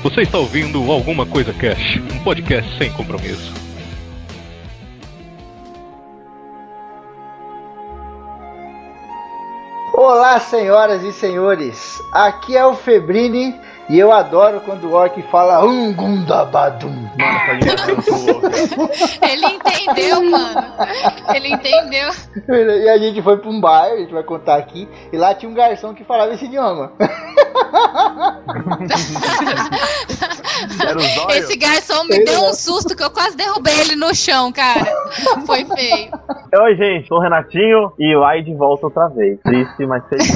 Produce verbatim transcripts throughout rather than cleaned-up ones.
Você está ouvindo Alguma Coisa Cash, um podcast sem compromisso. Olá, senhoras e senhores, aqui é o Febrini e eu adoro quando o orc fala Ungundabadum. Ele entendeu, mano. Ele entendeu. E a gente foi pra um bar, a gente vai contar aqui, e lá tinha um garçom que falava esse idioma. Era o zóio? Esse garçom me deu um susto que eu quase derrubei ele no chão, cara. Foi feio. Oi, gente, sou o Renatinho e o Ai de volta outra vez. Triste, mas feliz.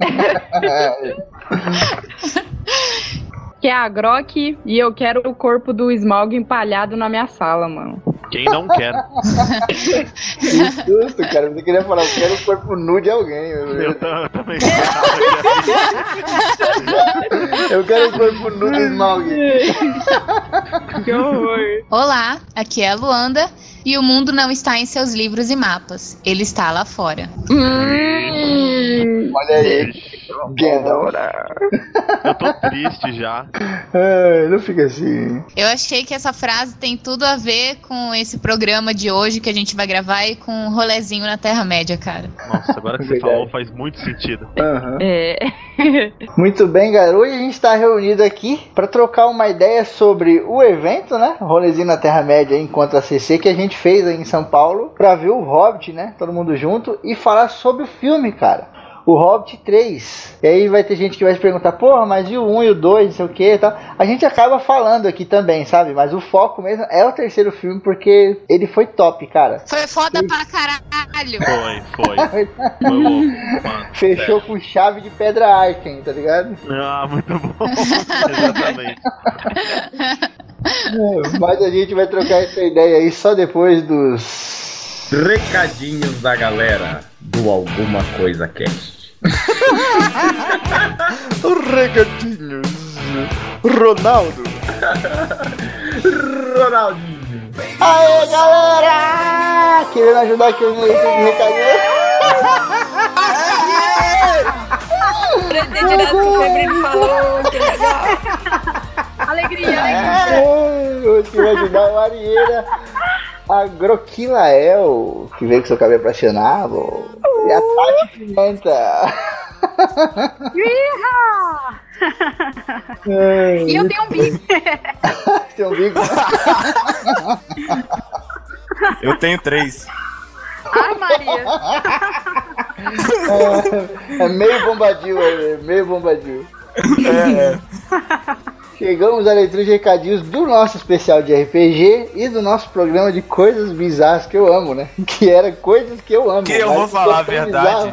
Que é a Grok e eu quero o corpo do Smaug empalhado na minha sala, mano. Quem não quer? Que susto, cara. Você queria falar, eu quero o corpo nu de alguém. Eu, eu também. Eu quero o corpo nu do Smaug. Que horror. Olá, aqui é a Luanda e o mundo não está em seus livros e mapas. Ele está lá fora. Hum. Olha aí. Gandalf. Eu tô triste já. Ai, não fica assim. Eu achei que essa frase tem tudo a ver com esse programa de hoje que a gente vai gravar e com um rolezinho na Terra-média, cara. Nossa, agora que você Verdade. falou faz muito sentido. Uhum. É. Muito bem, galera. Hoje a gente está reunido aqui para trocar uma ideia sobre o evento, né? Rolezinho na Terra-média Encontro A C C que a gente fez aí em São Paulo para ver o Hobbit, né? Todo mundo junto e falar sobre o filme, cara. O Hobbit três. E aí vai ter gente que vai se perguntar, porra, mas e o um e o dois, não sei o que e tal. A gente acaba falando aqui também, sabe? Mas o foco mesmo é o terceiro filme, porque ele foi top, cara. Foi foda pra caralho. Foi, foi. Foi louco, mano. Fechou com chave de pedra Arken, tá ligado? Ah, muito bom. Exatamente. É, mas a gente vai trocar essa ideia aí só depois dos recadinhos da galera do Alguma Coisa Cast. Recadinhos. Ronaldo. Ronaldinho. Aê, galera! Querendo ajudar aqui no leitor de recadinhos. Pretende direto que o Febrino falou. Que legal. Alegria, alegria. É, hoje que vai ajudar o Arieira. A Groquilael, que veio com seu cabelo apaixonado. E a Tati Pimenta. E eu tenho um bico. Tem um bico. Eu tenho três. Ai, Maria. É, é meio bombadil, é meio bombadil. É. Chegamos à leitura de recadinhos do nosso especial de R P G e do nosso programa de coisas bizarras que eu amo, né? Que era coisas que eu amo. Que eu vou falar a verdade.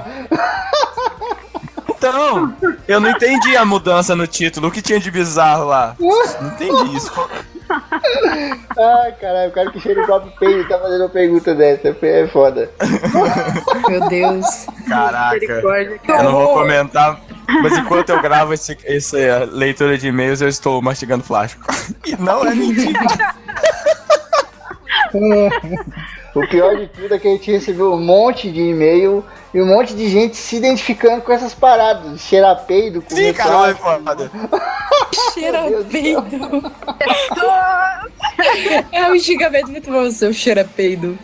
Então, eu não entendi a mudança no título. O que tinha de bizarro lá? Não entendi isso. Ai, caralho, o cara que cheira o próprio peido tá fazendo uma pergunta dessa. É foda. Meu Deus. Caraca. Eu não vou comentar. Mas enquanto eu gravo esse, essa leitura de e-mails, eu estou mastigando plástico. E não é mentira. O pior de tudo é que a gente recebeu um monte de e-mail e um monte de gente se identificando com essas paradas. Cheirar peido, comer Sim, cara, é plástico. foda. Cheira peido. É um xingamento muito bom, seu cheira peido.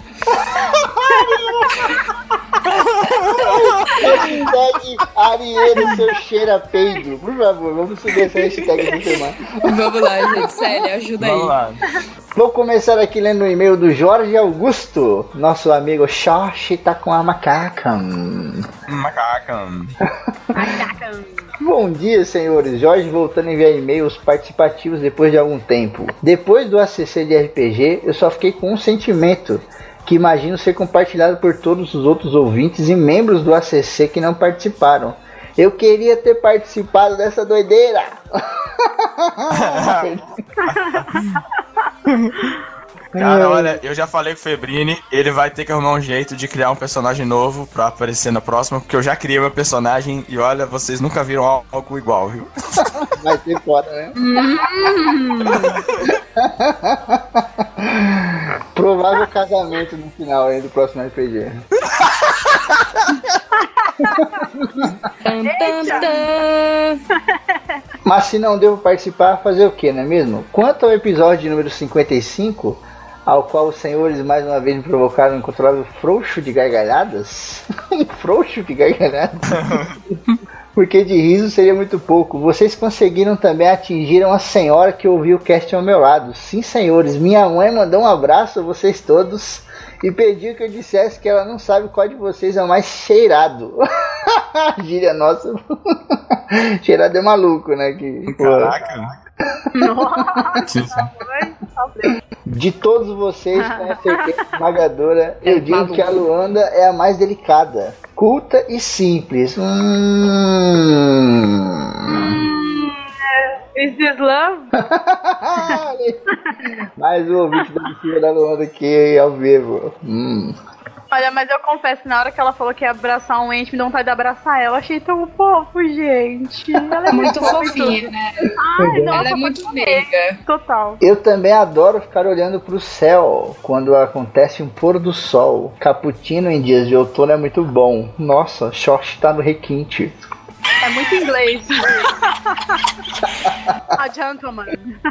Hashtag Ariano, seu cheira peido. Por favor, vamos subir essa hashtag essa semana. Vamos lá, gente. Sério, ajuda aí. Vamos lá. Vou começar aqui lendo o e-mail do Jorge Augusto. Nosso amigo Xoxi tá com a macaca. Macaca. Bom dia, senhores. Jorge voltando a enviar e-mails participativos depois de algum tempo. Depois do A C C de R P G, eu só fiquei com um sentimento que imagino ser compartilhado por todos os outros ouvintes e membros do A C C que não participaram. Eu queria ter participado dessa doideira. Cara, olha, eu já falei com o Febrini, ele vai ter que arrumar um jeito de criar um personagem novo pra aparecer na próxima, porque eu já criei meu personagem e olha, vocês nunca viram algo igual, viu? Vai ser foda, né? Provável casamento no final aí do próximo R P G. Tan, tan, tan. Mas se não devo participar, fazer o que, não é mesmo? Quanto ao episódio número cinquenta e cinco, ao qual os senhores mais uma vez me provocaram um incontrolável frouxo de gargalhadas, um frouxo de gargalhadas, porque de riso seria muito pouco. Vocês conseguiram também atingir uma senhora que ouviu o cast ao meu lado. Sim, senhores, minha mãe mandou um abraço a vocês todos e pediu que eu dissesse que ela não sabe qual de vocês é o mais cheirado. Gíria nossa. Cheirado é maluco, né? Que, Caraca. Nossa, de todos vocês, com a certeza esmagadora, eu digo que a Luanda é a mais delicada, culta e simples. Hum... Is this love? Mais um ouvinte da bicha da Luanda aqui ao vivo. Hum. Olha, mas eu confesso, na hora que ela falou que ia abraçar um ente, me deu vontade de abraçar ela. Eu achei tão fofo, gente. Ela é muito, muito fofinha, né? Ai, nossa, ela é muito meiga. Total. Eu também adoro ficar olhando pro céu quando acontece um pôr do sol. Cappuccino em dias de outono é muito bom. Nossa, Xoxi tá no requinte. É muito inglês. A gentleman.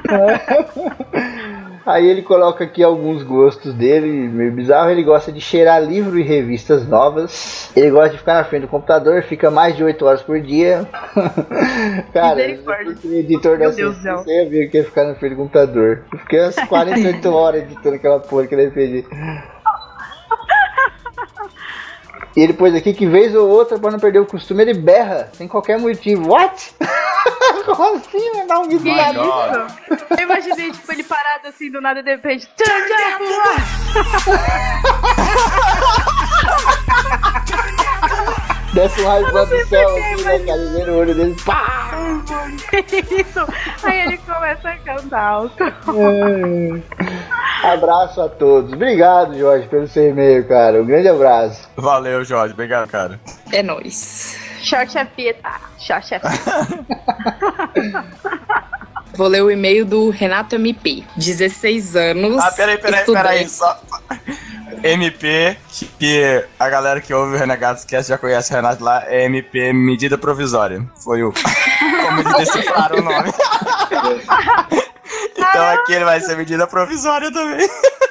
Aí ele coloca aqui alguns gostos dele, meio bizarro. Ele gosta de cheirar livro e revistas novas. Ele gosta de ficar na frente do computador, fica mais de oito horas por dia. Cara, o editor da C C C viu que ia ficar na frente do computador. Eu fiquei umas quarenta e oito horas editando aquela porra que ele ia pedir. E ele pôs aqui que vez ou outra, pra não perder o costume, ele berra, sem qualquer motivo. What? Como assim? Vai dar um grito na lista? Eu imaginei, tipo, ele parado assim, do nada, de repente... Desce um raio do céu assim, né, cara? Vê no olho dele, pá! Isso! Aí ele começa a cantar alto. É. Abraço a todos. Obrigado, Jorge, pelo seu e-mail, cara. Um grande abraço. Valeu, Jorge. Obrigado, cara. É nóis. Short é fita. Short é fita. Vou ler o e-mail do Renato M P, dezesseis anos. Ah, peraí, peraí, estudante. peraí. Só... M P, que a galera que ouve o Renegados Cast já conhece o Renato lá, é M P Medida Provisória. Foi o... como eles decifraram o nome. Então aqui ele vai ser medida provisória também.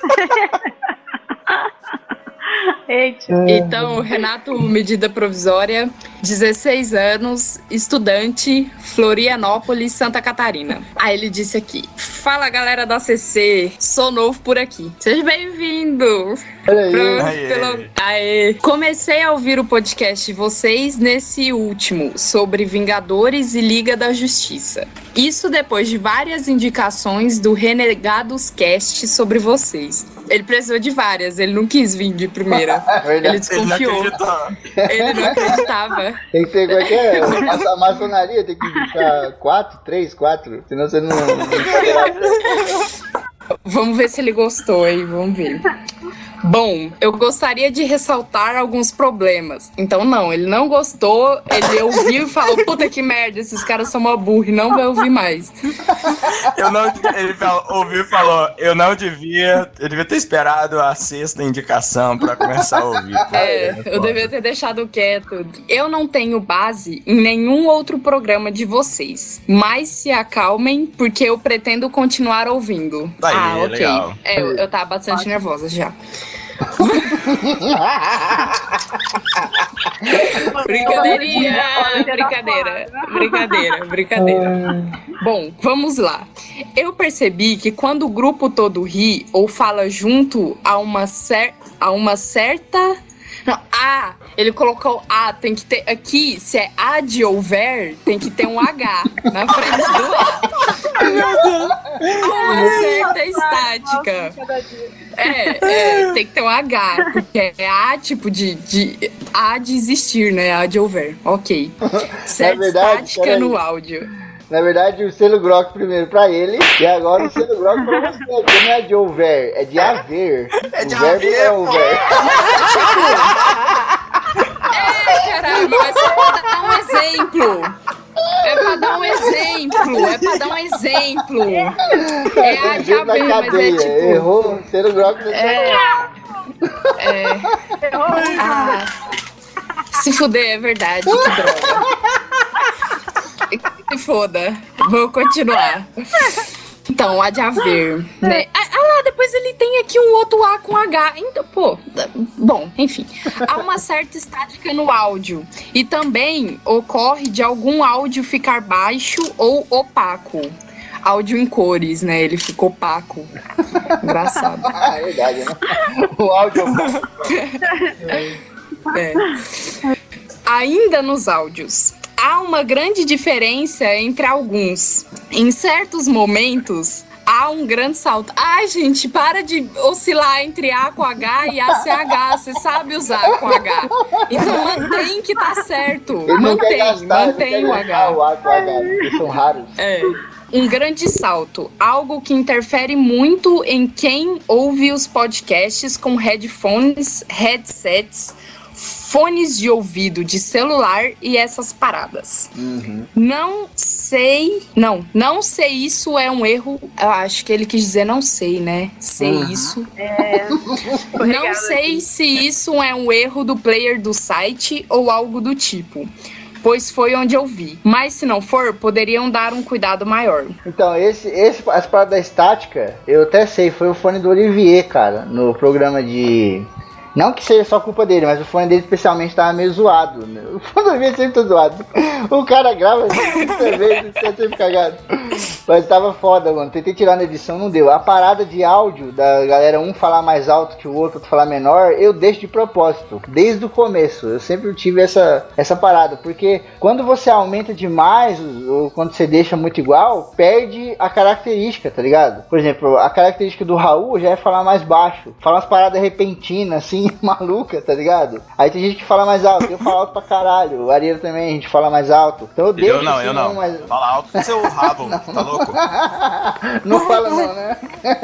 Então, Renato, medida provisória, dezesseis anos, estudante, Florianópolis, Santa Catarina. Aí ele disse aqui: fala, galera da C C, sou novo por aqui. Seja bem-vindo. Pronto, Aê. pelo... Aê. Comecei a ouvir o podcast de vocês nesse último, sobre Vingadores e Liga da Justiça. Isso depois de várias indicações do Renegados Cast sobre vocês. Ele precisou de várias, ele não quis vir de primeira. Ele desconfiou. Ele não, ele não acreditava. Tem que ser igual que é. A maçonaria tem que indicar quatro, três, quatro. Senão você não. Vamos ver se ele gostou aí, vamos ver. Bom, eu gostaria de ressaltar alguns problemas. Então não, ele não gostou, ele ouviu e falou: puta que merda, esses caras são uma burra e não vai ouvir mais. Eu não, ele falou, ouviu e falou: eu não devia, eu devia ter esperado a sexta indicação pra começar a ouvir. É, eu devia ter deixado quieto. Eu não tenho base em nenhum outro programa de vocês, mas se acalmem, porque eu pretendo continuar ouvindo. Aí, ah, ok. legal. É, eu, eu tava bastante nervosa já. Brincadeirinha, brincadeira, brincadeira, brincadeira. Bom, vamos lá. Eu percebi que quando o grupo todo ri ou fala junto a uma, cer- a uma certa... Não, A, ele colocou A, tem que ter aqui, se é A de houver, tem que ter um H na frente do A. Uma certa estática. É, é, tem que ter um H, porque é A tipo de, de A de existir, né? A de houver. Ok. Certa verdade, estática no áudio. Na verdade, o selo Grok primeiro pra ele, e agora o selo Grok pra você. Porque não é de houver, é de haver. É de o verbo haver, é houver. É, caramba, mas só pra dar um exemplo. É pra dar um exemplo. É pra dar um exemplo. É a de na haver, mas é cadeia. tipo... Errou, o selo Grok não É... É... Ah, se fuder, é verdade, que droga. Se foda. Vou continuar. Então, há de haver, né? Ah, lá, depois ele tem aqui um outro A com H. Então, pô, bom, enfim. Há uma certa estática no áudio. E também ocorre de algum áudio ficar baixo ou opaco. Áudio em cores, né? Ele ficou opaco. Engraçado. É verdade, né? O áudio opaco. É. Ainda nos áudios. Há uma grande diferença entre alguns. Em certos momentos, há um grande salto. Ai, gente, para de oscilar entre A com H e A C H. Você sabe usar com H. Então mantém que tá certo. Ele não mantém, quer gastar, mantém não o quer gastar H. o A com H, porque são raros. É. Um grande salto, algo que interfere muito em quem ouve os podcasts com headphones, headsets, fones de ouvido de celular e essas paradas. Uhum. Não sei... Não, não sei isso é um erro. Eu acho que ele quis dizer não sei, né? Sei uhum. isso. É... Não sei aqui. Se isso é um erro do player do site ou algo do tipo. Pois foi onde eu vi. Mas se não for, poderiam dar um cuidado maior. Então, esse, esse, as paradas da estática, eu até sei, foi o fone do Olivier, cara, no programa de... Não que seja só culpa dele, mas o fone dele especialmente tava meio zoado, né? O fone do Olivier sempre tá zoado. O cara grava trinta vezes, tá sempre cagado. Mas tava foda, mano. Tentei tirar na edição, não deu. A parada de áudio da galera, um falar mais alto que o outro, outro falar menor, eu deixo de propósito, desde o começo. Eu sempre tive essa, essa parada, porque quando você aumenta demais, ou quando você deixa muito igual, perde a característica, tá ligado? Por exemplo, a característica do Raul já é falar mais baixo, falar umas paradas repentinas, assim, maluca, tá ligado? Aí tem gente que fala mais alto, eu falo alto pra caralho, o Ariel também, a gente fala mais alto. Então eu deixo. Eu não, assim, eu não. Mas... Fala alto com seu rabo, tá louco? Não fala não, né?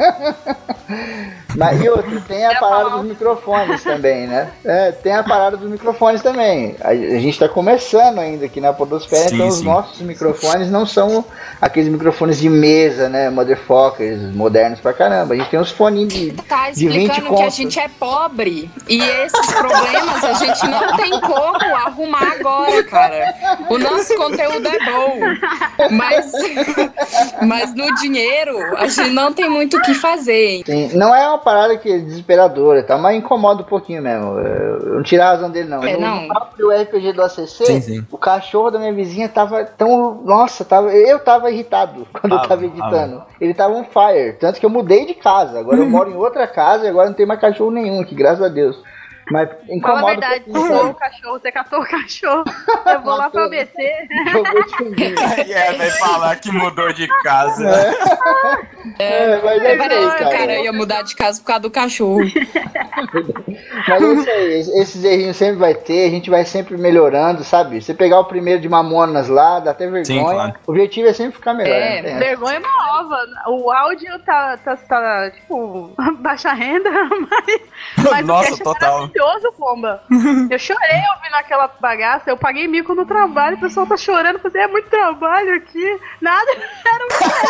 Mas e outro, tem a parada dos microfones também, né? É, tem a parada dos microfones também. A, a gente tá começando ainda aqui na podosfera, sim, então sim. Os nossos microfones não são aqueles microfones de mesa, né? Motherfuckers, modernos pra caramba. A gente tem uns foninhos de, tá de vinte explicando que a gente é pobre e esses problemas a gente não tem como arrumar agora, cara. O nosso conteúdo é bom, mas, mas no dinheiro a gente não tem muito o que fazer. Sim, não é uma parada que é desesperadora, tá? Mas incomoda um pouquinho mesmo. Eu não tiro a razão dele, não. É, no não. próprio R P G do A C C, sim, sim. O cachorro da minha vizinha tava tão... Nossa, tava... eu tava irritado quando ah, eu tava editando. Ah, ele tava on fire. Tanto que eu mudei de casa. Agora eu moro em outra casa e agora não tem mais cachorro nenhum aqui, graças a Deus. Mas incomoda. Fala a verdade, um você o cachorro, você catou o cachorro, eu vou lá pra B C. Jogou de É, vai falar que mudou de casa. É, é mas é parece isso, que o cara ia mudar de casa por causa do cachorro. Mas é isso aí, esses errinhos sempre vai ter, a gente vai sempre melhorando, sabe? Você pegar o primeiro de Mamonas lá, dá até vergonha. Sim, claro. O objetivo é sempre ficar melhor. É, né? Vergonha nova. O áudio tá, tá, tá tipo, baixa renda, mas, mas nossa, o total. Pomba. Eu chorei ouvindo aquela bagaça, eu paguei mico no trabalho, o pessoal tá chorando, falei, é muito trabalho aqui, nada, era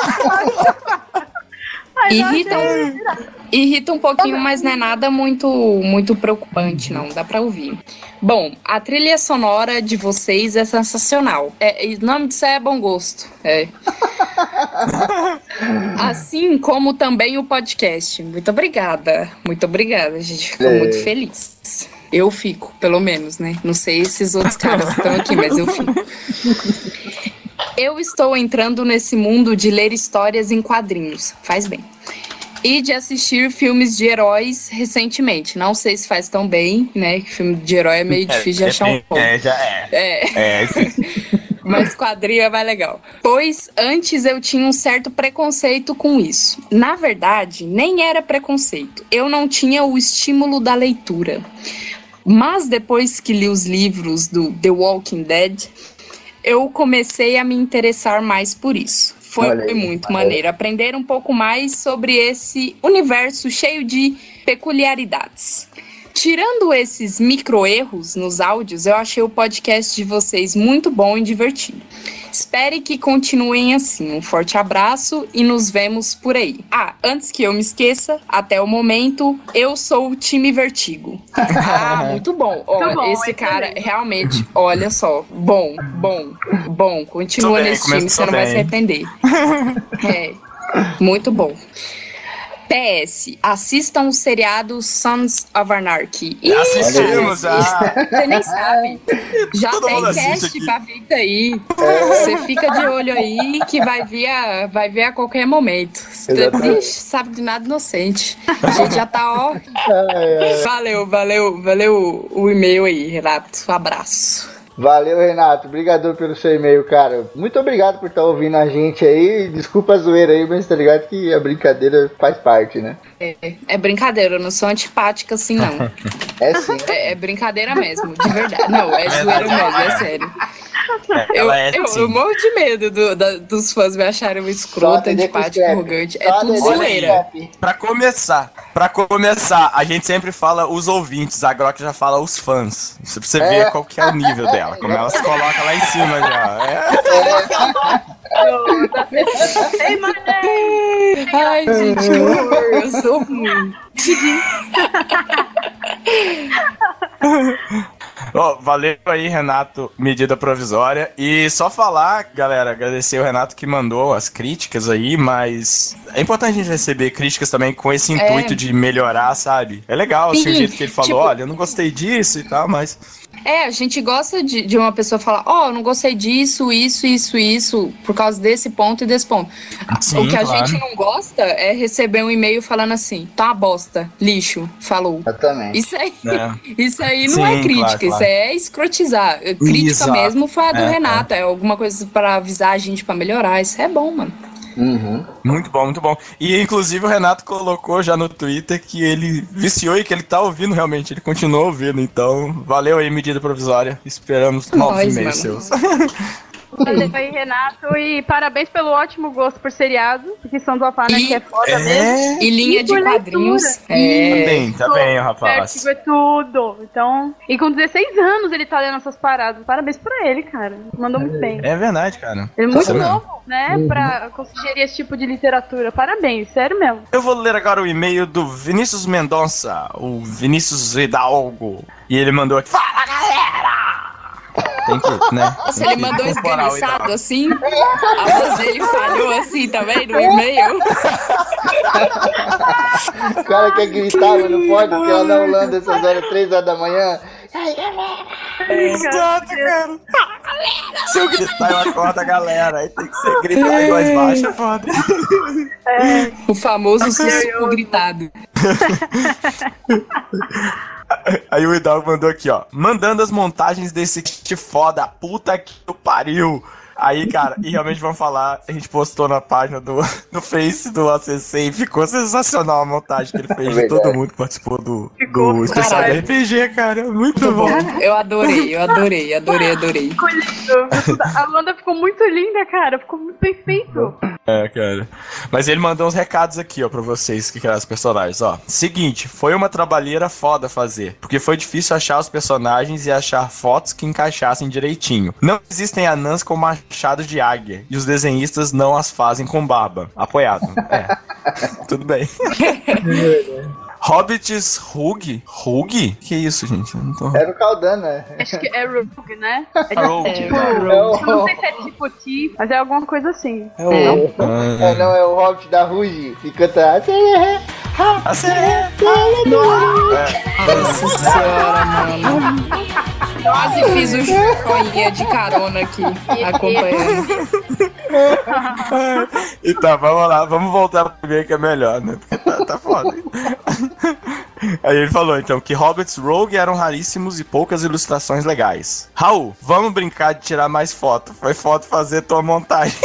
um irrita, irrita um pouquinho, mas não é nada muito, muito preocupante, não, dá pra ouvir. Bom, a trilha sonora de vocês é sensacional. É, o nome disso é bom gosto. É. Assim como também o podcast. Muito obrigada. Muito obrigada, a gente ficou é. muito feliz. Eu fico, pelo menos, né? Não sei esses outros caras que estão aqui, mas eu fico. Eu estou entrando nesse mundo de ler histórias em quadrinhos. Faz bem. E de assistir filmes de heróis recentemente. Não sei se faz tão bem, né? Que filme de herói é meio difícil é, de achar um pouco. É, já é. É. é Mas quadrinho é mais legal. Pois antes eu tinha um certo preconceito com isso. Na verdade, nem era preconceito. Eu não tinha o estímulo da leitura. Mas depois que li os livros do The Walking Dead, eu comecei a me interessar mais por isso. Foi aí, muito maneiro aprender um pouco mais sobre esse universo cheio de peculiaridades. Tirando esses micro-erros nos áudios, eu achei o podcast de vocês muito bom e divertido. Espere que continuem assim. Um forte abraço e nos vemos por aí. Ah, antes que eu me esqueça, até o momento, eu sou o time Vertigo. Ah, muito bom. Ó, Muito bom, esse excelente. cara, realmente, olha só. Bom, bom, bom. Continua Tô bem, nesse time, começou você não vai bem. se arrepender. É, muito bom. P S. Assistam o seriado Sons of Anarchy. Ih, Assistimos cara, já. Você nem sabe. Já Todo mundo tem assiste cast aqui. pra vir daí. Você fica de olho aí que vai vir a, vai vir a qualquer momento. Exatamente. Ixi, sabe de nada inocente. A gente já tá, ó. Ai, ai. Valeu, valeu, valeu o e-mail aí, Renato. Um abraço. Valeu, Renato. Obrigado pelo seu e-mail, cara. Muito obrigado por estar ouvindo a gente aí. Desculpa a zoeira aí, mas tá ligado que a brincadeira faz parte, né? É, é brincadeira, eu não sou antipática assim, não. É sim. É, é brincadeira mesmo, de verdade. Não, é zoeira mesmo, é sério. Eu, Ela é eu, assim. eu morro de medo do- da- dos fãs me acharem um escroto, antipático, arrogante. É tudo zoeira. Pra começar, pra começar, a gente sempre fala os ouvintes, a Grok já fala os fãs. Isso pra você É. ver qual que é o nível dela, como ela se coloca lá em cima já. É. Ei, mané! Ai, gente, que horror, eu sou ruim. Ó, valeu aí, Renato, medida provisória. E só falar, galera, agradecer o Renato que mandou as críticas aí, mas é importante a gente receber críticas também com esse intuito É. de melhorar, sabe? É legal, assim, Sim, o jeito que ele falou, tipo- olha, eu não gostei disso e tal, mas... É, a gente gosta de, de uma pessoa falar, ó, oh, eu não gostei disso, isso, isso, isso, por causa desse ponto e desse ponto. Sim, O que a claro. gente não gosta é receber um e-mail falando assim, tá uma bosta, lixo, falou. Exatamente. Isso aí, É. isso aí não Sim, é crítica, claro, claro. isso é escrotizar. Crítica Exato. mesmo foi a do É, Renato, é. alguma coisa pra avisar a gente pra melhorar, isso é bom, mano. Uhum. Muito bom, muito bom. E inclusive o Renato colocou já no Twitter que ele viciou e que ele tá ouvindo realmente, ele continua ouvindo. Então, valeu aí, medida provisória. Esperamos novos Nós, e-mails mano. seus. Valeu aí, Renato. E parabéns pelo ótimo gosto por seriado. Porque Sons of Anarchy E- é foda É. mesmo. E linha E de por quadrinhos. leitura. Tá É, bem, tá bem, rapaz. Vertigo é tudo. Então, e com dezesseis anos ele tá lendo essas paradas. Parabéns pra ele, cara. Mandou muito bem. É verdade, cara. Ele é muito Tá mesmo. novo, né? Pra conseguir esse tipo de literatura. Parabéns, sério mesmo. Eu vou ler agora o e-mail do Vinícius Mendonça, o Vinícius Hidalgo. E ele mandou aqui. Fala, galera! Tem que, né? Nossa, tem ele que mandou incorporar o esganiçado Hidalgo. assim. A voz dele falhou assim também no e-mail. O cara quer gritar, mas não pode, porque ela na Holanda essas horas, três horas da manhã. Exato, cara. Se eu gritar, eu acordo a galera. Aí tem que ser gritar em voz baixa, foda. O famoso sussurro gritado. Aí o Hidalgo mandou aqui, ó. Mandando as montagens desse kit foda, puta que o pariu. Aí, cara, e realmente vamos falar, a gente postou na página do, do Face do A C C e ficou sensacional a montagem que ele fez de Verdade. todo mundo que participou do, Ficou, do especial do caralho. R P G, cara. Muito bom. Eu adorei, eu adorei, adorei, adorei. Ficou lindo. A Luanda ficou muito linda, cara. Ficou muito bem feito. É, cara. Mas ele mandou uns recados aqui, ó, pra vocês que criaram os personagens, ó. Seguinte, foi uma trabalheira foda fazer, porque foi difícil achar os personagens e achar fotos que encaixassem direitinho. Não existem anãs com machados de águia, e os desenhistas não as fazem com barba. Apoiado. É. Tudo bem. Hobbits Rug? Rug? Que isso, gente? Eu não tô... Era o Caldana, né? Acho que é Rogue, né? É Rogue, tipo, né? É eu o, não sei se é tipo T, mas é alguma coisa assim. é o, é, não, é o Hobbit da Ruge, que canta. Nossa senhora, mano. Quase fiz o joinha de carona aqui, acompanhando. Então, vamos lá, vamos voltar pro ver que é melhor, né? Porque tá, tá foda. Aí ele falou, então, que Hobbits Rogue eram raríssimos e poucas ilustrações legais. Raul, vamos brincar de tirar mais foto. Foi foto fazer tua montagem.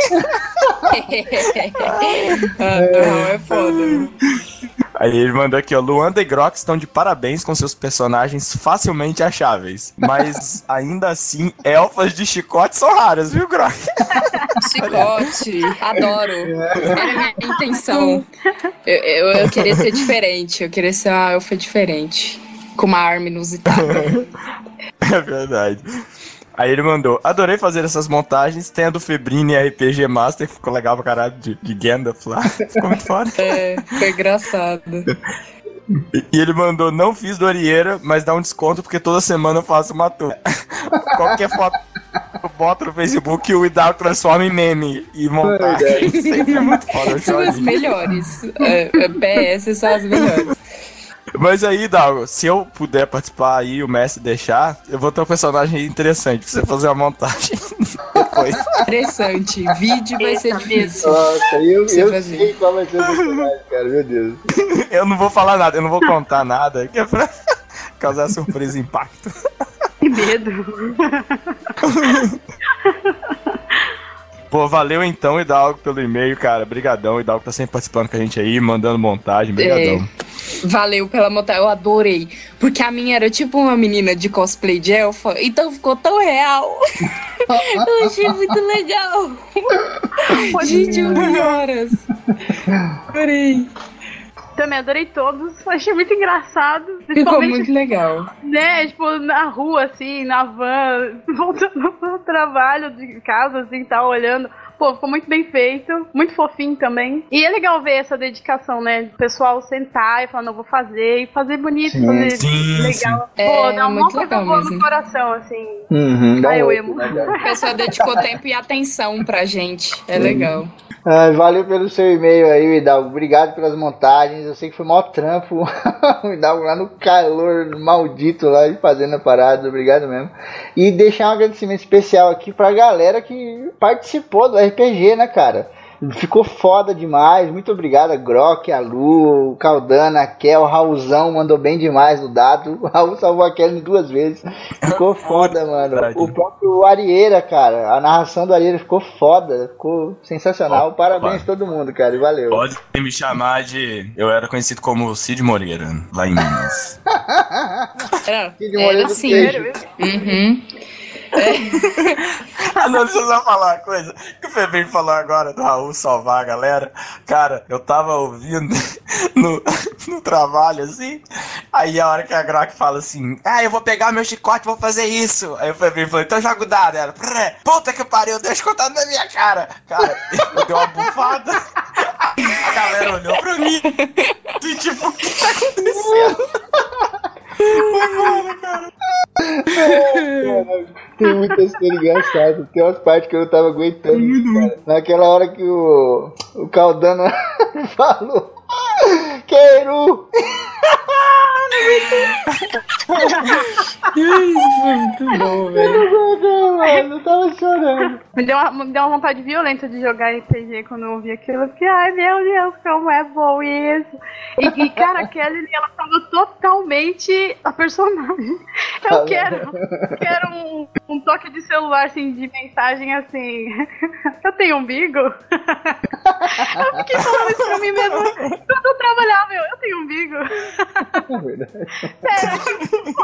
Ah, não, é foda. Aí ele mandou aqui, ó, Luanda e Grok estão de parabéns com seus personagens facilmente acháveis. Mas, ainda assim, elfas de chicote são raras, viu, Grok? Chicote, adoro. Era a minha intenção. Eu, eu, eu queria ser diferente, eu queria ser uma elfa diferente. Com uma arma inusitada. É verdade. Aí ele mandou, adorei fazer essas montagens, tem a do Febrini e R P G Master, que ficou legal pra caralho, de, de Gandalf lá, ficou muito foda. É, foi engraçado. E, e ele mandou, não fiz do Orieira, mas dá um desconto porque toda semana eu faço uma tour. Qualquer foto eu boto no Facebook e o Hidalgo transforma em meme e montagem. Sempre é muito foda. São as melhores. É, é, P S são as melhores. Mas aí, Dalgo, se eu puder participar aí, o mestre deixar, eu vou ter um personagem interessante pra você fazer uma montagem depois. Interessante. Vídeo vai ser difícil. Nossa, eu, Você eu fazer. sei qual vai ser o personagem, cara, meu Deus. Eu não vou falar nada, eu não vou contar nada, que é pra causar surpresa e impacto. Que medo. Pô, valeu então, Hidalgo, pelo e-mail, cara. Brigadão, Hidalgo tá sempre participando com a gente aí, mandando montagem, brigadão. É, valeu pela montagem, eu adorei. Porque a minha era tipo uma menina de cosplay de elfa, então ficou tão real. Eu achei muito legal. Gente, eu ri horas. Adorei. Também adorei todos, achei muito engraçado. Ficou Principalmente, muito legal. né, tipo, na rua, assim, na van, voltando pro trabalho de casa, assim, tá olhando. Pô, ficou muito bem feito, muito fofinho também. E é legal ver essa dedicação, né, do pessoal sentar e falar, não, vou fazer, e fazer bonito, Sim. fazer Sim, legal. sim. Pô, É, dá uma muito coisa legal boa mesmo. no coração, assim. Uhum, dá Ah, um eu outro, amo. né, cara? A pessoa dedicou tempo e atenção pra gente. É legal. Ah, valeu pelo seu e-mail aí, Hidalgo. Obrigado pelas montagens. Eu sei que foi maior trampo. O Hidalgo lá no calor maldito lá e fazendo a parada. Obrigado mesmo. E deixar um agradecimento especial aqui pra galera que participou do R P G, né, cara? Ficou foda demais. Muito obrigado a Grok, a Lu, o Caldana, a Kel, o Raulzão mandou bem demais no dado. O Raul salvou a Kelly duas vezes. Ficou foda, mano. O próprio Arieira, cara. A narração do Arieira ficou foda. Ficou sensacional. Oh, Parabéns a todo mundo, cara. E valeu. Pode me chamar de... Eu era conhecido como Cid Moreira, lá em Minas. Era, Cid Moreira era do assim. Queijo. Uhum. Ah, não, deixa eu só falar uma coisa que o Febrinho falou agora do Raul salvar a galera. Cara, eu tava ouvindo no, no trabalho, assim. Aí a hora que a Grok fala assim, ah, eu vou pegar meu chicote e vou fazer isso. Aí o Febrinho falou, então joga o dado. Ela, puta que pariu, deixa contado na minha cara. Cara, eu dei uma bufada. A galera olhou pra mim e tipo, o que tá acontecendo? Foi foda, cara. Tem muita história engraçada. Tem umas partes que eu não tava aguentando, cara. Naquela hora que o, o Caldana falou Queiru! Isso foi muito bom, velho. Eu mano, eu tava chorando. Me deu, uma, me deu uma vontade violenta de jogar R P G quando eu ouvi aquilo. Eu fiquei, ai meu Deus, como é bom isso. E, e cara, a Kelly, ela tava totalmente a personagem. Eu quero, eu quero um, um toque de celular, assim, de mensagem assim. Eu tenho umbigo? Eu fiquei falando isso pra mim mesmo. Quando eu trabalhava, eu, eu tenho umbigo. É verdade. Sério.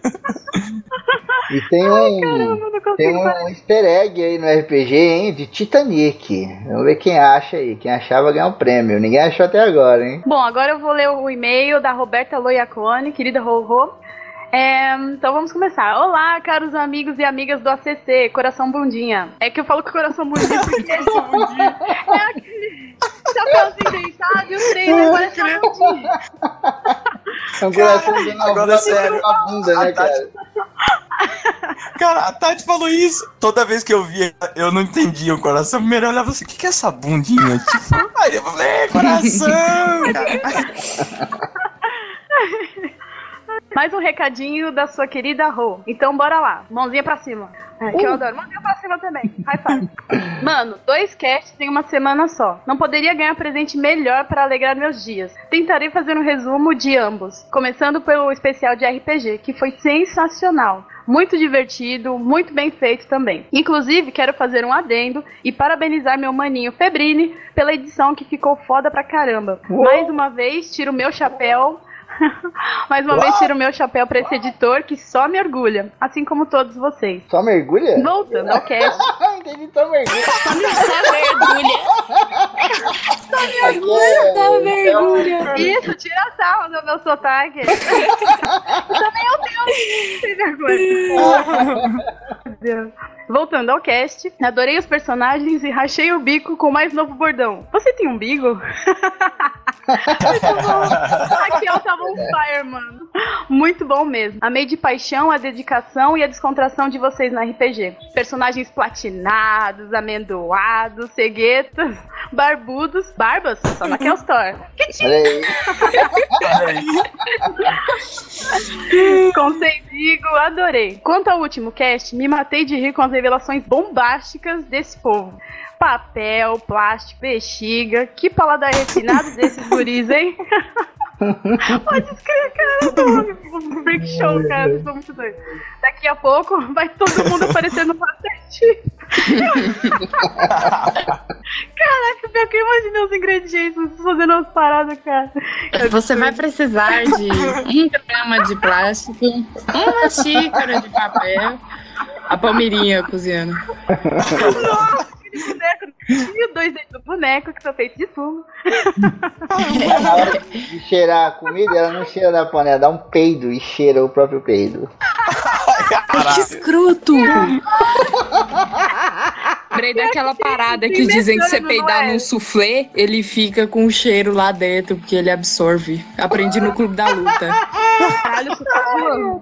E tem um, Ai, caramba, não consigo tem um parar. easter egg aí no R P G, hein, de Titanic. Vamos ver quem acha aí. Quem achar vai ganhar um prêmio. Ninguém achou até agora, hein? Bom, agora eu vou ler o e-mail da Roberta Loiacone, querida Rorô. É, então vamos começar. Olá, caros amigos e amigas do A C C, Coração Bundinha. É que eu falo que Coração Bundinha porque é bundinha. É aquele chapéuzinho deitado e o treino, né? Parece uma bundinha. É um coração dando uma agora bunda, sério. uma bunda, né, A Tati- cara? Cara, a Tati falou isso. Toda vez que eu via, eu não entendia o coração. Primeiro eu olhava assim, o que, que é essa bundinha? Tipo, aí eu falei, é, coração, cara. Mais um recadinho da sua querida Rô. Então bora lá, mãozinha pra cima. É, que eu adoro, mãozinha pra cima também. High five. Mano, dois casts em uma semana só. Não poderia ganhar presente melhor para alegrar meus dias. Tentarei fazer um resumo de ambos. Começando pelo especial de R P G, que foi sensacional. Muito divertido, muito bem feito também. Inclusive, quero fazer um adendo e parabenizar meu maninho Febrini pela edição que ficou foda pra caramba. Uou. Mais uma vez, tiro o meu chapéu... Mais uma vez tiro o meu chapéu pra esse editor que só me orgulha, assim como todos vocês. Só mergulha? Voltando ao cast. Entendi, só mergulha. Só mergulha. Mergulha. Só mergulha. Isso, tira sarro do meu sotaque. Também eu tenho sem vergonha. Deus. Voltando ao cast, adorei os personagens e rachei o bico com o mais novo bordão. Você tem umbigo? Muito bom. Raquel tava on fire, mano. Muito bom mesmo. Amei de paixão a dedicação e a descontração de vocês na R P G. Personagens platinados, amendoados, ceguetas, barbudos, barbas, só na Kelstor. Com sem bigo, adorei. Quanto ao último cast, me matei de rir com as revelações bombásticas desse povo. Papel, plástico, bexiga. Que paladar refinado desses guris, hein? Pode escrever, cara. Eu tô freak show, cara. Eu tô muito doido. Daqui a pouco vai todo mundo aparecendo no Master Chief. Caraca, pior que eu imaginei os ingredientes fazendo umas paradas, cara. Você vai precisar de um grama de plástico, uma xícara de papel, a palmeirinha cozinhando. Nossa, aquele boneco e dois dentro do boneco que são feitos de sumo. Na hora de cheirar a comida, ela não cheira da panela, dá um peido e cheira o próprio peido. Que escroto! Lembrei daquela parada que dizem que você peidar num soufflé, ele fica com o cheiro lá dentro, porque ele absorve. Aprendi no Clube da Luta. Caralho, você tá zoando.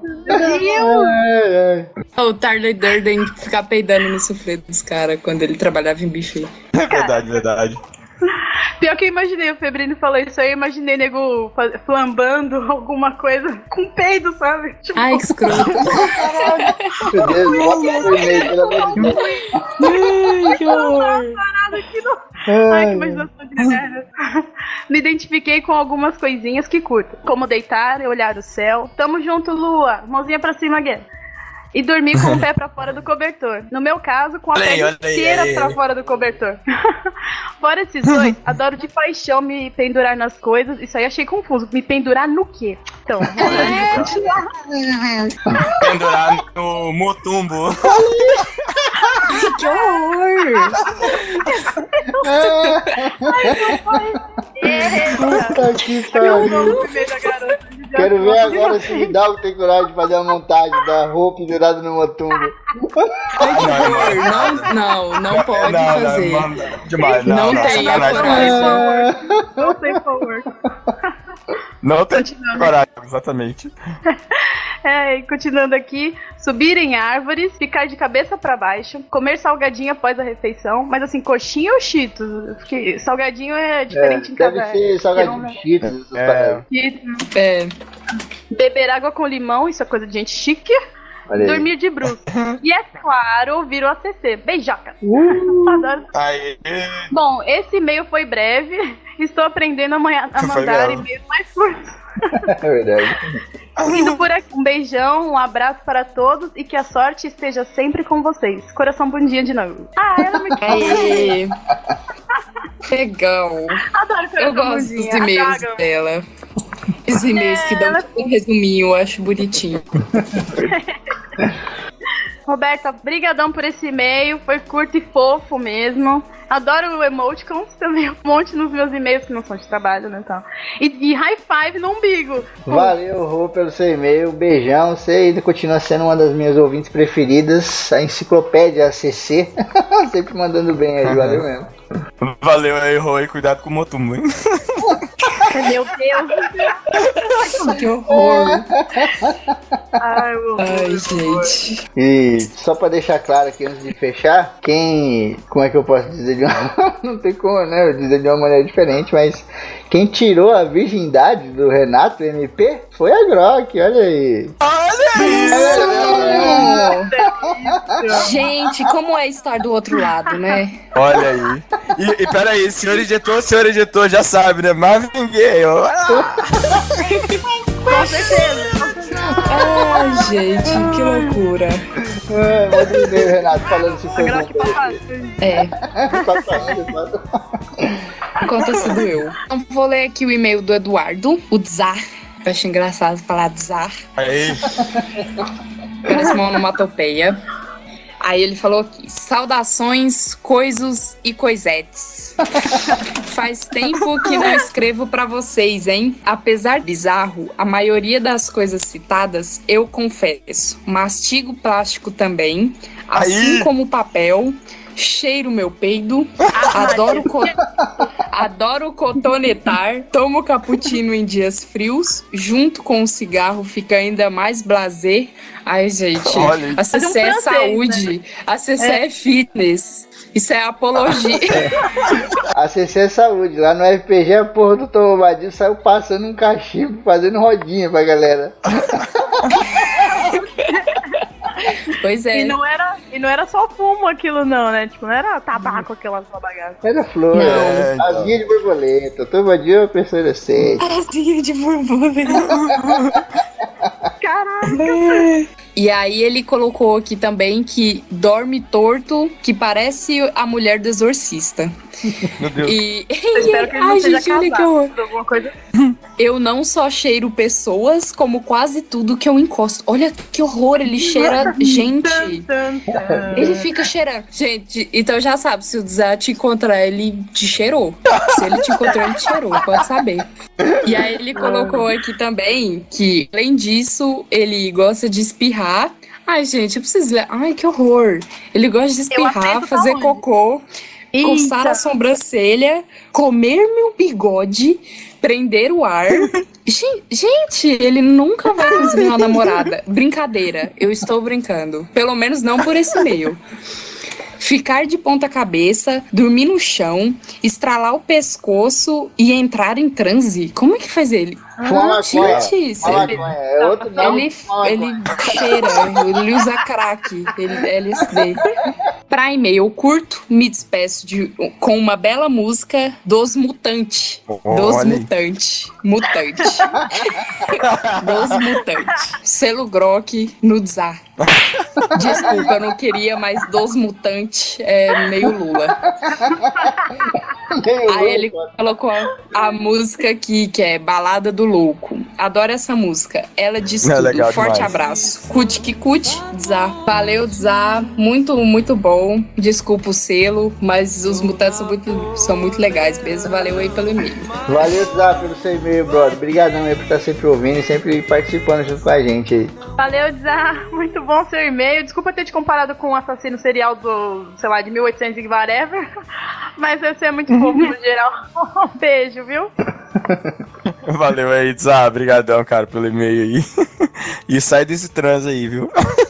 O Tarly Durden ficar peidando no soufflé dos caras quando ele trabalhava em buffet. É verdade, verdade. Pior que eu imaginei, o Febrino falou isso aí, eu imaginei nego flambando alguma coisa com peido, sabe? Tipo... Ai, que escroto. Meu Deus, bota no e-mail, pelo amor de Deus. Ai, que horror. Ai, que imaginação de merda. Me identifiquei com algumas coisinhas que curto, como deitar e olhar o céu. Tamo junto, Lua. Mãozinha pra cima, again. E dormir com o pé pra fora do cobertor. No meu caso, com a perna inteira pra fora do cobertor. Fora esses dois, adoro de paixão me pendurar nas coisas. Isso aí achei confuso. Me pendurar no quê? Então, é... pendurar no motumbo. Que horror! Puta que pariu. Quero ver agora se o Hidalgo tem coragem de fazer a montagem da roupa pendurada no motumbo. Não, não, não pode não, fazer. Não, não, demais, não, não, não tem a coragem. Não tem forward. Não tem coragem, exatamente. É, e continuando aqui, subir em árvores, ficar de cabeça pra baixo, comer salgadinho após a refeição, mas assim, coxinha ou cheetos? Porque salgadinho é diferente é, em cada... Deve ser salgadinho, cheetos. É. É. Beber água com limão, isso é coisa de gente chique. Dormir de bruxo. E é claro, ouvir o A C C. Beijoca. Uh. Adoro. Aí. Bom, esse e-mail foi breve. Estou aprendendo a, manhã, a mandar e-mails mais curtos. É verdade. Indo por aqui. Um beijão, um abraço para todos e que a sorte esteja sempre com vocês. Coração bundinha de novo. Ah, ela me Aê. Legal. Adoro coração Eu gosto bundinha. dos e-mails Adoro. dela. Os e-mails é, que dão tipo um resuminho, eu acho bonitinho. Roberta, brigadão por esse e-mail, foi curto e fofo mesmo. Adoro o emoticons também, um monte nos meus e-mails que não são de trabalho, né, então. E, e high five no umbigo. Valeu, Rô, pelo seu e-mail, beijão. Você ainda continua sendo uma das minhas ouvintes preferidas, a enciclopédia A C C. Sempre mandando bem aí, valeu mesmo. Valeu aí, Rô, e cuidado com o motumbo, hein? Meu Deus. Que horror. Ai, Ai, gente. E só pra deixar claro aqui antes de fechar, quem, como é que eu posso dizer de uma, não tem como, né, eu dizer de uma maneira diferente, mas quem tirou a virgindade do Renato M P foi a Grok, olha aí. Olha isso! Gente, como é estar do outro lado, né? Olha aí. E, e peraí, senhor editor, senhor editor já sabe, né? Marvin Gaye. Com certeza. Ai, gente, que loucura. É, manda um e-mail, Renato, falando se foi bom. É. Passa ainda, passa. Conta sido eu. Então, vou ler aqui o e-mail do Eduardo, o Dzar. Eu acho engraçado falar Dzar. Aí. Parece uma onomatopeia. Aí ele falou aqui, saudações, coisos e coisetes. Faz tempo que não escrevo pra vocês, hein? Apesar bizarro, a maioria das coisas citadas, eu confesso, mastigo plástico também, assim Aí. como papel, cheiro meu peido, adoro, co adoro cotonetar, tomo cappuccino em dias frios, junto com o cigarro fica ainda mais blasé. Ai, gente, Olha, a C C é, é um francês, saúde, né? a C C é. é fitness, isso é apologia. A C C é saúde. Lá no R P G, a porra do Tom Bombadil saiu passando um cachimbo, fazendo rodinha pra galera. Pois é. E não, era, e não era só fumo aquilo não, né? Tipo, não era tabaco aquela sua bagaça. Era flor, Não. é, então. asinha de borboleta. O Tom Bombadil é uma pessoa inocente. Asinha de borboleta. Caraca! E aí ele colocou aqui também que dorme torto, que parece a mulher do exorcista. Meu Deus. E... Eu espero que ele não Ai, seja gente, olha que casado horror. por alguma coisa. Eu não só cheiro pessoas, como quase tudo que eu encosto. Olha que horror, ele cheira gente. Tan, tan, tan. Ele fica cheirando. Gente, então já sabe, se o Zé te encontrar, ele te cheirou. Se ele te encontrar, ele te cheirou, pode saber. E aí ele colocou aqui também que, além disso, ele gosta de espirrar. Ai, gente, eu preciso ler. Ai, que horror. Ele gosta de espirrar, aceito fazer tá cocô, coçar Eita. a sobrancelha, comer meu bigode, prender o ar. Gen- Gente, ele nunca vai conseguir uma namorada. Brincadeira, eu estou brincando. Pelo menos não por esse meio. Ficar de ponta cabeça, dormir no chão, estralar o pescoço e entrar em transe. Como é que faz ele? Fuma maconha. Gente, isso Fuma ele, maconha. É outro nome. ele, Fuma ele maconha. cheira, ele usa crack, ele L S D. Pra e-mail curto, me despeço de, com uma bela música dos Mutantes. Dos Olha aí. Mutantes. Mutante. Dos Mutantes. Selo Grok no Dzar. Desculpa, eu não queria, mas dos Mutantes é meio Lula. Meio Aí ele louco. colocou a música aqui, que é Balada do Louco. Adoro essa música. Ela diz É tudo. legal Forte demais. abraço. Cut que cut, Dzar. Valeu, Dzar. Muito, muito bom. Desculpa o selo, mas os mutantes são muito, são muito legais mesmo. Valeu aí pelo e-mail. Valeu, Zá, pelo seu e-mail, brother. Obrigadão aí por estar sempre ouvindo e sempre participando junto com a gente aí. Valeu, Dzar. Muito bom seu e-mail. Desculpa ter te comparado com o assassino serial do, sei lá, de mil e oitocentos e whatever. Mas você é muito fofo no geral. Um beijo, viu? Valeu aí, Zá. Obrigadão, cara, pelo e-mail aí. E sai desse trans aí, viu?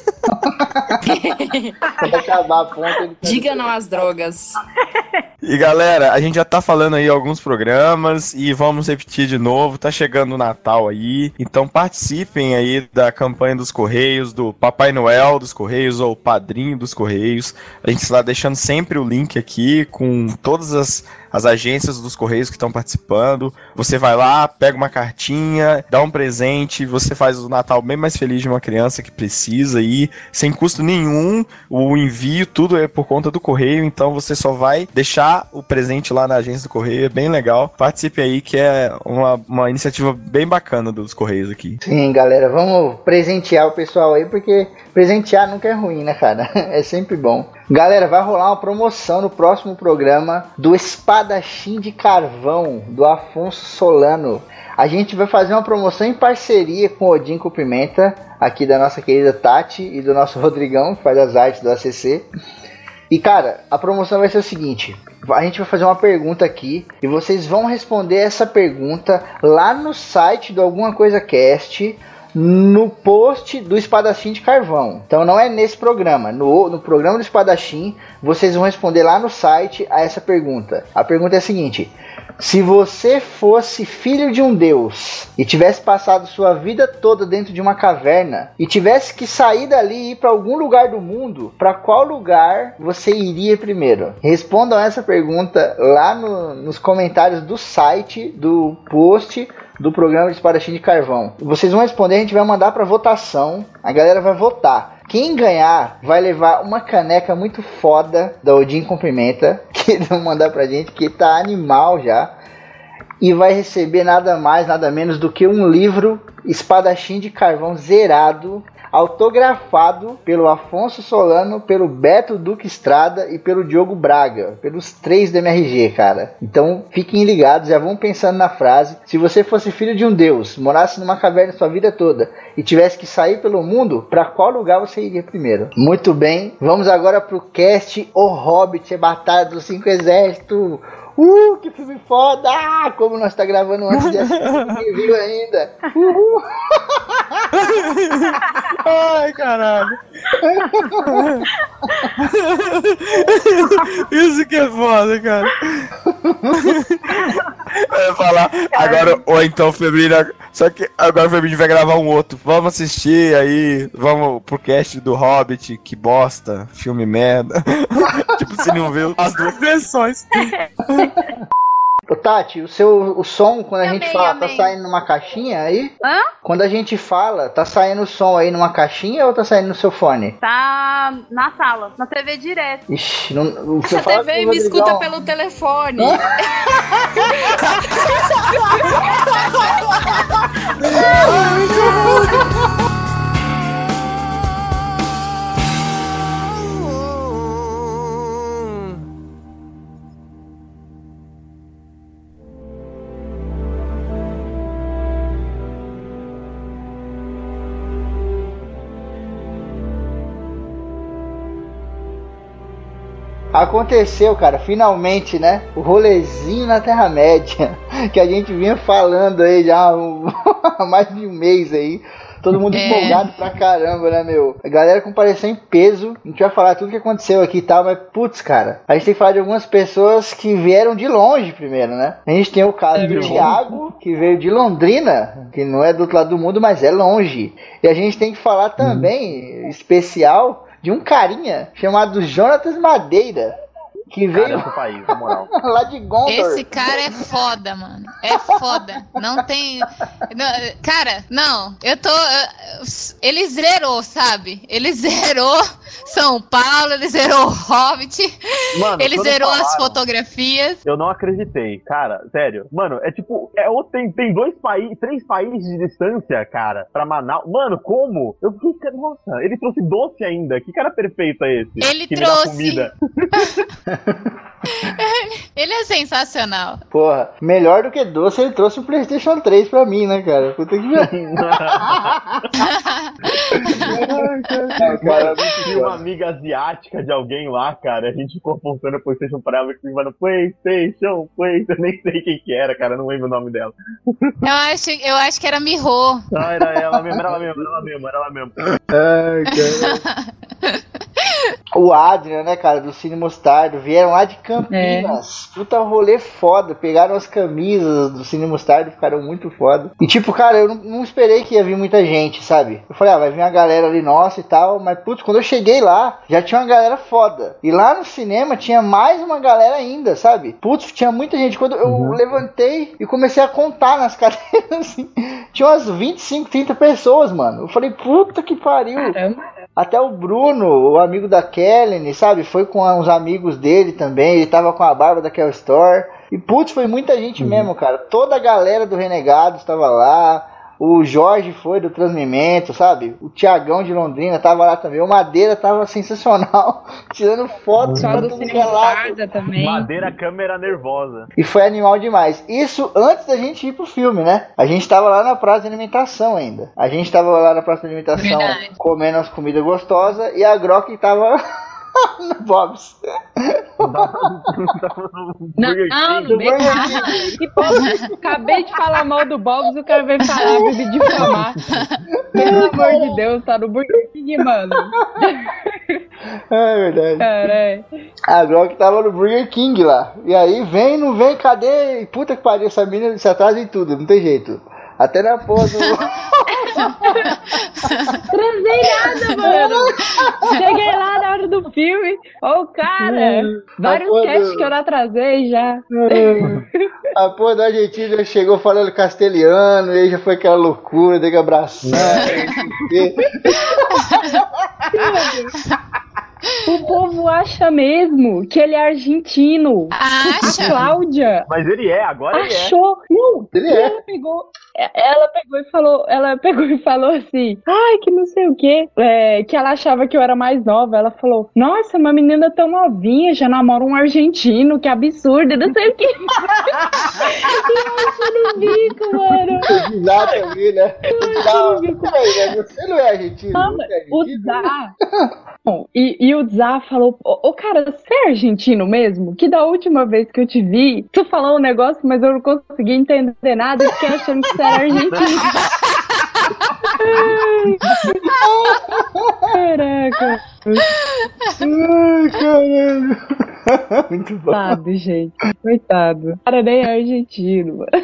Quando acabar a ponta, ele Diga não às drogas. E galera, a gente já tá falando aí alguns programas e vamos repetir de novo, tá chegando o Natal aí, então participem aí da campanha dos Correios, do Papai Noel dos Correios ou Padrinho dos Correios. A gente está deixando sempre o link aqui com todas as, as agências dos Correios que estão participando. Você vai lá, pega uma cartinha, dá um presente, você faz o Natal bem mais feliz de uma criança que precisa aí, sem custo nenhum. O envio, tudo é por conta do Correio, então você só vai deixar o presente lá na agência do Correio, é bem legal. Participe aí, que é uma, uma iniciativa bem bacana dos Correios aqui. Sim, galera, vamos presentear o pessoal aí, porque presentear nunca é ruim, né, cara? É sempre bom. Galera, vai rolar uma promoção no próximo programa do Espadachim de Carvão, do Afonso Solano. A gente vai fazer uma promoção em parceria com o Odin com Pimenta, aqui da nossa querida Tati e do nosso Rodrigão, que faz as artes do A C C. E cara, a promoção vai ser o seguinte: a gente vai fazer uma pergunta aqui e vocês vão responder essa pergunta lá no site do Alguma Coisa Cast, no post do Espadachim de Carvão. Então não é nesse programa, no, no programa do Espadachim vocês vão responder lá no site a essa pergunta. A pergunta é a seguinte: se você fosse filho de um deus e tivesse passado sua vida toda dentro de uma caverna e tivesse que sair dali e ir para algum lugar do mundo, para qual lugar você iria primeiro? Respondam essa pergunta lá no, nos comentários do site, do post do programa de Espadachim de Carvão. Vocês vão responder, a gente vai mandar para votação, a galera vai votar. Quem ganhar vai levar uma caneca muito foda da Odin com Pimenta, que eles vão mandar pra gente, que tá animal já. E vai receber nada mais, nada menos do que um livro Espadachim de Carvão zerado, autografado pelo Afonso Solano, pelo Beto Duque Estrada e pelo Diogo Braga, pelos três do M R G, cara. Então fiquem ligados, já vão pensando na frase. Se você fosse filho de um deus, morasse numa caverna sua vida toda e tivesse que sair pelo mundo, pra qual lugar você iria primeiro? Muito bem, vamos agora pro cast O Hobbit, a Batalha dos Cinco Exércitos. Uh, que filme foda! Ah, como nós tá gravando antes de assistir, ninguém viu ainda. Uhul. Ai, caralho. Isso que é foda, cara. Eu ia falar, agora, ou então o Febrino, só que agora o Febrino vai gravar um outro. Vamos assistir aí, vamos pro cast do Hobbit, que bosta, filme merda. Tipo, você não viu as duas versões. Ô Tati, o seu o som quando a Amei, gente fala, amei. tá saindo numa caixinha aí? Hã? Quando a gente fala, tá saindo o som aí numa caixinha ou tá saindo no seu fone? Tá na sala, na T V direto. Ixi, não, o que Você eu falo T V com o e me escuta Rodrigão- pelo telefone. Aconteceu, cara, finalmente, né? O rolezinho na Terra-média, que a gente vinha falando aí já há mais de um mês aí. Todo mundo É. empolgado pra caramba, né, meu? A galera compareceu em peso. A gente vai falar tudo que aconteceu aqui e tal, mas putz, cara, a gente tem que falar de algumas pessoas que vieram de longe primeiro, né? A gente tem o caso É do verdade. Thiago, que veio de Londrina, que não é do outro lado do mundo, mas é longe. E a gente tem que falar também, especial, de um carinha chamado Jonatas Madeira, que Cara, veio esse país, na moral. lá de Gondor. Esse cara é foda, mano. É foda. Não tem. Não, cara, não. Eu tô. eu- Ele zerou, sabe? Ele zerou São Paulo, ele zerou o Hobbit, Mano, ele quando zerou as falaram, fotografias. Eu não acreditei, cara, sério. Mano, é tipo, é, ou tem, tem dois países, três países de distância, cara, pra Manaus. Mano, como? Eu fiquei, nossa, ele trouxe doce ainda. Que cara perfeito é esse? Ele que me dá trouxe. comida. Ele é sensacional. Porra, melhor do que doce, ele trouxe o PlayStation três pra mim, né, cara? Puta que pariu. Cara, eu tinha uma amiga asiática de alguém lá, cara. A gente ficou apontando o PlayStation pra ela e falando PlayStation, PlayStation. Eu nem sei quem que era, cara. Não lembro o nome dela. Eu acho, eu acho que era Miho. Ah, era ela mesmo, era ela mesmo, era ela mesmo, era ela mesmo. Ai, cara. O Adrian, né, cara, do Cine Mostardo, vieram lá de Campinas. Puta rolê foda. Pegaram as camisas do Cine Mostardo, ficaram muito foda. E tipo, cara, eu não, não esperei que ia vir muita gente, sabe? Eu falei, ah, vai vir uma galera ali nossa e tal. Mas, putz, quando eu cheguei lá, já tinha uma galera foda. E lá no cinema tinha mais uma galera ainda, sabe? Putz, tinha muita gente. Quando eu Uhum. levantei e comecei a contar nas cadeiras, assim, tinha umas vinte e cinco, trinta pessoas, mano. Eu falei, puta que pariu. Caramba. Até o Bruno, o amigo da Kellen, sabe? Foi com uns amigos dele também. Ele tava com a barba da Kel Store. E putz, foi muita gente mesmo, cara. Toda a galera do Renegado estava lá. O Jorge foi do Transmimento, sabe? O Tiagão de Londrina tava lá também. O Madeira tava sensacional, tirando fotos Só pra do tudo Cine que é lado. Mostarda também. Madeira, câmera nervosa. E foi animal demais. Isso antes da gente ir pro filme, né? A gente tava lá na praça de alimentação ainda. A gente tava lá na praça de alimentação Verdade. comendo as comidas gostosas e a Grok tava no Bob's. Não, Burger não, King. bem- que porra, acabei de falar mal do Bob's, o cara veio falar, veio me difamar. Pelo amor de Deus, tá no Burger King, mano. É verdade. Caralho. A Grok tava no Burger King lá. E aí, vem, não vem, cadê? E puta que pariu, essa menina se atrasa em tudo, não tem jeito. Até na porra do... Transei nada, mano. Cheguei lá na hora do filme. Ó, o cara. Vários Acordo. casts que eu não atrasei já. A porra da Argentina chegou falando castelhano, e aí já foi aquela loucura, tem que abraçar. não sei o quê. O povo acha mesmo que ele é argentino. A Acha? Cláudia Mas ele é, agora ele é. achou. Não, Ele é. ela pegou. ela pegou e falou, ela pegou e falou assim, ai, que não sei o quê, é, que ela achava que eu era mais nova. Ela falou, nossa, uma menina tão novinha, já namora um argentino, que absurdo, não sei o quê. E eu no bico, mano. Exato, eu vi, né? Você não é argentino? Não, você é argentino? o Zá. Bom, e, e o Zá falou, ô, ô cara, você é argentino mesmo? Que da última vez que eu te vi, tu falou um negócio, mas eu não consegui entender nada e fiquei achando que você era argentino. Caraca. Ai, caralho. Muito bom. Coitado, gente. Coitado. O cara nem é argentino, mano.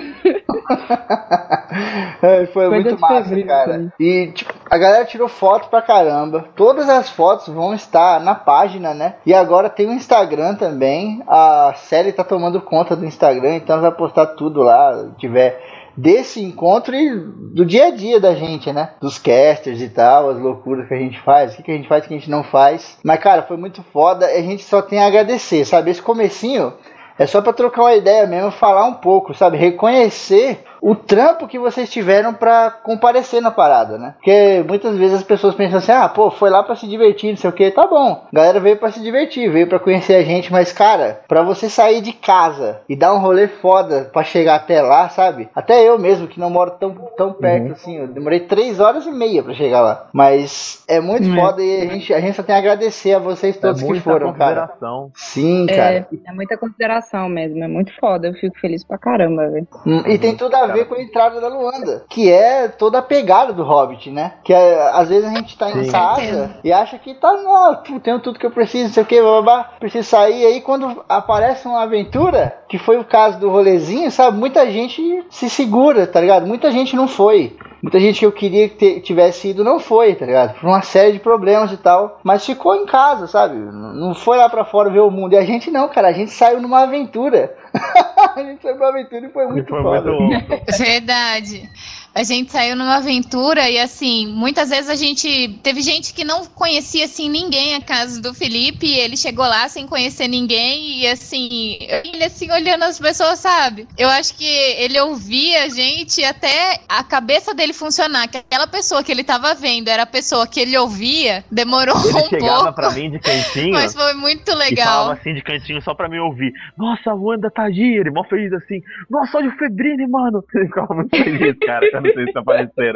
É, foi Coisa muito massa, febril, cara. né? E tipo, a galera tirou foto pra caramba. Todas as fotos vão estar na página, né? E agora tem o Instagram também. A série tá tomando conta do Instagram, então vai postar tudo lá. Se tiver desse encontro e do dia a dia da gente, né? Dos casters e tal, as loucuras que a gente faz, o que, que a gente faz, o que a gente não faz. Mas, cara, foi muito foda. A gente só tem a agradecer, sabe? Esse comecinho é só pra trocar uma ideia mesmo, falar um pouco, sabe? Reconhecer o trampo que vocês tiveram pra comparecer na parada, né? Porque muitas vezes as pessoas pensam assim, ah, pô, foi lá pra se divertir, não sei o que, tá bom. A galera veio pra se divertir, veio pra conhecer a gente, mas, cara, pra você sair de casa e dar um rolê foda pra chegar até lá, sabe? Até eu mesmo, que não moro tão, tão perto uhum. assim, eu demorei três horas e meia pra chegar lá. Mas é muito uhum. foda e a gente, a gente só tem a agradecer a vocês todos é que foram, cara. Sim, cara. É, é muita consideração mesmo, é muito foda, eu fico feliz pra caramba, velho. Hum, e tem tudo a ver com a entrada da Luanda, que é toda a pegada do Hobbit, né? Que é, às vezes a gente tá em Sim. casa e acha que tá, não, tenho tudo que eu preciso, não sei o que, babá, preciso sair. Aí quando aparece uma aventura, que foi o caso do rolezinho, sabe? Muita gente se segura, tá ligado? Muita gente não foi. Muita gente que eu queria que tivesse ido não foi, tá ligado? Por uma série de problemas e tal. Mas ficou em casa, sabe? Não foi lá pra fora ver o mundo. E a gente não, cara. A gente saiu numa aventura. A gente saiu numa aventura e foi muito foi foda. Muito... Verdade. A gente saiu numa aventura e, assim, muitas vezes a gente... Teve gente que não conhecia, assim, ninguém a casa do Felipe. E ele chegou lá sem conhecer ninguém e, assim... Ele, assim, olhando as pessoas, sabe? Eu acho que ele ouvia a gente até a cabeça dele funcionar. Que aquela pessoa que ele tava vendo era a pessoa que ele ouvia. Demorou ele um pouco. Ele chegava pra mim de cantinho. Mas foi muito legal. E falava assim de cantinho só pra me ouvir. Nossa, a Wanda tá gira. Mó feliz assim. Nossa, olha o Febrini, mano. Ele ficava muito feliz, cara. Eu não sei se apareceram.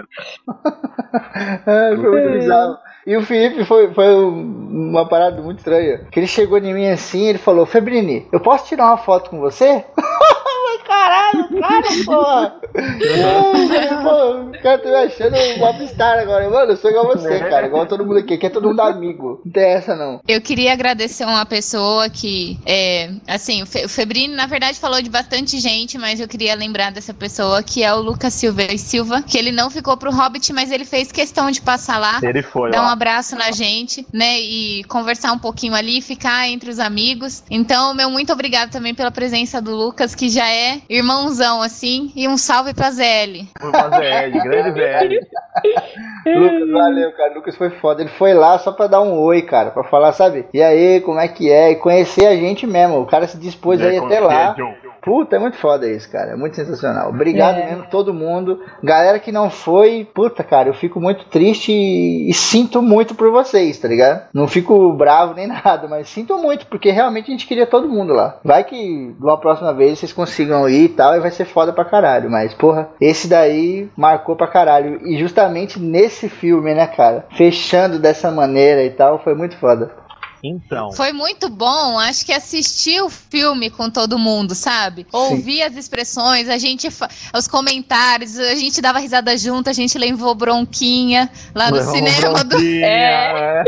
É, foi muito bizarro. E o Felipe foi, foi uma parada muito estranha. Que ele chegou em mim assim, ele falou, Febrini, eu posso tirar uma foto com você? Caralho, cara, porra! Pô, o cara tá me achando um popstar agora. Mano, eu sou igual você, cara. Igual todo mundo aqui. Aqui é todo mundo amigo. Não tem essa, não. Eu queria agradecer uma pessoa que, é, assim, o, Fe, o Febrini, na verdade, falou de bastante gente, mas eu queria lembrar dessa pessoa, que é o Lucas Silva e Silva, que ele não ficou pro Hobbit, mas ele fez questão de passar lá. Ele foi, dar ó. um abraço na gente, né, e conversar um pouquinho ali, ficar entre os amigos. Então, meu muito obrigado também pela presença do Lucas, que já é irmãozão, assim, e um salve pra Zé L. Pra Zé L, grande Zé L. Lucas, valeu, cara. Lucas foi foda. Ele foi lá só pra dar um oi, cara, pra falar, sabe? E aí, como é que é? E conhecer a gente mesmo. O cara se dispôs aí até lá. Puta, é muito foda isso, cara. É muito sensacional. Obrigado é. mesmo, todo mundo. Galera que não foi, puta, cara, eu fico muito triste e, e sinto muito por vocês, tá ligado? Não fico bravo nem nada, mas sinto muito, porque realmente a gente queria todo mundo lá. Vai que de uma próxima vez vocês consigam ir e tal, e vai ser foda pra caralho. Mas, porra, esse daí marcou pra caralho. E justamente nesse filme, né, cara? Fechando dessa maneira e tal, foi muito foda. Então. Foi muito bom, acho que assistir o filme com todo mundo, sabe? Sim. Ouvir as expressões, a gente, os comentários, a gente dava risada junto, a gente levou bronquinha lá no levou cinema do... É.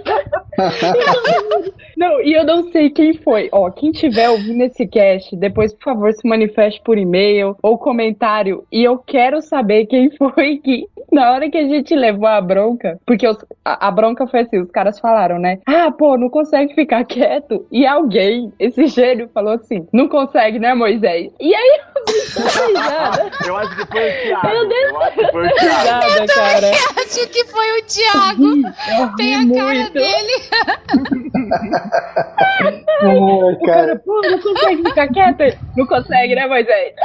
Não, e eu não sei quem foi. Ó, quem tiver ouvindo esse cast, depois, por favor, se manifeste por e-mail ou comentário. E eu quero saber quem foi que, na hora que a gente levou a bronca, porque os, a, a bronca foi assim, os caras falaram, né? Ah, pô, não consegue ficar quieto. E alguém, esse gênio, falou assim, não consegue, né, Moisés? E aí eu Eu acho que foi o Thiago. Meu Deus. Eu acho que foi o Thiago. Eu também acho que foi o Thiago. Tem a cara muito. dele. Oh, o cara, pô, não consegue ficar quieto? Não consegue, né, Moisés?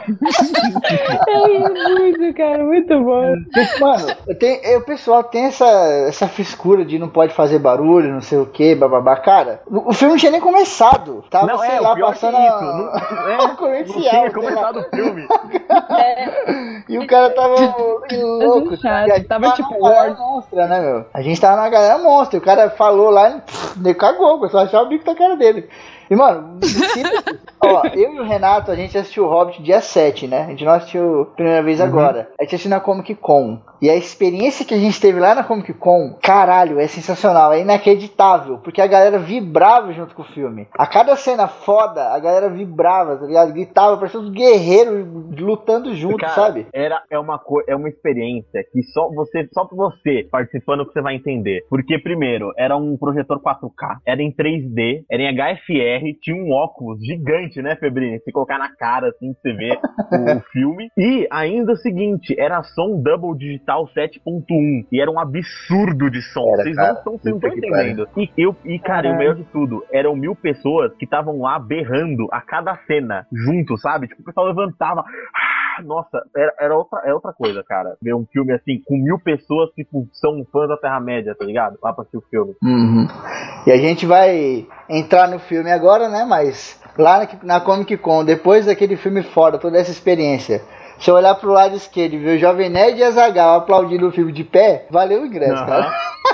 É muito, cara, muito bom. Mano, tem, o pessoal tem essa, essa frescura de não pode fazer barulho, não sei o que, bababá. Cara, o filme não tinha nem começado. Tava, Não, sei é, lá, o pior passando que é a- isso. Não, é, a não comercial, tinha sei lá. começado o filme. E o cara tava louco. chato, E a gente tava tipo numa galera War. monstra, né, meu? A gente tava na galera monstra. E o cara falou lá e ele cagou. O pessoal achava o bico da cara dele. E, mano, ó, eu e o Renato, a gente assistiu o Hobbit dia sete, né? A gente não assistiu a primeira vez agora. A gente assistiu na Comic Con. E a experiência que a gente teve lá na Comic Con, caralho, é sensacional, é inacreditável, porque a galera vibrava junto com o filme. A cada cena foda, a galera vibrava, tá ligado? Gritava, parecia uns guerreiros lutando junto, Cara, sabe? Era, é, uma co- é uma experiência que só você, só você participando que você vai entender. Porque, primeiro, era um projetor quatro K, era em três D, era em H F R, tinha um óculos gigante, né, Febrini? Se colocar na cara, assim, você vê o, o filme. E ainda o seguinte, era som double digital sete ponto um. E era um absurdo de som. Era, Vocês cara. não estão vocês não Puta estão que entendendo. E, eu, e, cara, e o melhor de tudo, eram mil pessoas que estavam lá berrando a cada cena, junto, sabe? Tipo, o pessoal levantava. Ah, nossa, era, era outra, é outra coisa, cara. Ver um filme assim, com mil pessoas que tipo, são fãs da Terra-média, tá ligado? Lá pra assistir o filme. Uhum. E a gente vai entrar no filme agora, né? Mas lá na, na Comic Con, depois daquele filme fora, toda essa experiência, se eu olhar pro lado esquerdo e ver o Jovem Nerd e a Zagal aplaudindo o filme de pé, valeu o ingresso, Aham. cara.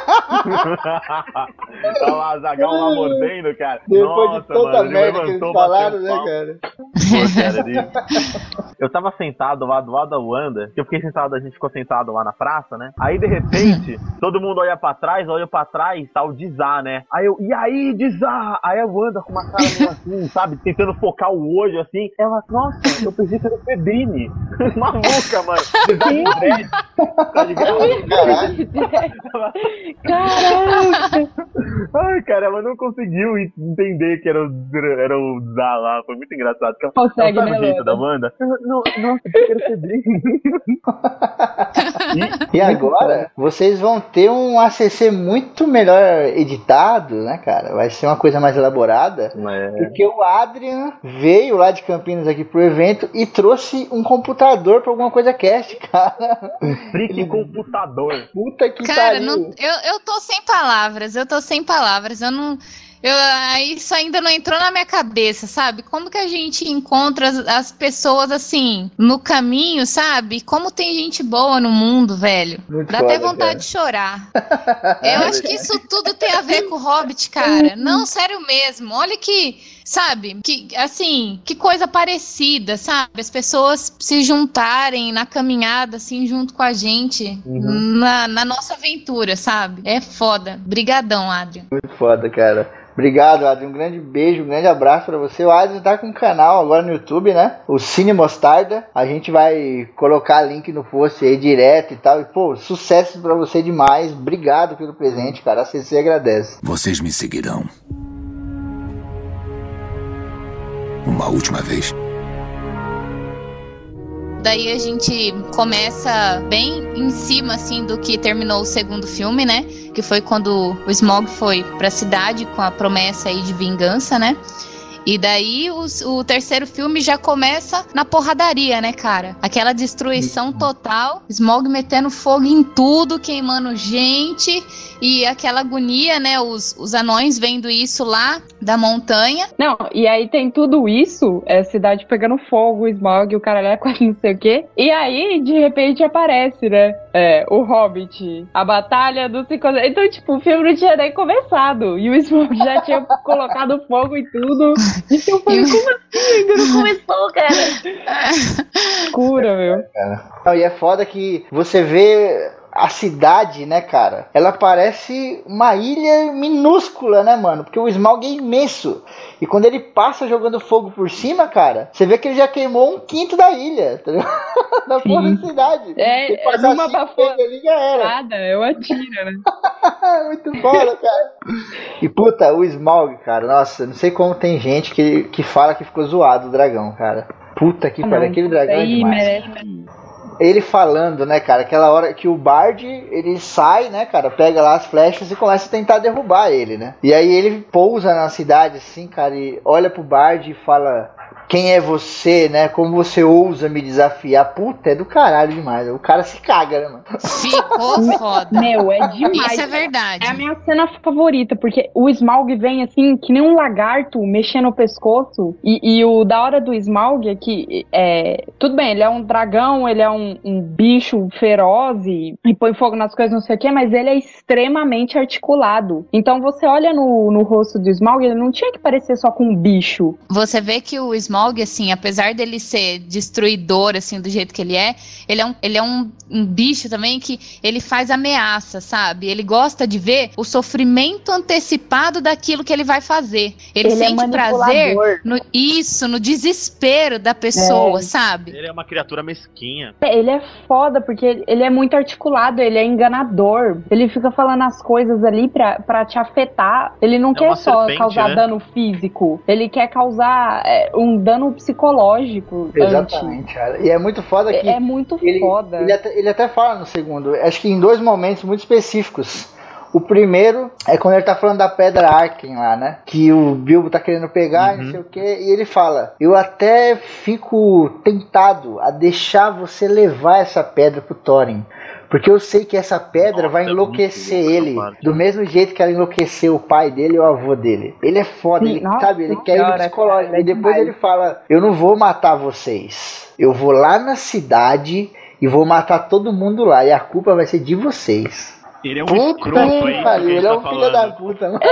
Tá lá, Zagal lá mordendo, cara. Depois Nossa, de tanta mano, ele merda que eles levantou, falaram, bateu né, palma. cara? Pô, cara, ele- Eu tava sentado lá do lado da Wanda, que eu fiquei sentado, a gente ficou sentado lá na praça, né? Aí, de repente, todo mundo olha pra trás, olha pra trás, tá o Dizá, né? Aí eu, e aí, Dizá? Aí a Wanda com uma cara meio assim, sabe? Tentando focar o olho, assim. Ela, nossa, eu pensei que era o Pedrini. Maluca, mano. Dizá de dread. Tá ligado? Caraca! Ai, cara, ela não conseguiu entender que era o, era o Dizá lá. Foi muito engraçado. Consegue, Sabe né, o jeito Wanda? da Wanda? Não, não, nossa, eu pensei que era o Pedrini. E agora, vocês vão ter um A C C muito melhor editado, né, cara? Vai ser uma coisa mais elaborada. É. Porque o Adrian veio lá de Campinas aqui pro evento e trouxe um computador pra alguma coisa cast, cara. Um freak computador. Puta que Cara, pariu. não, eu, eu tô sem palavras, eu tô sem palavras, eu não. Eu, ah, isso ainda não entrou na minha cabeça, sabe? Como que a gente encontra as, as pessoas assim, no caminho, sabe? Como tem gente boa no mundo, velho. Muito Dá foda, até vontade cara. de chorar. Eu acho que isso tudo tem a ver com o Hobbit, cara. Não, sério mesmo. Olha que, sabe? Que, assim, que coisa parecida, sabe? As pessoas se juntarem na caminhada, assim, junto com a gente, Uhum. na, na nossa aventura, sabe? É foda. Brigadão, Adrian. Muito foda, cara. Obrigado, Adrian. Um grande beijo, um grande abraço pra você. O Adrian tá com um canal agora no YouTube, né? O Cine Mostarda. A gente vai colocar link no post aí direto e tal. E, pô, sucesso pra você demais. Obrigado pelo presente, cara. A C C agradece. Vocês me seguirão. Uma última vez. Daí a gente começa bem em cima, assim, do que terminou o segundo filme, né? Que foi quando o Smaug foi pra cidade com a promessa aí de vingança, né? E daí os, o terceiro filme já começa na porradaria, né, cara? Aquela destruição total, Smaug metendo fogo em tudo, queimando gente, e aquela agonia, né? Os, os anões vendo isso lá da montanha. Não, e aí tem tudo isso, é a cidade pegando fogo, o Smaug, o cara é quase não sei o quê. E aí, de repente, aparece, né? É, o Hobbit, a batalha dos cinco... Então, tipo, o filme não tinha nem começado. E o Smaug já tinha colocado fogo em tudo. E eu falei, como assim? Ainda não começou, cara? Cura, meu. Não, e é foda que você vê a cidade, né, cara? Ela parece uma ilha minúscula, né, mano? Porque o Smaug é imenso. E quando ele passa jogando fogo por cima, cara, você vê que ele já queimou um quinto da ilha, tá ligado? Da porra da cidade. É, Ele passar numa cinco bafona- vezes ali já era. Nada, eu atiro, né? Muito foda, cara. E puta, o Smaug, cara, nossa, não sei como tem gente que, que fala que ficou zoado o dragão, cara. Puta que pariu, aquele dragão é Aí demais. merece. Ele falando, né, cara, aquela hora que o Bard, ele sai, né, cara, pega lá as flechas e começa a tentar derrubar ele, né? E aí ele pousa na cidade, assim, cara, e olha pro Bard e fala: quem é você, né? Como você ousa me desafiar. Puta, é do caralho demais. O cara se caga, né, mano? Ficou foda. Meu, é demais. Isso é verdade. É a minha cena favorita, porque o Smaug vem assim, que nem um lagarto mexendo o pescoço. E, e o da hora do Smaug é que, é, tudo bem, ele é um dragão, ele é um, um bicho feroz e, e põe fogo nas coisas, não sei o que, mas ele é extremamente articulado. Então você olha no, no rosto do Smaug, ele não tinha que parecer só com um bicho. Você vê que o Smaug, assim, apesar dele ser destruidor, assim, do jeito que ele é, ele é um, ele é um, um bicho também que ele faz ameaça, sabe? Ele gosta de ver o sofrimento antecipado daquilo que ele vai fazer. Ele, Ele é sente prazer manipulador. no, isso, no desespero da pessoa, É. sabe? Ele é uma criatura mesquinha. É, ele é foda, porque ele é muito articulado, ele é enganador. Ele fica falando as coisas ali pra, pra te afetar. Ele não É quer uma só serpente, causar né? dano físico. Ele quer causar é, um dano psicológico. Exatamente, cara. E é muito foda anti. que É, é muito ele, foda. ele, até, ele até fala no segundo, acho que em dois momentos muito específicos. O primeiro é quando ele tá falando da pedra Arken lá, né? Que o Bilbo tá querendo pegar, Uhum. não sei o que, e ele fala: eu até fico tentado a deixar você levar essa pedra pro Thorin. Porque eu sei que essa pedra Nossa, vai é enlouquecer muito louco ele. essa parte. Do mesmo jeito que ela enlouqueceu o pai dele e o avô dele. Ele é foda, Sim, ele, nossa, sabe? Ele nossa quer ir no senhora, psicológico. cara, é E depois demais. ele fala: eu não vou matar vocês. Eu vou lá na cidade e vou matar todo mundo lá. E a culpa vai ser de vocês. Ele é um Puta escroto, que hein? pariu, ele é um tá filho falando. da puta, mano.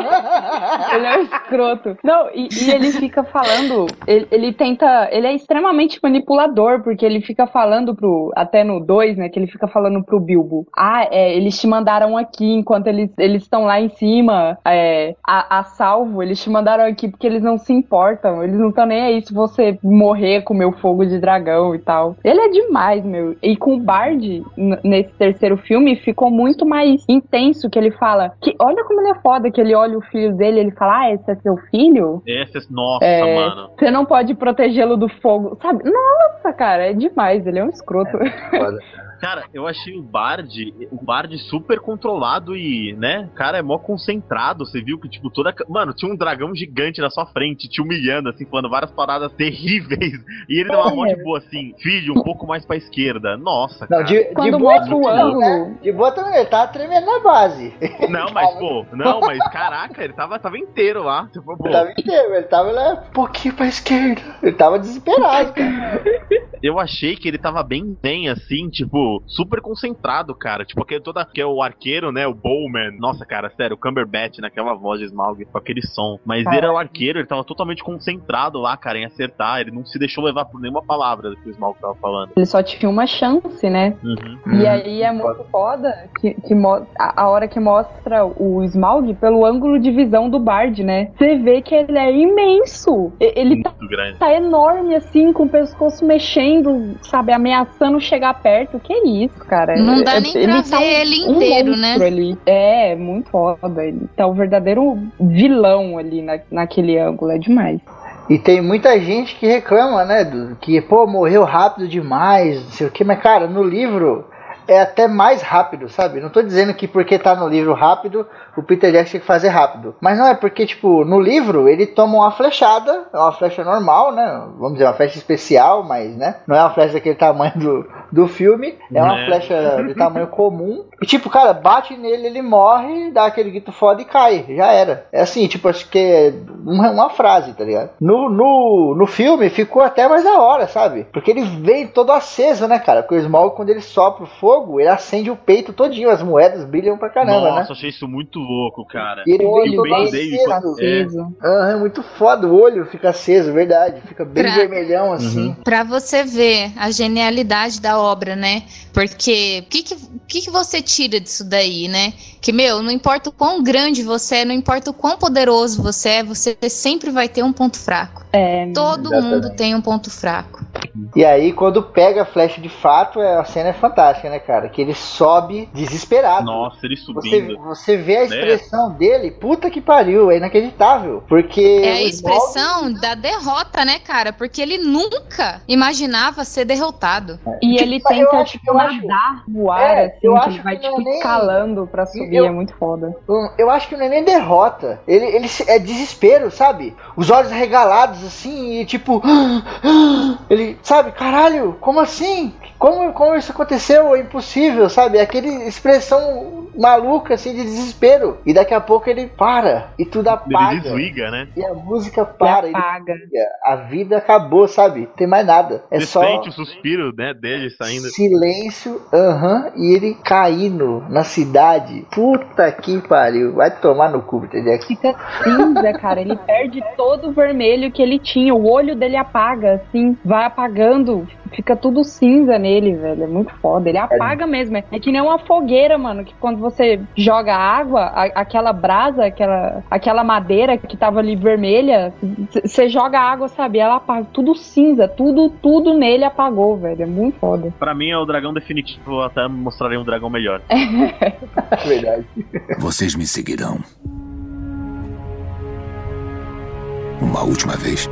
Ele é um escroto. Não, e, e ele fica falando, ele, ele tenta, ele é extremamente manipulador, porque ele fica falando pro, até no dois, né, que ele fica falando pro Bilbo, ah, é, eles te mandaram aqui enquanto eles eles estão lá em cima, é, a, a salvo, eles te mandaram aqui porque eles não se importam, eles não estão nem aí se você morrer com o meu fogo de dragão e tal. Ele é demais, meu. E com o Bard, n- nesse terceiro filme, ficou muito mais intenso, que ele fala, que olha como ele é foda, que ele olha o filho dele e ele fala, ah, esse é seu filho? Esse é... Nossa, É, mano. você não pode protegê-lo do fogo, sabe? Nossa, cara, é demais, ele é um escroto. Foda. Cara, eu achei o Bard, o Bard super controlado e, né, cara, é mó concentrado. Você viu que, tipo, toda. Mano, tinha um dragão gigante na sua frente, te humilhando, assim, falando várias paradas terríveis. E ele dá uma mó de boa, assim, filho, um pouco mais pra esquerda. Nossa, Não, cara. de, de Quando boa mostra o também não, ângulo. né? De boa também, ele tava tremendo na base. Não, mas, pô, não, mas caraca, ele tava, tava inteiro lá. Tipo, pô, Ele tava inteiro, ele tava lá um pouquinho pra esquerda. Ele tava desesperado, cara. eu achei que ele tava bem bem, assim, tipo, super concentrado, cara. Tipo, aquele toda. Que é o arqueiro, né? O Bowman. Nossa, cara, sério, o Cumberbatch naquela voz de Smaug, com aquele som. Mas ele era o arqueiro, ele tava totalmente concentrado lá, cara, em acertar. Ele não se deixou levar por nenhuma palavra do que o Smaug tava falando. Ele só tinha uma chance, né? Uhum. E aí é muito foda que, que mo- a, a hora que mostra o Smaug pelo ângulo de visão do Bard, né? Você vê que ele é imenso. E- Ele tá, Muito grande. tá enorme, assim, com o pescoço mexendo, sabe? Ameaçando chegar perto. Que isso, cara? Não dá É- nem ele pra tá ver um- ele um inteiro, monstro né? ali. É, muito foda. Ele tá o verdadeiro vilão ali na, naquele ângulo. É demais. E tem muita gente que reclama, né, do, que, pô, morreu rápido demais, não sei o que, mas, cara, no livro é até mais rápido, sabe? Não tô dizendo que porque tá no livro rápido, o Peter Jackson tem que fazer rápido. Mas não é porque, tipo, no livro ele toma uma flechada, é uma flecha normal, né? Vamos dizer, uma flecha especial, mas, né? Não é uma flecha daquele tamanho do, do filme, é uma É. flecha de tamanho comum. E, tipo, cara, bate nele, ele morre, dá aquele grito foda e cai, já era. É assim, tipo, acho que é uma, uma frase, tá ligado? No, no, no filme ficou até mais da hora, sabe? Porque ele vem todo aceso, né, cara? Porque o Smaug, quando ele sopra o fogo, ele acende o peito todinho, as moedas brilham pra caramba, Nossa, né? achei isso muito louco, cara. E ele O vem olho todo bem dele veio, aceso. é. aceso. Ah, é muito foda, o olho fica aceso, verdade. Fica bem Pra- vermelhão, assim. Pra você ver a genialidade da obra, né? Porque o que, que, que, que você tira disso daí, né? Que, meu, não importa o quão grande você é, não importa o quão poderoso você é, você sempre vai ter um ponto fraco. É, Todo Exatamente. mundo tem um ponto fraco. E aí, quando pega a flecha de fato, a cena é fantástica, né, cara? Que ele sobe desesperado. Nossa, ele subindo. Você, você vê a expressão é. dele, puta que pariu, é inacreditável. Porque. É a expressão Smaug... da derrota, né, cara? Porque ele nunca imaginava ser derrotado. E ele tipo, tenta, acho, tipo, nadar no ar, é, assim, eu que acho ele vai, que tipo, nem... escalando pra subir, eu... é muito foda. Eu acho que não é nem derrota. Ele, ele é desespero, sabe? Os olhos regalados, assim, e tipo. Ele, sabe, caralho, como assim? Como, como isso aconteceu? É impossível, sabe? Aquela expressão maluca, assim, de desespero. E daqui a pouco ele para e tudo apaga. Ele desliga, né? E a música para. Ele apaga. Ele, a vida acabou, sabe? Não tem mais nada. É Você só sente o suspiro, né, dele saindo. Silêncio, aham, uh-huh, e ele caindo na cidade. Puta que pariu. Vai tomar no cu, entendeu? Fica cinza, cara. Ele perde todo o vermelho que ele tinha. O olho dele apaga, assim. Vai apagando. Fica tudo cinza nele, velho. É muito foda. Ele apaga é. mesmo. É que nem uma fogueira, mano. Que quando você joga água, a, aquela brasa, aquela, aquela madeira que tava ali vermelha, você joga água, sabe? Ela apaga. Tudo cinza. Tudo, tudo nele apagou, velho. É muito foda. Pra mim é o dragão definitivo. Eu até mostrarei um dragão melhor. Verdade. Vocês me seguirão. Uma última vez.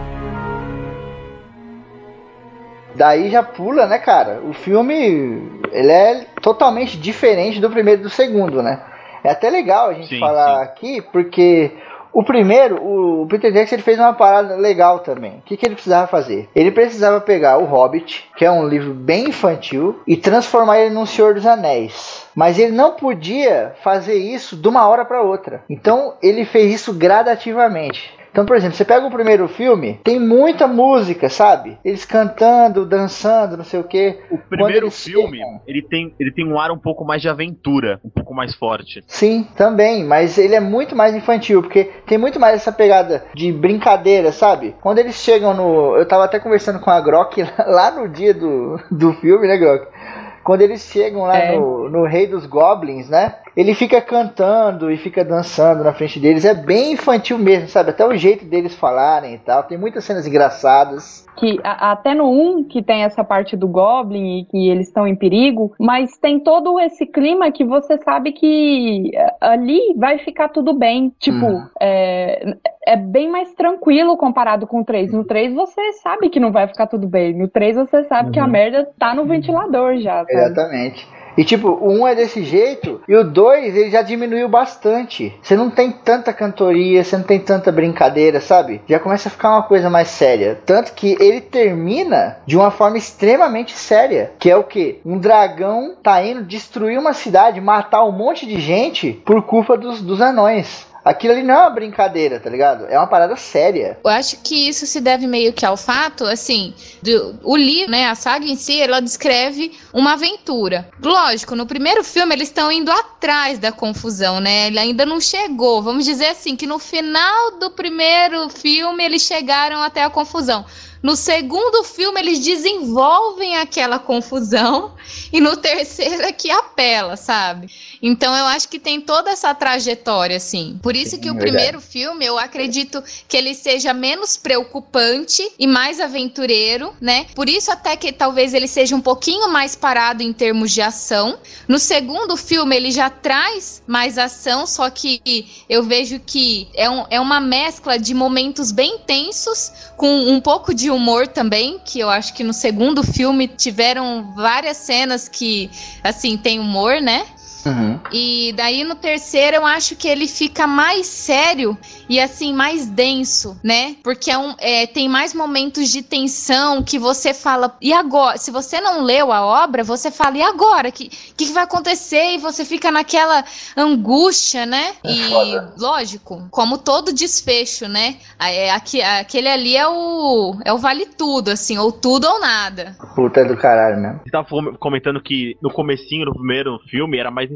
Daí já pula, né, cara? O filme, ele é totalmente diferente do primeiro e do segundo, né? É até legal a gente sim, falar sim. aqui, porque o primeiro, o Peter Jackson, ele fez uma parada legal também. O que, que ele precisava fazer? Ele precisava pegar o Hobbit, que é um livro bem infantil, e transformar ele num Senhor dos Anéis. Mas ele não podia fazer isso de uma hora para outra. Então ele fez isso gradativamente. Então, por exemplo, você pega o primeiro filme, tem muita música, sabe? Eles cantando, dançando, não sei o quê. O primeiro filme, chegam... ele, tem, ele tem um ar um pouco mais de aventura, um pouco mais forte. Sim, também, mas ele é muito mais infantil, porque tem muito mais essa pegada de brincadeira, sabe? Quando eles chegam no... Eu tava até conversando com a Grok lá no dia do, do filme, né, Grok? Quando eles chegam lá é. no, no Rei dos Goblins, né? Ele fica cantando e fica dançando na frente deles. É bem infantil mesmo, sabe? Até o jeito deles falarem e tal. Tem muitas cenas engraçadas. Que a, até no um, que tem essa parte do Goblin e que eles estão em perigo, mas tem todo esse clima que você sabe que ali vai ficar tudo bem. Tipo, hum. é, é bem mais tranquilo comparado com o três. No três você sabe que não vai ficar tudo bem. No três você sabe uhum. que a merda tá no ventilador já. Sabe? Exatamente. E tipo, o um é desse jeito e o dois ele já diminuiu bastante. Você não tem tanta cantoria, você não tem tanta brincadeira, sabe? Já começa a ficar uma coisa mais séria. Tanto que ele termina de uma forma extremamente séria. Que é o quê? Um dragão tá indo destruir uma cidade, matar um monte de gente por culpa dos, dos anões. Aquilo ali não é uma brincadeira, tá ligado? É uma parada séria. Eu acho que isso se deve meio que ao fato, assim, do, o livro, né, a saga em si, ela descreve uma aventura. Lógico, no primeiro filme eles estão indo atrás da confusão, né? Ele ainda não chegou. Vamos dizer assim, que no final do primeiro filme eles chegaram até a confusão. No segundo filme, eles desenvolvem aquela confusão. E no terceiro é que apela, sabe? Então, eu acho que tem toda essa trajetória, assim. Por isso Sim, que o verdade. primeiro filme, eu acredito que ele seja menos preocupante e mais aventureiro, né? Por isso até que talvez ele seja um pouquinho mais parado em termos de ação. No segundo filme, ele já traz mais ação, só que eu vejo que é, um, é uma mescla de momentos bem tensos, com um pouco de humor também, que eu acho que no segundo filme tiveram várias cenas que, assim, tem humor, né? Uhum. E daí no terceiro eu acho que ele fica mais sério e assim, mais denso, né? Porque é um, é, tem mais momentos de tensão que você fala, e agora? Se você não leu a obra, você fala, e agora? O que, que vai acontecer? E você fica naquela angústia, né? É e foda. Lógico, como todo desfecho, né? É, aqui, aquele ali é o, é o vale tudo, assim, ou tudo ou nada. Puta do caralho, né? Você tava comentando que no comecinho do primeiro filme era mais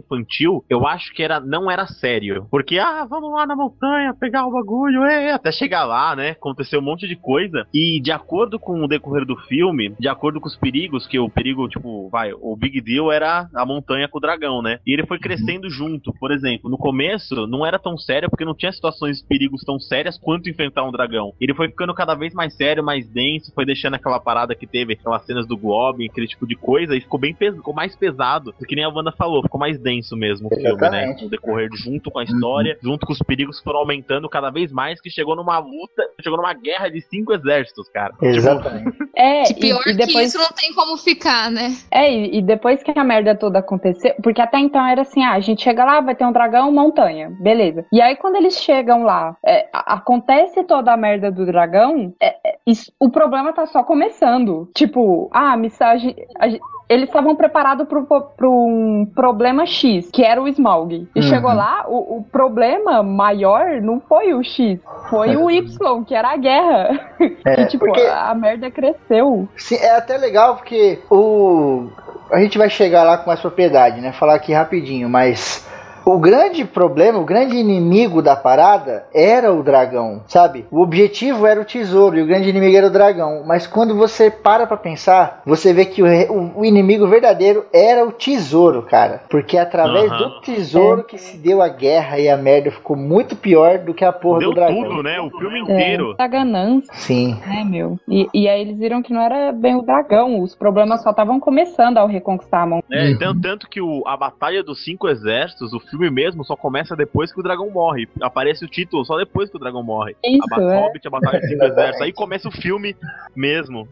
infantil, eu acho que era, não era sério. Porque, ah, vamos lá na montanha, pegar o bagulho, é, até chegar lá, né? Aconteceu um monte de coisa. E de acordo com o decorrer do filme, de acordo com os perigos, que o perigo, tipo, vai, o Big Deal era a montanha com o dragão, né? E ele foi crescendo junto. Por exemplo, no começo não era tão sério, porque não tinha situações de perigos tão sérias quanto enfrentar um dragão. Ele foi ficando cada vez mais sério, mais denso, foi deixando aquela parada que teve, aquelas cenas do Goblin, aquele tipo de coisa, e ficou bem pes- ficou mais pesado, que nem a Wanda falou, ficou mais denso mesmo o filme, né? O decorrer junto com a história, uhum. junto com os perigos que foram aumentando cada vez mais, que chegou numa luta, chegou numa guerra de cinco exércitos, cara. Exatamente. Tipo, é, que pior e, e depois... que isso não tem como ficar, né? É, e, e depois que a merda toda aconteceu, porque até então era assim, ah, a gente chega lá, vai ter um dragão, montanha, beleza. E aí quando eles chegam lá, é, acontece toda a merda do dragão, é, é, isso, o problema tá só começando. Tipo, ah, a mensagem... A, eles estavam preparados para um problema X, que era o Smaug. E uhum. chegou lá, o, o problema maior não foi o X, foi o Y, que era a guerra. É, e, tipo, porque... a merda cresceu. Sim, é até legal porque o... a gente vai chegar lá com mais propriedade, né? Falar aqui rapidinho, mas... o grande problema, o grande inimigo da parada era o dragão, sabe? O objetivo era o tesouro e o grande inimigo era o dragão. Mas quando você para pra pensar, você vê que o, o, o inimigo verdadeiro era o tesouro, cara. Porque é através uhum. do tesouro que se deu a guerra e a merda ficou muito pior do que a porra deu do dragão. Deu tudo, né? O filme inteiro. É, a ganância. Sim. É, meu. E, e aí eles viram que não era bem o dragão. Os problemas só estavam começando ao reconquistar a mão. É, então, tanto que o, a Batalha dos Cinco Exércitos, o filme mesmo só começa depois que o dragão morre. Aparece o título só depois que o dragão morre. Isso, a é. Hobbit, a Batalha dos Cinco Exércitos. Aí começa o filme mesmo.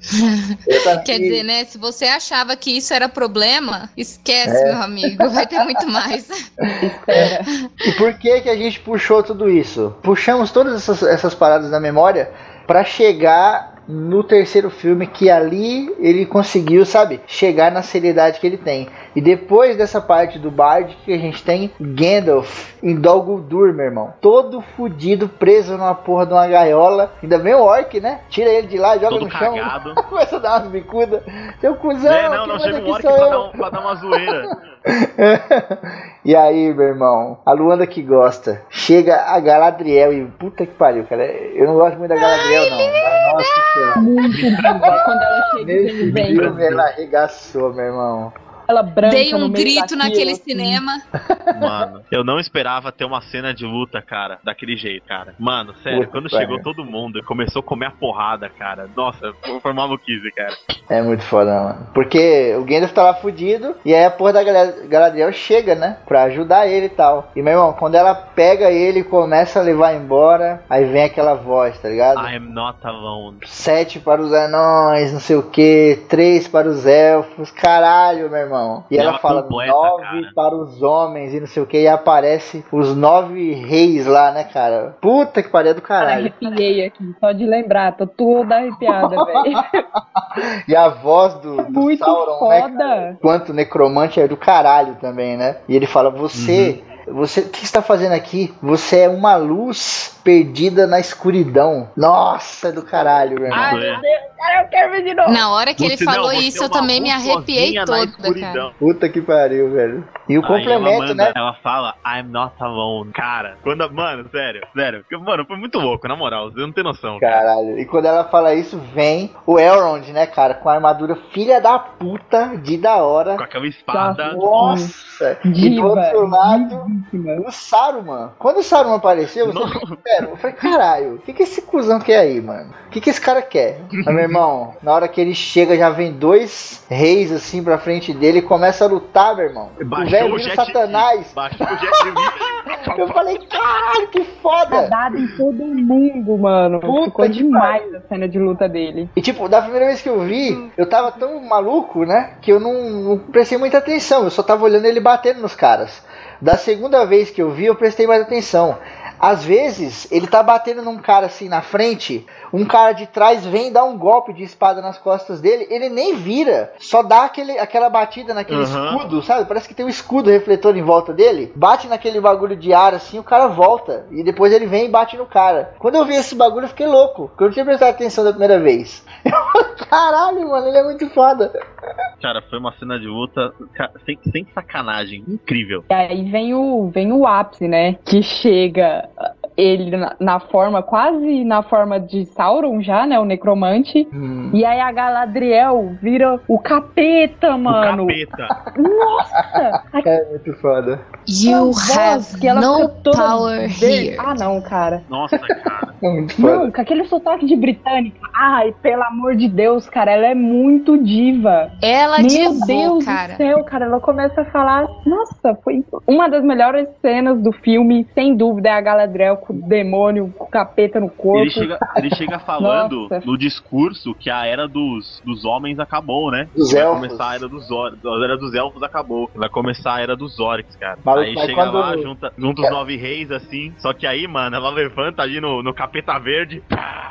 Quer dizer, né? Se você achava que isso era problema, esquece, é. meu amigo. Vai ter muito mais. É. E por que que a gente puxou tudo isso? Puxamos todas essas, essas paradas na memória pra chegar no terceiro filme, que ali ele conseguiu, sabe, chegar na seriedade que ele tem. E depois dessa parte do Bard, que a gente tem Gandalf em Dol Guldur, meu irmão, todo fudido, preso numa porra de uma gaiola. Ainda vem o orc, né? Tira ele de lá, joga todo no chão, começa a dar umas bicudas. Seu cuzão, é, não, não, chega um orc pra dar, um, pra dar uma zoeira. E aí, meu irmão, a Luanda que gosta, chega a Galadriel e puta que pariu, cara. Eu não gosto muito da Galadriel, Ai, não. Mas, nossa senhora. Muito bom. Quando ela chega, nesse filme, ela arregaçou, meu irmão. Ela branca Dei um no meio grito daquilo, naquele assim. cinema. Mano, eu não esperava ter uma cena de luta, cara, daquele jeito, cara. Mano, sério, Puta quando chegou todo mundo e começou a comer a porrada, cara. Nossa, foi maluquice, cara. É muito foda, mano. Porque o Gandalf tá lá fudido e aí a porra da Galadriel chega, né? Pra ajudar ele e tal. E, meu irmão, quando ela pega ele e começa a levar embora, aí vem aquela voz, tá ligado? I am not alone. Sete para os anões, não sei o que, três para os elfos, caralho, meu irmão. E ela, ela fala completa, nove cara. Para os homens e não sei o que, e aparece os nove reis lá, né, cara? Puta que pariu do caralho. Arrepiei aqui, só de lembrar, tô toda arrepiada, velho. E a voz do, do Muito Sauron, foda. né, quanto necromante é do caralho também, né? E ele fala, você... Uhum. Você, o que você está fazendo aqui? Você é uma luz perdida na escuridão. Nossa, é do caralho, meu irmão. Ai, meu Deus, cara, eu quero ver de novo. Na hora que você, ele falou não, isso, é eu também me arrepiei toda, cara. Puta que pariu, velho. E o Aí complemento, ela manda, né? Ela fala, I'm not alone. Cara, quando, mano, sério, sério. Mano, foi muito louco, na moral. Você não tem noção. Caralho. Cara. E quando ela fala isso, vem o Elrond, né, cara? Com a armadura filha da puta de da hora. Com aquela espada. Nossa. Diva, e do outro lado, diva. o Saruman. Quando o Saruman apareceu, você falou, eu falei, caralho, o que que esse cuzão quer aí, mano? O que que esse cara quer? Mas, meu irmão, na hora que ele chega, já vem dois reis assim pra frente dele e começa a lutar, meu irmão. Baixou o velho o jet, Satanás. Baixou o jet. Eu falei, caralho, que foda. Tá dado em todo mundo, mano. Puta Ficou demais pariu. a cena de luta dele. E tipo, da primeira vez que eu vi, eu tava tão maluco, né, que eu não, não prestei muita atenção. Eu só tava olhando ele batendo nos caras. Da segunda vez que eu vi, eu prestei mais atenção. Às vezes, ele tá batendo num cara assim na frente, um cara de trás vem dar um golpe de espada nas costas dele, ele nem vira, só dá aquele, aquela batida naquele Uhum. escudo, sabe? Parece que tem um escudo refletor em volta dele, bate naquele bagulho de ar assim, o cara volta, e depois ele vem e bate no cara. Quando eu vi esse bagulho, eu fiquei louco, porque eu não tinha prestado atenção da primeira vez. Caralho, mano, ele é muito foda. Cara, foi uma cena de luta ca- sem, sem sacanagem. Incrível. E aí vem o, vem o ápice, né? Que chega ele na, na forma, quase na forma de Sauron já, né? O necromante. Hum. E aí a Galadriel vira o capeta, mano. O capeta. Nossa! É muito foda. You voz have que ela no fica toda power verde. here. Ah, não, cara. Nossa, cara. É muito foda. Não, com aquele sotaque de britânica. Ai, pelo amor de Deus, cara, ela é muito diva. Ela Meu divou, Deus cara. do céu, cara, ela começa a falar. Nossa, foi uma das melhores cenas do filme, sem dúvida, é a Galadriel com o demônio, com o capeta no corpo. Ele chega, ele chega falando Nossa. no discurso que a era dos, dos homens acabou, né? Dos Vai elfos. começar a era dos orcs. A era dos elfos acabou. Vai começar a era dos orcs, cara. Maluco, aí mas chega quando- lá, junta, junta os nove reis assim. Só que aí, mano, ela levanta ali no, no capeta verde.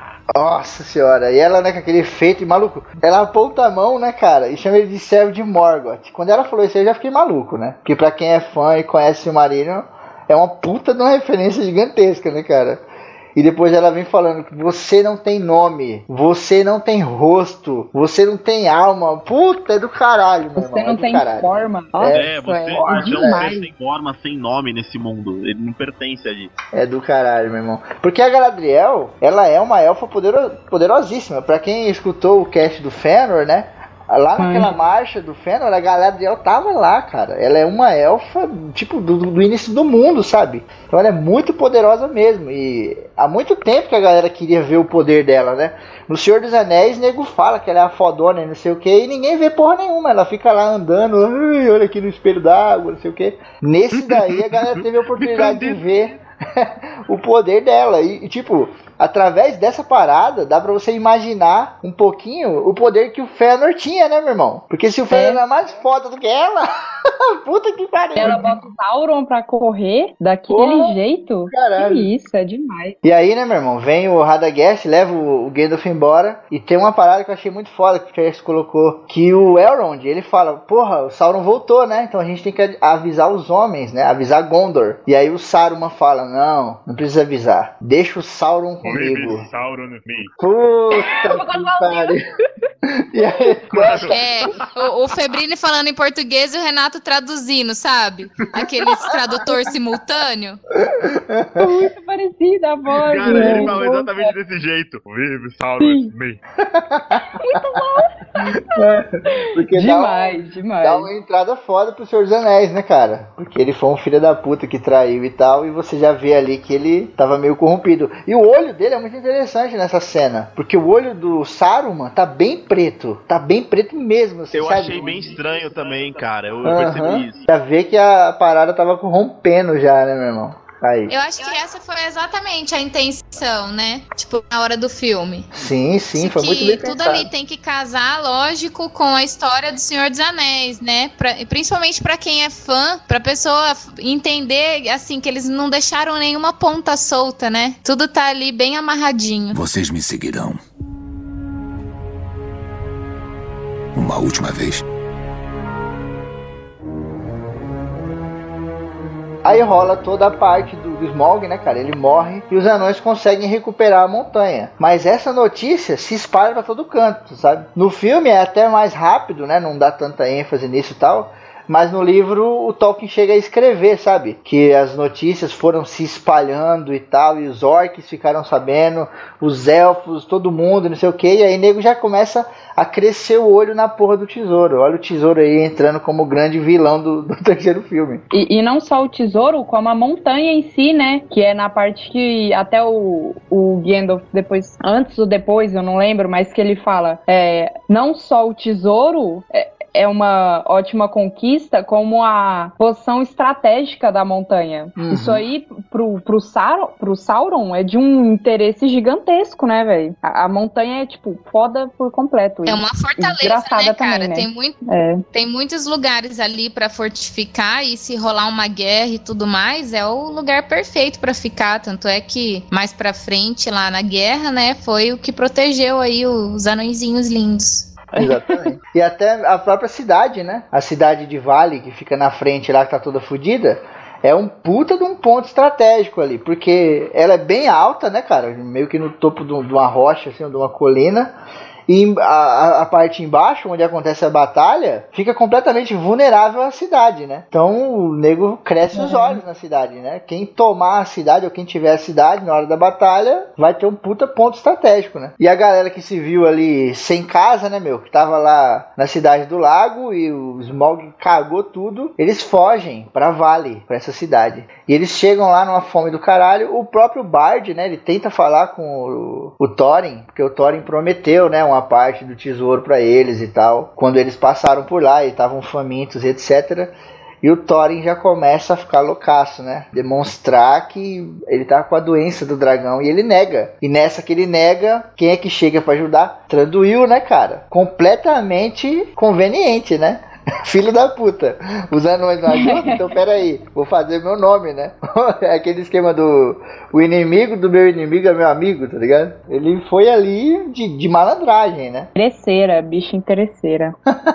Nossa senhora, e ela, né, com aquele efeito, e maluco, ela aponta a mão, né, cara, e chama ele de servo de Morgoth. Quando ela falou isso aí, eu já fiquei maluco, né? Porque pra quem é fã e conhece o Silmarillion, é uma puta de uma referência gigantesca, né, cara? E depois ela vem falando que você não tem nome, você não tem rosto, você não tem alma. Puta, é do caralho, meu irmão. Você é não do tem caralho. forma. É, você, é você é um demais. ser sem forma, sem nome nesse mundo. Ele não pertence ali. É do caralho, meu irmão. Porque a Galadriel, ela é uma elfa podero- poderosíssima. Pra quem escutou o cast do Fëanor, né? Lá naquela marcha do Fëanor, a Galadriel tava lá, cara. Ela é uma elfa, tipo, do, do início do mundo, sabe? Então ela é muito poderosa mesmo. E há muito tempo que a galera queria ver o poder dela, né? No Senhor dos Anéis, o nego fala que ela é a fodona e não sei o que, e ninguém vê porra nenhuma. Ela fica lá andando, "Ai, olha aqui no espelho d'água, não sei o que. Nesse daí, a galera teve a oportunidade de ver o poder dela. E, e, tipo, através dessa parada, dá pra você imaginar um pouquinho o poder que o Fëanor tinha, né, meu irmão? Porque se o Fëanor era mais foda do que ela, puta que pariu. Ela bota o Sauron pra correr daquele Porra, jeito. caralho. Que isso, é demais. E aí, né, meu irmão, vem o Radagast, leva o, o Gandalf embora, e tem uma parada que eu achei muito foda que o Charles colocou, que o Elrond, ele fala, porra, o Sauron voltou, né, então a gente tem que avisar os homens, né, avisar Gondor. E aí o Saruman fala, não, não precisa avisar, deixa o Sauron comigo. Sauron me. Puta que pariu. E aí, É, o, o Febrini falando em português e o Renato traduzindo, sabe? Aqueles tradutor simultâneo. Muito parecida a voz. Cara, né? ele fala exatamente desse jeito. Vive Sauron me. porque Demais, dá, demais. dá uma entrada foda pro Senhor dos Anéis, né, cara? Porque ele foi um filho da puta que traiu e tal, e você já vê ali que ele tava meio corrompido. E o olho dele é muito interessante nessa cena, porque o olho do Saruman tá bem preto, tá bem preto mesmo, assim, Eu sabe? achei bem estranho também, cara. Eu, eu Aham. percebi isso. Já vê que a parada tava corrompendo já, né, meu irmão? Aí. Eu acho que essa foi exatamente a intenção, né? Tipo, na hora do filme. Sim, sim, foi que muito bem tudo pensado. ali tem que casar, lógico, com a história do Senhor dos Anéis, né? Pra, principalmente pra quem é fã, pra pessoa entender, assim, que eles não deixaram nenhuma ponta solta, né? Tudo tá ali bem amarradinho. Vocês me seguirão. Uma última vez. Aí rola toda a parte do, do Smaug, né, cara? Ele morre e os anões conseguem recuperar a montanha. Mas essa notícia se espalha pra todo canto, sabe? No filme é até mais rápido, né? Não dá tanta ênfase nisso e tal. Mas no livro o Tolkien chega a escrever, sabe? Que as notícias foram se espalhando e tal. E os orcs ficaram sabendo, os elfos, todo mundo, não sei o que. E aí o nego já começa a crescer o olho na porra do tesouro. Olha o tesouro aí entrando como o grande vilão do, do terceiro filme. E, e não só o tesouro, como a montanha em si, né? Que é na parte que até o, o Gandalf depois, antes ou depois, eu não lembro, mas que ele fala, é, não só o tesouro... É, é uma ótima conquista como a posição estratégica da montanha. Uhum. Isso aí, pro, pro, Sauron, pro Sauron, é de um interesse gigantesco, né, velho? A, a montanha é, tipo, foda por completo. É uma fortaleza, engraçada né, cara? Também, né? Tem, muito, é. tem muitos lugares ali pra fortificar e se rolar uma guerra e tudo mais, é o lugar perfeito pra ficar. Tanto é que mais pra frente, lá na guerra, né, foi o que protegeu aí os anõezinhos lindos. Exatamente. E até a própria cidade, né? A cidade de Vale, que fica na frente lá, que tá toda fodida, é um puta de um ponto estratégico ali, porque ela é bem alta, né, cara? Meio que no topo de uma rocha, assim, de uma colina. E a, a parte embaixo, onde acontece a batalha, fica completamente vulnerável à cidade, né? Então o nego cresce os olhos na cidade, né? Quem tomar a cidade ou quem tiver a cidade na hora da batalha vai ter um puta ponto estratégico, né? E a galera que se viu ali sem casa, né, meu? Que tava lá na cidade do lago e o Smaug cagou tudo. Eles fogem pra Vale, pra essa cidade. E eles chegam lá numa fome do caralho. O próprio Bard, né? Ele tenta falar com o, o Thorin, porque o Thorin prometeu, né? Uma parte do tesouro para eles e tal, quando eles passaram por lá e estavam famintos, etc. E o Thorin já começa a ficar loucaço, né? Demonstrar que ele tá com a doença do dragão e ele nega. E nessa que ele nega, quem é que chega para ajudar? Tranduil, né, cara? Completamente conveniente, né? Filho da puta. Os anões não ajudam? Então peraí, vou fazer meu nome, né? É aquele esquema do o inimigo do meu inimigo é meu amigo, tá ligado? Ele foi ali de, de malandragem, né? Interesseira, bicho interesseira.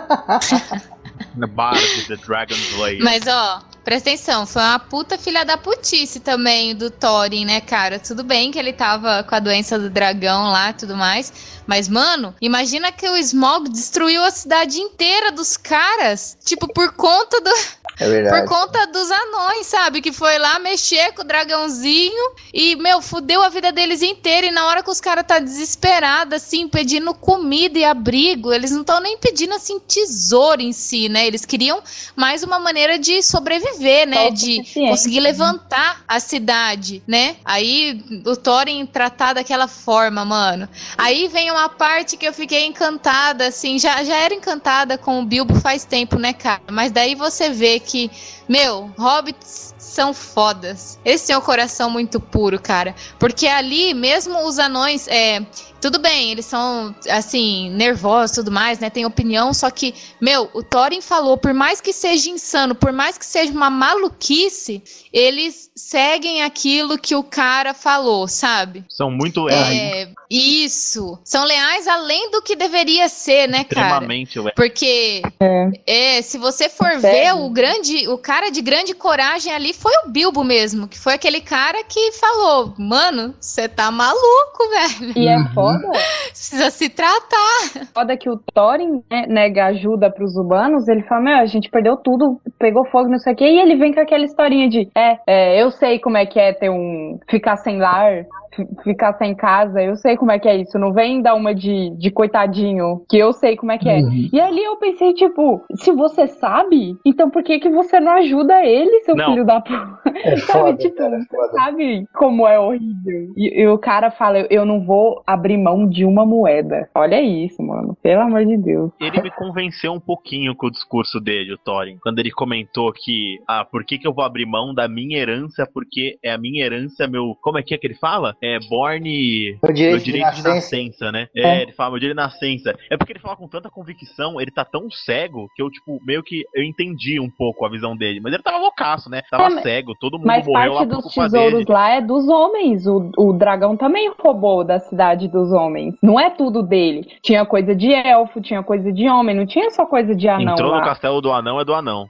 Bard, the Dragon Blade. Mas ó, presta atenção, foi uma puta filha da putice também do Thorin, né, cara? Tudo bem que ele tava com a doença do dragão lá e tudo mais, mas, mano, imagina que o Smaug destruiu a cidade inteira dos caras, tipo, por conta do... É verdade. Por conta dos anões, sabe? Que foi lá mexer com o dragãozinho e, meu, fudeu a vida deles inteira. E na hora que os caras tá desesperados, assim, pedindo comida e abrigo, eles não estão nem pedindo, assim, tesouro em si, né? Eles queriam mais uma maneira de sobreviver, né? De conseguir levantar a cidade, né? Aí o Thorin tratar daquela forma, mano. Aí vem uma parte que eu fiquei encantada, assim, já, já era encantada com o Bilbo faz tempo, né, cara? Mas daí você vê que, meu, hobbits são fodas. Eles têm um coração muito puro, cara. Porque ali, mesmo os anões, é, tudo bem, eles são, assim, nervosos e tudo mais, né? Tem opinião, só que, meu, o Thorin falou, por mais que seja insano, por mais que seja uma maluquice, eles seguem aquilo que o cara falou, sabe? São muito leais. É, isso. São leais além do que deveria ser, né, cara? Extremamente leais. Porque, é. É, se você for Sério? ver, o grande, o cara de grande coragem ali foi o Bilbo mesmo, que foi aquele cara que falou, mano, você tá maluco, velho. E é foda. Precisa se tratar. Foda que o Thorin, né, nega ajuda pros humanos, ele fala, meu, a gente perdeu tudo, pegou fogo, não sei o quê, e ele vem com aquela historinha de, é, é eu sei como é que é ter um, ficar sem lar, ficar sem casa, eu sei como é que é isso, não vem dar uma de, de coitadinho, que eu sei como é que é. Uhum. E ali eu pensei, tipo, se você sabe, então por que que você não ajuda ele, seu não. filho da puta? É sabe, foda, tipo, cara, você foda. sabe como é horrível. E, e o cara fala, eu, eu não vou abrir mão de uma moeda. Olha isso, mano, pelo amor de Deus. Ele me convenceu um pouquinho com o discurso dele, o Thorin, quando ele comentou que, ah, por que que eu vou abrir mão da minha herança, porque é a minha herança, meu, como é que é que ele fala? É born... O direito, meu direito de, de nascença, nascença né? É, é, ele fala, meu direito de nascença. É porque ele fala com tanta convicção, ele tá tão cego, que eu, tipo, meio que eu entendi um pouco a visão dele. Mas ele tava loucaço, né? Tava é, cego, todo mundo mas morreu lá parte por dos culpa tesouros dele. lá é dos homens. O, o dragão também roubou da cidade dos homens. Não é tudo dele. Tinha coisa de elfo, tinha coisa de homem, não tinha só coisa de anão. Entrou lá. no castelo do anão, é do anão.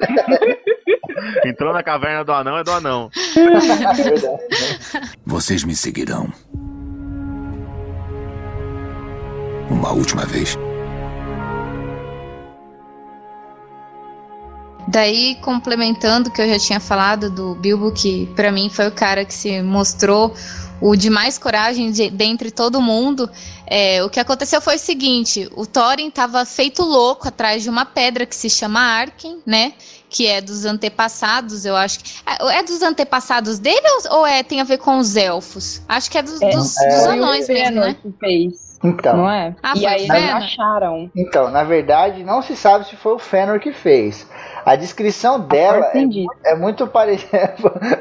Entrou na caverna do anão, é do anão. Vocês me seguirão. Uma última vez. Daí, complementando o que eu já tinha falado do Bilbo, que pra mim foi o cara que se mostrou o de mais coragem de, dentre todo mundo, é, o que aconteceu foi o seguinte, o Thorin tava feito louco atrás de uma pedra que se chama Arken, né, que é dos antepassados, eu acho que... É, é dos antepassados dele ou é, tem a ver com os elfos? Acho que é dos, é, dos, é, dos anões mesmo, né? Que fez. Então. Não é? Ah, e foi aí o eles Fëanor? acharam. Então, na verdade, não se sabe se foi o Fëanor que fez. A descrição dela é, mu- é muito parecida.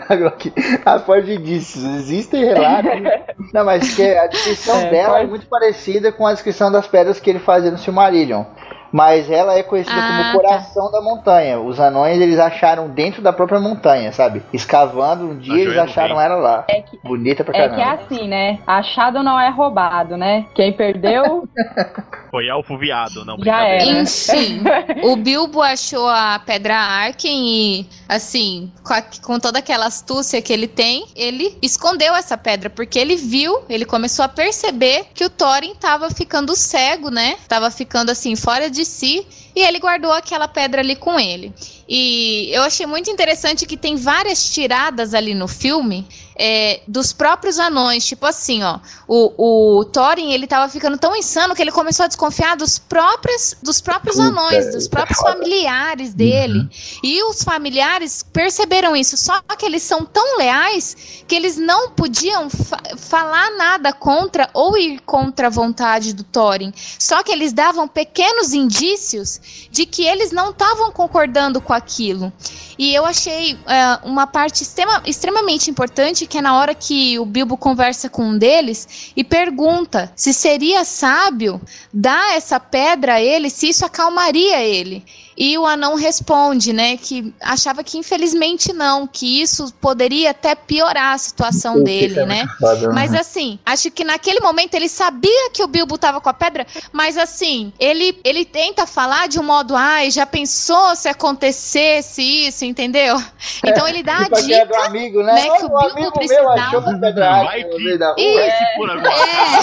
A Ford disse, existem relatos. Não, mas que a descrição É, dela pode- é muito parecida com a descrição das pedras que ele fazia no Silmarillion. Mas ela é conhecida Ah, como o coração da montanha. Os anões, eles acharam dentro da própria montanha, sabe? Escavando, um dia A eles joia do acharam rei. ela lá. É que, Bonita pra é que é caramba. assim, né? Achado não é roubado, né? Quem perdeu, Foi alfoviado, não, já brincadeira. era. Enfim, o Bilbo achou a Pedra Arken e, assim, com, a- com toda aquela astúcia que ele tem, ele escondeu essa pedra, porque ele viu, ele começou a perceber que o Thorin tava ficando cego, né? Tava ficando, assim, fora de si, e ele guardou aquela pedra ali com ele. E eu achei muito interessante que tem várias tiradas ali no filme é, dos próprios anões, tipo assim, ó, o, o Thorin, ele tava ficando tão insano que ele começou a desconfiar dos próprios, dos próprios Puta, anões, dos isso é próprios foda. familiares dele. E os familiares perceberam isso, só que eles são tão leais que eles não podiam fa- falar nada contra ou ir contra a vontade do Thorin. Só que eles davam pequenos indícios de que eles não estavam concordando com aquilo. E eu achei é, uma parte extrema, extremamente importante, que é na hora que o Bilbo conversa com um deles e pergunta se seria sábio dar essa pedra a ele, se isso acalmaria ele. E o anão responde, né, que achava que infelizmente não, que isso poderia até piorar a situação dele, né? Mas assim, acho que naquele momento ele sabia que o Bilbo tava com a pedra, mas assim, ele, ele tenta falar de um modo, ai, já pensou se acontecesse isso, entendeu? Então ele dá a Tipo aquela do dica, amigo, né? né, Olha, que o o Bilbo amigo precisava. meu achou que pedra Vai no que- meio da rua. E- Se por agora.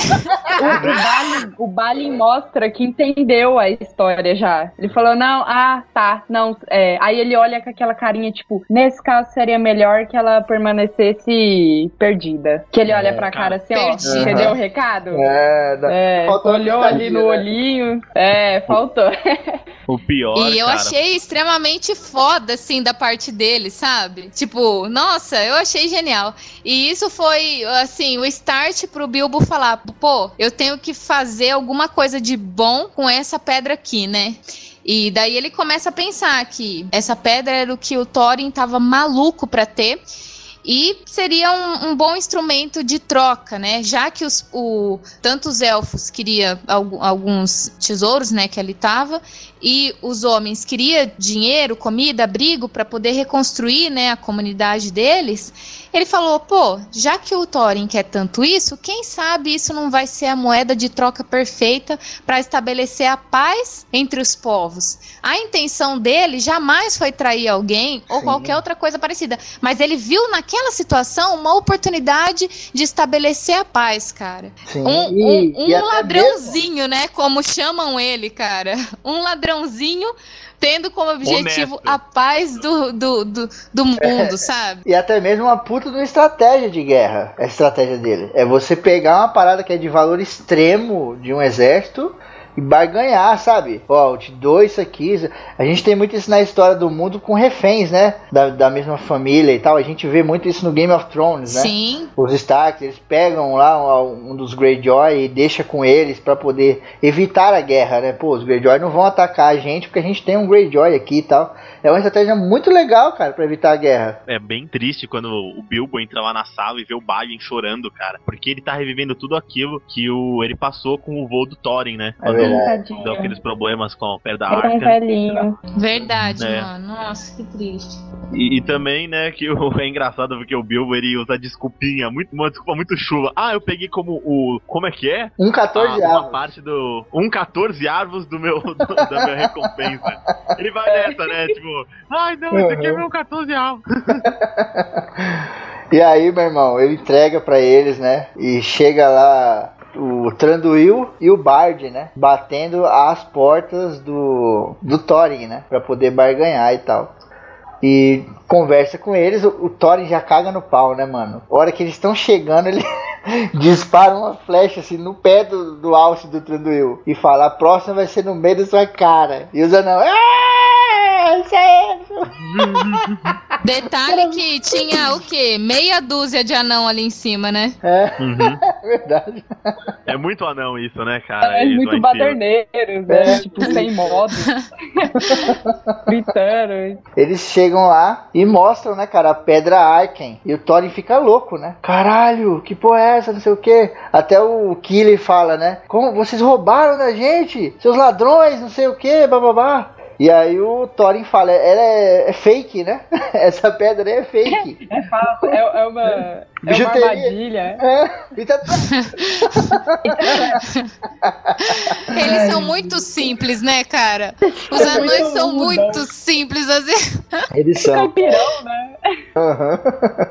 É, O Balin, o Balin mostra que entendeu a história já. Ele falou, não, ah, tá, não. É. Aí ele olha com aquela carinha, tipo, nesse caso seria melhor que ela permanecesse perdida. Que ele olha pra cara assim, ó, Perdida. entendeu o recado? É, da- É, faltou olhou nostalgia, ali no né? olhinho. É, faltou. O pior, E eu cara. achei extremamente foda, assim, da parte dele, sabe? Tipo, nossa, eu achei genial. E isso foi, assim, o start pro Bilbo falar, pô, eu tenho que fazer alguma coisa de bom com essa pedra aqui, né? E daí ele começa a pensar que essa pedra era o que o Thorin tava maluco pra ter. E seria um, um bom instrumento de troca, né? Já que os, o, tanto os elfos queriam algu- alguns tesouros, né, que ali tava, e os homens queriam dinheiro, comida, abrigo para poder reconstruir, né, a comunidade deles. Ele falou, pô, já que o Thorin quer tanto isso, quem sabe isso não vai ser a moeda de troca perfeita para estabelecer a paz entre os povos. A intenção dele jamais foi trair alguém ou Sim. qualquer outra coisa parecida, mas ele viu naquela situação uma oportunidade de estabelecer a paz, cara. Sim, Um, e- um- e um até ladrãozinho, né, como chamam ele, cara. Um ladrãozinho tendo como objetivo Honesto. a paz do, do, do, do mundo, sabe? E até mesmo uma puta de uma estratégia de guerra. A estratégia dele. É você pegar uma parada que é de valor extremo de um exército e barganhar, sabe? Ó, eu te dou isso aqui. A gente tem muito isso na história do mundo com reféns, né? Da, da mesma família e tal. A gente vê muito isso no Game of Thrones, né? Sim. Os Starks, eles pegam lá um, um dos Greyjoy e deixa com eles pra poder evitar a guerra, né? Pô, os Greyjoy não vão atacar a gente porque a gente tem um Greyjoy aqui e tal. É uma estratégia muito legal, cara, pra evitar a guerra. É bem triste quando o Bilbo entra lá na sala e vê o Balin chorando, cara. Porque ele tá revivendo tudo aquilo que o, ele passou com o voo do Thorin, né? É Quando verdade. deu aqueles problemas com o pé da Era um arca. velhinho. Verdade, É. mano. Nossa, que triste. E, e também, né, que o, é engraçado porque o Bilbo, ele usa desculpinha, muito, uma desculpa muito chuva. Ah, eu peguei como o... Como é que é? Um catorze Ah, uma avos. parte do... Um catorze árvores do meu, do- da minha recompensa. Ele vai nessa, né, tipo... Ai, não, esse aqui é meu catorze avos. E aí, meu irmão, ele entrega pra eles, né? E chega lá o Thranduil e o Bard, né? Batendo às portas do, do Thorin, né? Pra poder barganhar e tal. E conversa com eles, o, o Thorin já caga no pau, né, mano? A hora que eles estão chegando, ele dispara uma flecha assim no pé do, do alce do Thranduil e fala, a próxima vai ser no meio da sua cara. E os anão, "Ah, isso é isso." Detalhe que tinha o quê? Meia dúzia de anão ali em cima, né? É, Uhum. é verdade. É muito anão isso, né, cara? É Eles muito lá em baderneiros, né? É. Tipo, sem modo. Gritando. Eles chegam lá e mostram, né, cara, a pedra Arken. E o Thorin fica louco, né? Caralho, que porra é essa? Não sei o quê. Até o Kili fala, né? Como vocês roubaram da gente? Seus ladrões, não sei o quê, bababá. E aí o Thorin fala, ela é, é fake, né? Essa pedra aí é fake. É falso, é, é uma, é uma Bijuteria. armadilha. É. E tá- Eles são muito simples, né, cara? Os anões são muito simples, assim. Eles são. Caipirão, né? Aham.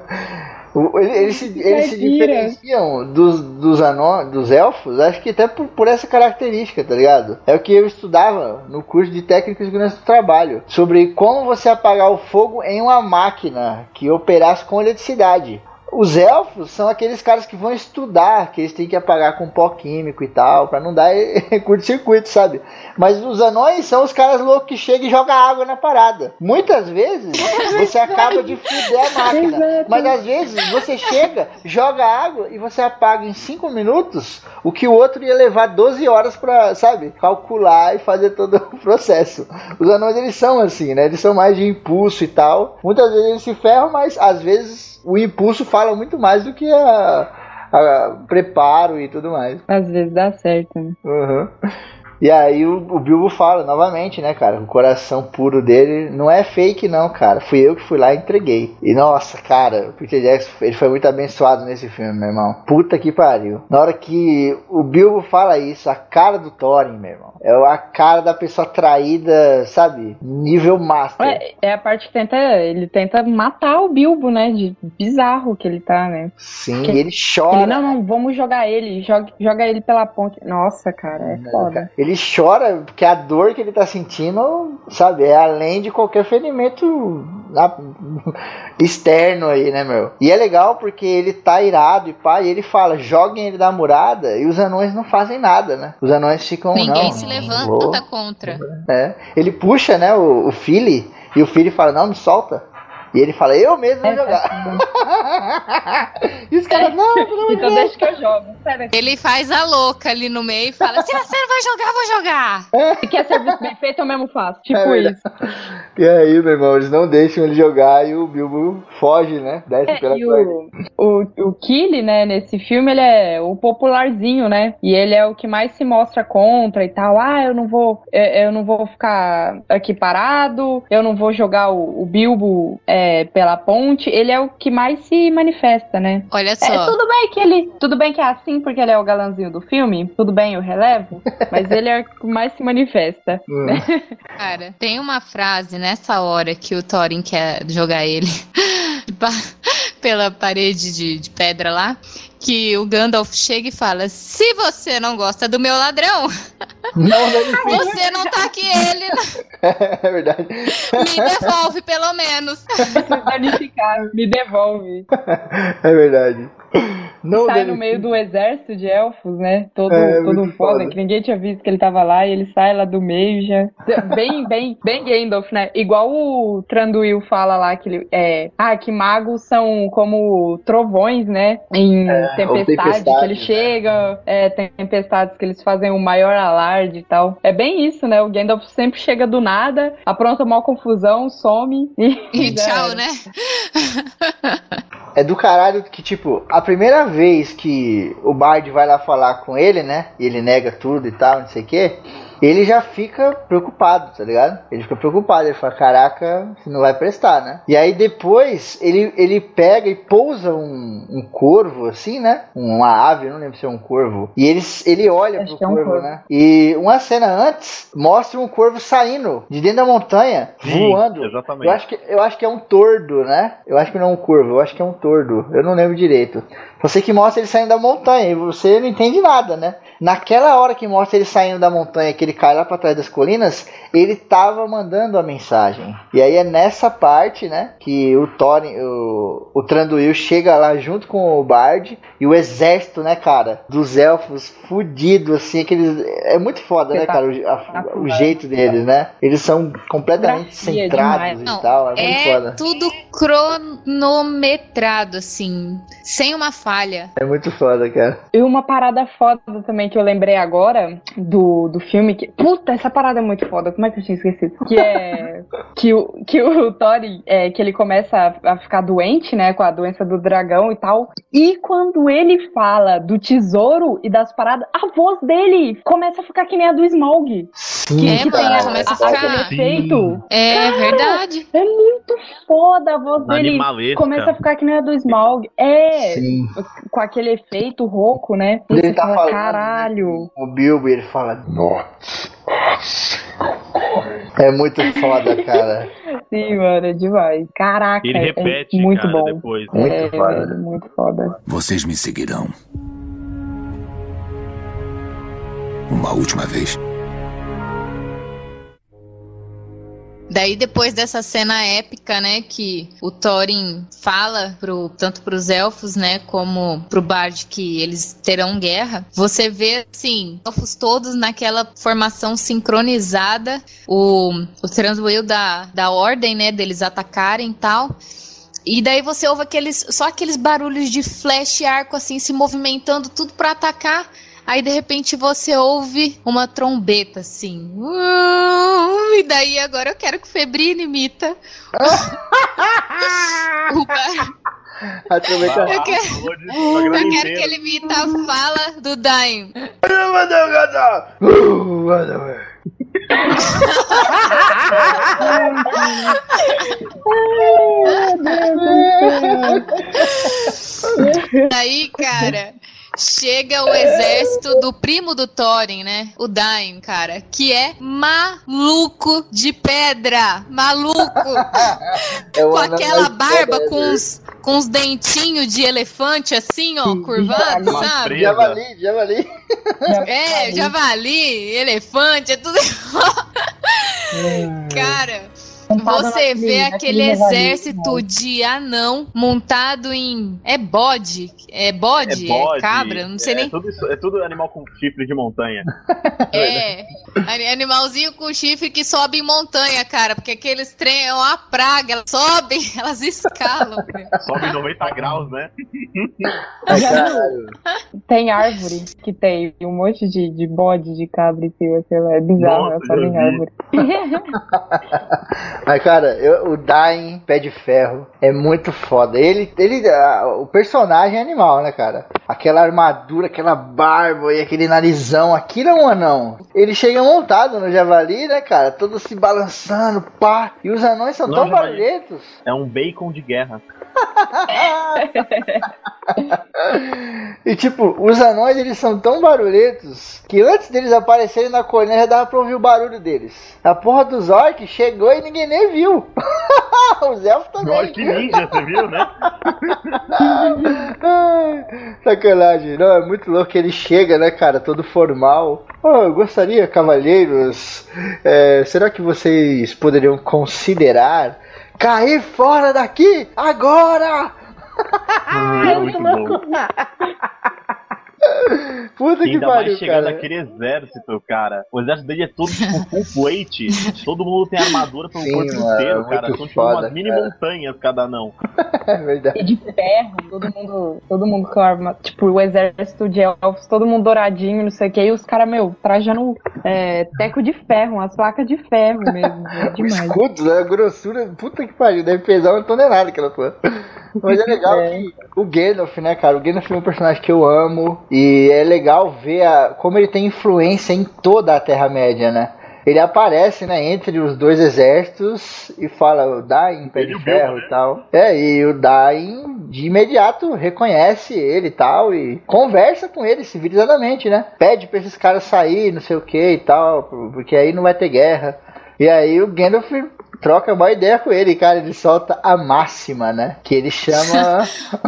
O- ele- Eles, se, eles se Caipira. diferenciam dos, dos, anó, dos elfos, acho que até por, por essa característica, tá ligado? É o que eu estudava no curso de técnica de segurança do trabalho, sobre como você apagar o fogo em uma máquina que operasse com eletricidade. Os elfos são aqueles caras que vão estudar, que eles têm que apagar com pó químico e tal, pra não dar curto-circuito, sabe? Mas os anões são os caras loucos que chegam e jogam água na parada. Muitas vezes você acaba de fuder a máquina, mas às vezes você chega, joga água e você apaga em cinco minutos o que o outro ia levar doze horas pra, sabe, calcular e fazer todo o processo. Os anões, eles são assim, né? Eles são mais de impulso e tal. Muitas vezes eles se ferram, mas às vezes o impulso fala muito mais do que a, a preparo e tudo mais. Às vezes dá certo, né? Uhum. E aí o, o Bilbo fala novamente, né, cara? O coração puro dele não é fake, não, cara. Fui eu que fui lá e entreguei. E nossa, cara, o Peter Jackson, ele foi muito abençoado nesse filme, meu irmão. Puta que pariu. Na hora que o Bilbo fala isso, a cara do Thorin, meu irmão, é a cara da pessoa traída, sabe? Nível master. É, é a parte que tenta. Ele tenta matar o Bilbo, né? De bizarro que ele tá, né? Sim, que e ele chora. Ele, não, não, vamos jogar ele. Joga, joga ele pela ponte. Nossa, cara, é foda. Ele chora porque a dor que ele tá sentindo, sabe, é além de qualquer ferimento externo aí, né, meu? E é legal porque ele tá irado e pá, e ele fala, joguem ele da murada, e os anões não fazem nada, né? Os anões ficam, Ninguém não, se não levanta vou. contra. É. Ele puxa, né, o, o Philly, e o Philly fala, não, me solta. E ele fala, eu mesmo vou jogar. E os caras, não, pelo amor de Então Deus. deixa que eu jogo. Sério. Ele faz a louca ali no meio e fala: se você não vai jogar, vou jogar. Se quer serviço bem feito, eu mesmo faço. Tipo É verdade. isso. E aí, meu irmão, eles não deixam ele jogar e o Bilbo foge, né? Desce É, pela e o, o, o Kili, né, nesse filme, ele é o popularzinho, né? E ele é o que mais se mostra contra e tal. Ah, eu não vou, eu, eu não vou ficar aqui parado, eu não vou jogar o, o Bilbo é, pela ponte. Ele é o que mais se manifesta, né? Olha É, só. tudo bem que ele, tudo bem que é assim porque ele é o galãzinho do filme, tudo bem, eu relevo, mas ele é o que mais se manifesta. Cara, tem uma frase nessa hora que o Thorin quer jogar ele pela parede de, de pedra lá, que o Gandalf chega e fala: se você não gosta do meu ladrão, não, não você não tá aqui, ele é verdade. me devolve pelo menos. Danificar, me devolve. É verdade. Não sai deve... no meio do exército de elfos, né? Todo, É, todo muito foda, foda. que ninguém tinha visto que ele tava lá e ele sai lá do meio já. Bem, bem, bem Gandalf, né? Igual o Thranduil fala lá que ele é. Ah, que magos são como trovões, né? Em É, ou tempestade, que ele tempestades, chega, é, tempestades que eles fazem o maior alarde e tal. É bem isso, né? O Gandalf sempre chega do nada, apronta uma confusão, some e. E já tchau, era. né? É do caralho que, tipo, a primeira vez que o Bard vai lá falar com ele, né? E ele nega tudo e tal, não sei o quê. Ele já fica preocupado, tá ligado? Ele fica preocupado, ele fala, caraca, você não vai prestar, né? E aí depois ele, ele pega e pousa um, um corvo, assim, né? Uma ave, eu não lembro se é um corvo. E ele, ele olha Acho pro que é um corvo, corvo. né? E uma cena antes mostra um corvo saindo de dentro da montanha, Sim, voando. exatamente. Eu acho, que, eu acho que é um tordo, né? Eu acho que não é um corvo, eu acho que é um tordo. Eu não lembro direito. Você que mostra ele saindo da montanha e você não entende nada, né? Naquela hora que mostra ele saindo da montanha, que ele cai lá pra trás das colinas, ele tava mandando a mensagem. E aí é nessa parte, né, que o Thorin, o, o Thranduil chega lá junto com o Bard e o exército, né, cara, dos elfos fudido, assim, aqueles... É muito foda, né, cara, o, a, o jeito deles, né? Eles são completamente centrados e tal, é muito é foda. Tudo cronometrado, assim, sem uma falha. É muito foda, cara. E uma parada foda também que eu lembrei agora do, do filme, que... Puta, essa parada é muito foda, como é que eu tinha esquecido? Que é... que o, que o Thorin, é, que ele começa a, a ficar doente, né, com a doença do dragão e tal, e quando ele fala do tesouro e das paradas, a voz dele começa a ficar que nem a do Smaug. Sim, é, cara, mano, começa a ficar... Aquele efeito. É, cara, verdade. É muito foda a voz dele. Animalesca. Começa a ficar que nem a do Smaug. É, Sim. com aquele efeito rouco, né? Ele Você tá fala, falando, caralho. né, o Bilbo, ele fala Not. É muito foda, cara. Sim, mano, é demais. Caraca, Ele repete, é muito cara, bom. depois. Muito é, foda. velho, muito foda. Vocês me seguirão. Uma última vez. Daí, depois dessa cena épica, né, que o Thorin fala pro, tanto pros elfos, né, como pro Bard que eles terão guerra, você vê, assim, elfos todos naquela formação sincronizada, o, o Thranduil da, da ordem, né, deles atacarem e tal. E daí você ouve aqueles, só aqueles barulhos de flecha e arco, assim, se movimentando, tudo pra atacar. Aí, de repente, você ouve uma trombeta, assim. Uh, e daí, agora eu quero que o Febrino imita. o bar... A trombeta... Eu quero, eu quero que ele imita a fala do Daim. Daí, cara... Chega o exército do primo do Thorin, né? O Dain, cara. Que é maluco de pedra. Maluco. É com aquela barba com os, com os dentinhos de elefante, assim, ó, curvado, sabe? Javali, javali. É, javali, elefante, é tudo igual. Cara... Você vê aquele exército de anão montado em... É bode? É bode? É, bode, é cabra? Não sei é, nem... Tudo, é tudo animal com chifre de montanha. É, animalzinho com chifre que sobe em montanha, cara. Porque aqueles trem é uma praga. Elas sobem, elas escalam. Sobe noventa graus, né? Tem árvore que tem um monte de, de bode, de cabra e sei lá. É bizarro, ela sobe em árvore. Mas, cara, eu, o Dain, Pé de Ferro, é muito foda. Ele, ele a, o personagem é animal, né, cara? Aquela armadura, aquela barba e aquele narizão, aquilo é um anão. Ele chega montado no javali, né, cara? Todo se balançando, pá. E os anões são Não, tão javali. barulhentos. É um bacon de guerra. E tipo, os anões eles são tão barulhentos que antes deles aparecerem na colina já dava pra ouvir o barulho deles. A porra dos orcs chegou e ninguém nem viu. Os elfos também. Orc ninja, você viu, né? Sacanagem, não, é muito louco que ele chega, né, cara, todo formal. Oh, eu gostaria, cavalheiros, é, será que vocês poderiam considerar cair fora daqui agora? Hum, muito bom. Puta que ainda pariu, mais chegando cara. aquele exército, cara. O exército dele é todo tipo full plate. Todo mundo tem armadura pelo Sim, corpo mano, inteiro, é cara. muito São tipo foda, umas mini cara. montanhas cada anão. É verdade. E de ferro, todo mundo, todo mundo com arma, tipo, o exército de elfos, todo mundo douradinho, não sei o que, e os caras, meu, trajando é, teco de ferro, umas placas de ferro mesmo, é O demais. escudo, né? A grossura, puta que pariu, deve pesar uma tonelada aquela porra. Mas é legal É. que o Gandalf, né, cara? O Gandalf é um personagem que eu amo. E é legal ver a, como ele tem influência em toda a Terra-média, né? Ele aparece, né, entre os dois exércitos e fala o Dain, pé Ele de e o ferro Bilbo, né? e tal. É, e o Dain de imediato reconhece ele e tal e conversa com ele civilizadamente, né? Pede pra esses caras sair, não sei o que e tal, porque aí não vai ter guerra. E aí o Gandalf troca uma ideia com ele, cara. Ele solta a máxima, né? Que ele chama.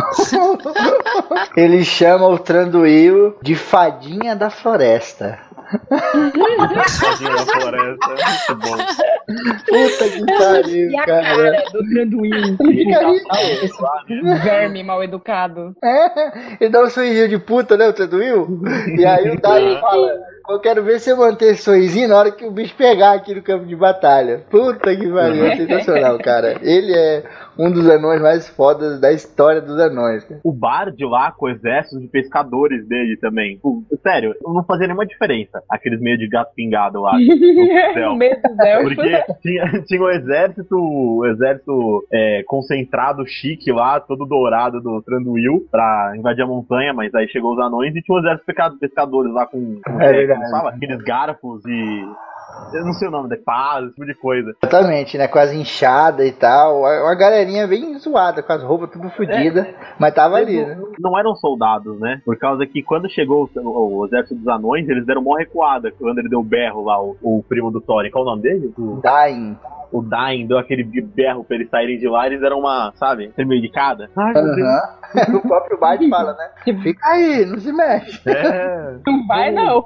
Ele chama o Thranduil de fadinha da floresta. Fadinha da floresta, muito bom. Puta que pariu, E a cara. cara do Thranduil. Esse verme mal educado. É, ele dá um sorrisinho de puta, né, o Thranduil? E aí o Dario fala: eu quero ver você manter esse sorrisinho na hora que o bicho pegar aqui no campo de batalha. Puta que pariu, é sensacional, cara. Ele é um dos anões mais fodas da história dos anões. O Bard lá com o exército de pescadores dele também. Pô, sério, não fazia nenhuma diferença. Aqueles meio de gato pingado lá. No meio dos elfos. Porque tinha, tinha o exército, o exército é, concentrado, chique lá, todo dourado do Thranduil pra invadir a montanha, mas aí chegou os anões e tinha o exército de pescadores lá com, com É é, verdade. como fala? Aqueles garfos e... eu não sei o nome, de paz, esse tipo de coisa. Exatamente, né? Quase inchada e tal. Uma galerinha bem zoada, com as roupas tudo fodidas. É. Mas tava ali, né? Não eram soldados, né? Por causa que quando chegou o, o exército dos anões, eles deram uma recuada. Quando ele deu berro lá, o, o primo do Thorin. Qual o nome dele? O Dain. O Dain deu aquele berro pra eles saírem de lá. Eles deram uma, sabe, meio de cada. Ai, meu Deus. O próprio Bard fala, né? Fica aí, não se mexe. É. Não vai, não.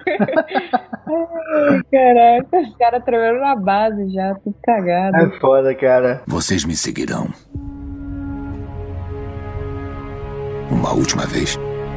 Ai, caraca, os caras tremendo na base já, tudo cagado. É foda, cara. Vocês me seguirão. Uma última vez.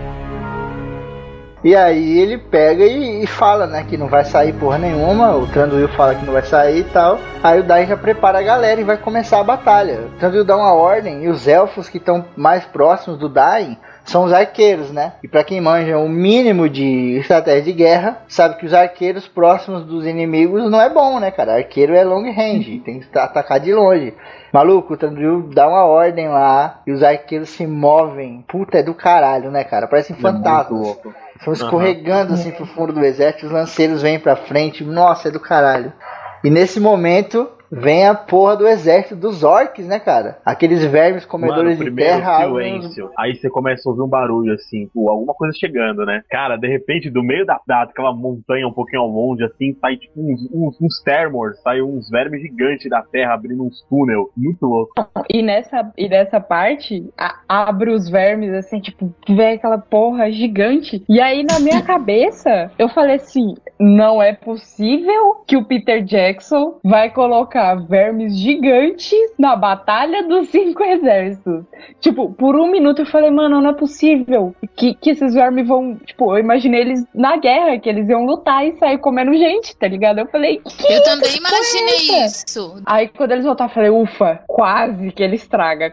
E aí ele pega e, e fala, né, que não vai sair porra nenhuma. O Thranduil fala que não vai sair e tal. Aí o Dain já prepara a galera e vai começar a batalha. O Thranduil dá uma ordem e os elfos que estão mais próximos do Dain são os arqueiros, né? E pra quem manja o mínimo de estratégia de guerra, sabe que os arqueiros próximos dos inimigos não é bom, né, cara? Arqueiro é long range, tem que atacar de longe. Maluco, o Thranduil dá uma ordem lá e os arqueiros se movem. Puta, é do caralho, né, cara? Parecem fantasmas. Estão escorregando assim pro fundo do exército, os lanceiros vêm pra frente. Nossa, é do caralho. E nesse momento vem a porra do exército dos orcs, né, cara? Aqueles vermes comedores Mano, de terra. Silêncio. Aí você começa a ouvir um barulho assim, pô, alguma coisa chegando, né? Cara, de repente, do meio da, daquela montanha um pouquinho ao longe, assim, sai tipo uns, uns, uns termors, sai uns vermes gigantes da terra abrindo uns túnel. Muito louco. E nessa, e nessa parte, a, abre os vermes, assim, tipo, vem aquela porra gigante. E aí, na minha cabeça, eu falei assim, não é possível que o Peter Jackson vai colocar vermes gigantes na batalha dos cinco exércitos. Tipo, por um minuto eu falei, mano, não é possível que, que esses vermes vão... Tipo, eu imaginei eles na guerra, que eles iam lutar e sair comendo gente, tá ligado? Eu falei, que Eu também imaginei é isso. Aí quando eles voltaram, eu falei, ufa, quase que ele estraga,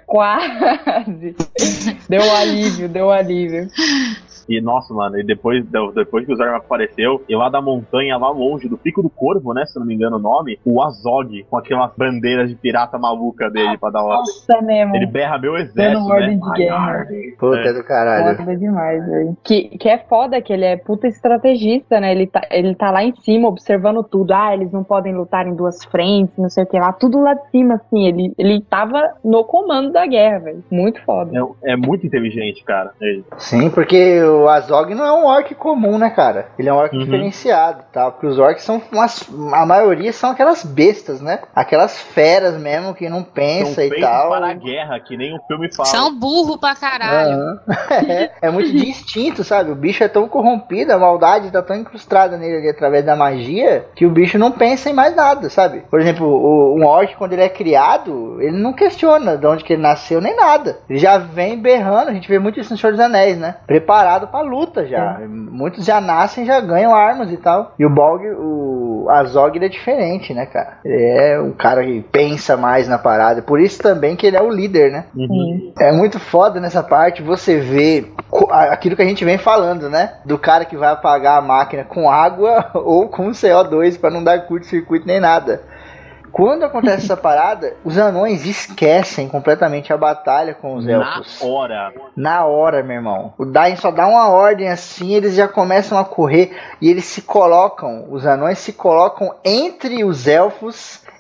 quase. Deu um alívio, deu um alívio. E, nossa, mano, e depois, depois que o Zorro apareceu, e lá da montanha, lá longe, do Pico do Corvo, né, se não me engano o nome, o Azog, com aquelas bandeiras de pirata maluca dele pra dar ordem. Nossa, mesmo. Ele berra meu exército, né? Ordem de guerra. Puta é. do caralho. Foda demais, velho. Que, que é foda que ele é puta estrategista, né? Ele tá, ele tá lá em cima observando tudo. Ah, eles não podem lutar em duas frentes, não sei o que lá. Tudo lá de cima, assim. Ele, ele tava no comando da guerra, velho. Muito foda. É, é muito inteligente, cara. Ele. Sim, porque o Azog não é um orc comum, né, cara? Ele é um orc uhum. diferenciado e tal. Porque os orcs são umas... A maioria são aquelas bestas, né? Aquelas feras mesmo que não pensa são e tal. para a guerra, que nem o filme fala. São burro pra caralho. Uhum. É, é muito de instinto, sabe? O bicho é tão corrompido, a maldade tá tão incrustada nele ali através da magia, que o bicho não pensa em mais nada, sabe? Por exemplo, o, um orc, quando ele é criado, ele não questiona de onde que ele nasceu, nem nada. Ele já vem berrando, a gente vê muito isso no Senhor dos Anéis, né? Preparado pra luta já. É. Muitos já nascem, já ganham armas e tal. E o Bolg, o Azog, ele é diferente, né, cara? Ele é um cara que pensa mais na parada. Por isso também que ele é o líder, né? Uhum. É muito foda nessa parte você vê aquilo que a gente vem falando, né? Do cara que vai apagar a máquina com água ou com C O dois pra não dar curto-circuito nem nada. Quando acontece essa parada, os anões esquecem completamente a batalha com os elfos. Na hora. Na hora, meu irmão. O Dain só dá uma ordem assim, eles já começam a correr e eles se colocam, os anões se colocam entre os elfos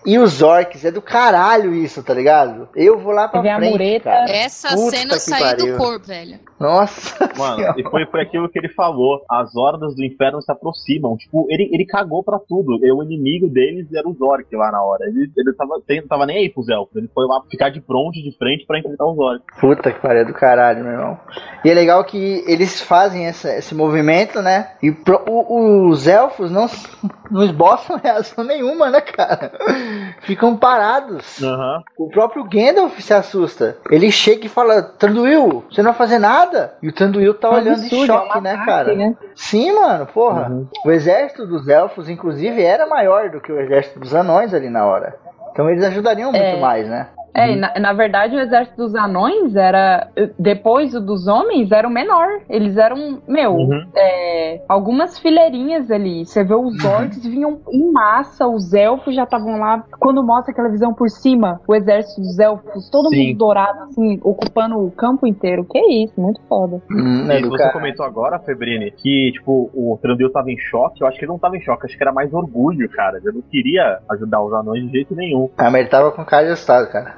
e os orcs. É do caralho isso, tá ligado? Eu vou lá pra Teve a frente, mureta. cara. Essa Puta cena que saiu pariu. do corpo, velho. Nossa Mano, senhora. e foi, foi aquilo que ele falou. As hordas do inferno se aproximam. Tipo, ele, ele cagou pra tudo. E o inimigo deles era os orcs lá na hora. Ele, ele tava, ele tava nem aí pros elfos. Ele foi lá ficar de pronto, de frente, pra enfrentar os orcs. Puta que pariu, do caralho, meu irmão. E é legal que eles fazem essa, esse movimento, né? E pro, o, os elfos não, não esboçam reação nenhuma, né, cara? Ficam parados. Uhum. O próprio Gandalf se assusta. Ele chega e fala: Tranduil, você não vai fazer nada? E o Tranduil tá É um olhando absurdo, em choque, é um né, ataque, cara? né? Sim, mano, porra. Uhum. O exército dos elfos, inclusive, era maior do que o exército dos anões ali na hora. Então eles ajudariam muito É. mais, né? É, e na, na verdade o exército dos anões era, depois o dos homens, era o menor. Eles eram, meu, Uhum. é, algumas fileirinhas ali. Você vê os orcs vinham em massa, os elfos já estavam lá. Quando mostra aquela visão por cima, o exército dos elfos, todo Sim. mundo dourado, assim, ocupando o campo inteiro. Que isso, muito foda. Hum, é E do você cara. comentou agora, Febrini, que, tipo, o Thranduil tava em choque. Eu acho que ele não tava em choque, acho que era mais orgulho, cara. Ele não queria ajudar os anões de jeito nenhum. Ah, mas ele tava com cara de assustado, cara.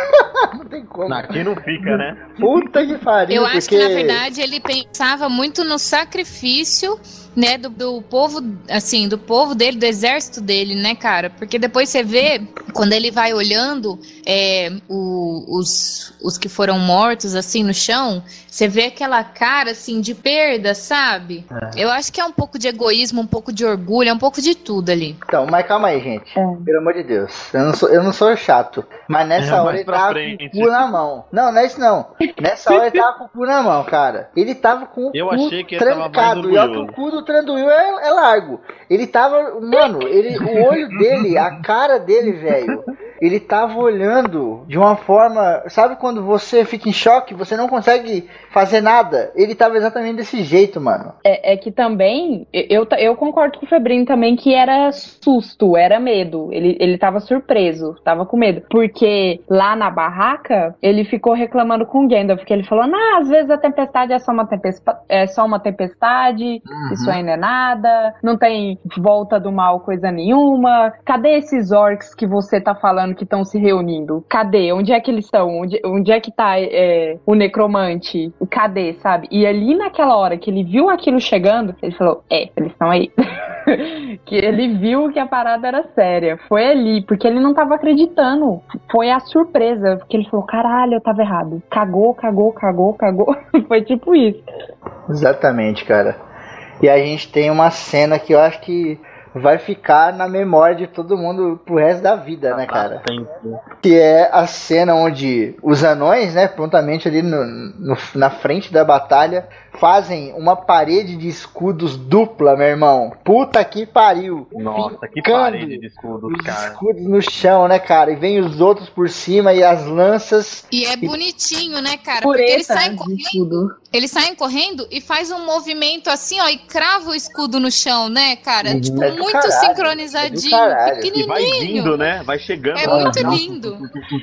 Não tem como. Aqui não fica, né? Puta que pariu. Eu acho porque... que, na verdade, ele pensava muito no sacrifício, né, do, do povo, assim, do povo dele, do exército dele, né, cara? Porque depois você vê, quando ele vai olhando é, o, os, os que foram mortos, assim, no chão, você vê aquela cara, assim, de perda, sabe? É. Eu acho que é um pouco de egoísmo, um pouco de orgulho, é um pouco de tudo ali. Então, mas calma aí, gente. É. Pelo amor de Deus. Eu não sou, eu não sou chato. Mas nessa É, hora mais ele pra tava frente. com o cu na mão. Não, não é isso não. Nessa hora ele tava com o cu na mão, cara. Ele tava com o Eu cu achei que ele tava mais trancado. E olha que o orgulhoso. cu do Tranduil é, é largo. Ele tava... Mano, ele, o olho dele, a cara dele, velho... Ele tava olhando de uma forma... Sabe quando você fica em choque, você não consegue fazer nada? Ele tava exatamente desse jeito, mano. É, é que também, eu, eu concordo com o Febrini também que era susto, era medo. Ele, ele tava surpreso, tava com medo. Porque lá na barraca, ele ficou reclamando com o Gandalf, porque ele falou, nah, às vezes a tempestade é só uma, tempesta é só uma tempestade, Uhum. isso ainda é nada, não tem volta do mal coisa nenhuma. Cadê esses orcs que você tá falando que estão se reunindo? Cadê? Onde é que eles estão? Onde, onde é que tá é, o necromante? Cadê, sabe? E ali naquela hora que ele viu aquilo chegando, ele falou, é, eles estão aí. Que ele viu que a parada era séria. Foi ali, porque ele não tava acreditando. Foi a surpresa, porque ele falou, caralho, eu tava errado. Cagou, cagou, cagou, cagou. Foi tipo isso. Exatamente, cara. E a gente tem uma cena que eu acho que vai ficar na memória de todo mundo pro resto da vida, né, cara? Que é a cena onde os anões, né, prontamente ali no, no, na frente da batalha, fazem uma parede de escudos dupla, meu irmão. Puta que pariu. Nossa, que Ficando parede de escudos, os cara. escudos no chão, né, cara? E vem os outros por cima e as lanças. E é bonitinho, né, cara? Pureza Porque eles saem de correndo, escudo. eles saem correndo e faz um movimento assim, ó, e crava o escudo no chão, né, cara? Uhum. Tipo, É do muito caralho, sincronizadinho, é do caralho. E pequenininho. vai vindo, né? Vai chegando. É lá. muito lindo.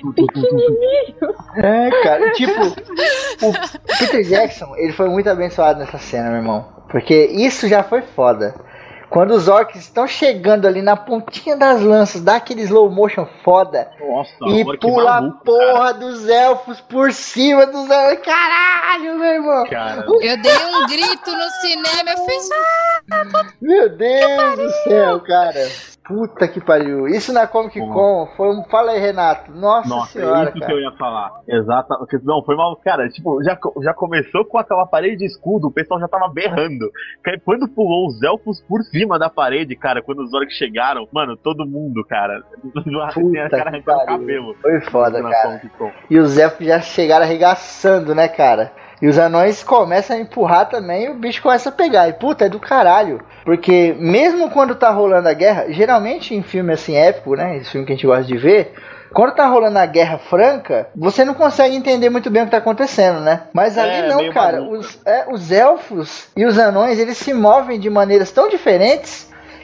É, cara, tipo, o Peter Jackson, ele foi muito abençoado nessa cena, meu irmão. Porque isso já foi foda. Quando os orcs estão chegando ali na pontinha das lanças, dá aquele slow motion foda. Nossa, e agora que pula maluco, a porra dos elfos por cima dos elfos. Caralho, meu irmão. cara. Eu dei um grito no cinema, eu fiz. Meu Deus do céu, cara. Puta que pariu. Isso na Comic Con foi um... Fala aí, Renato. Nossa, Nossa, senhora, é isso cara. que eu ia falar. Exato. Não, foi mal. Cara, tipo, já, já começou com aquela parede de escudo, o pessoal já tava berrando. Quando pulou os elfos por cima da parede, cara, quando os orcs chegaram, mano, todo mundo, cara. Tem a cara arrancando o cabelo. Foi foda, na cara. Comic Con. E os elfos já chegaram arregaçando, né, cara? E os anões começam a empurrar também e o bicho começa a pegar. E puta, é do caralho. Porque mesmo quando tá rolando a guerra, geralmente em filme assim épico, né? Esse filme que a gente gosta de ver, quando tá rolando a Guerra Franca, você não consegue entender muito bem o que tá acontecendo, né? Mas ali É, não, meio cara. maluco. Os, é, os elfos e os anões, eles se movem de maneiras tão diferentes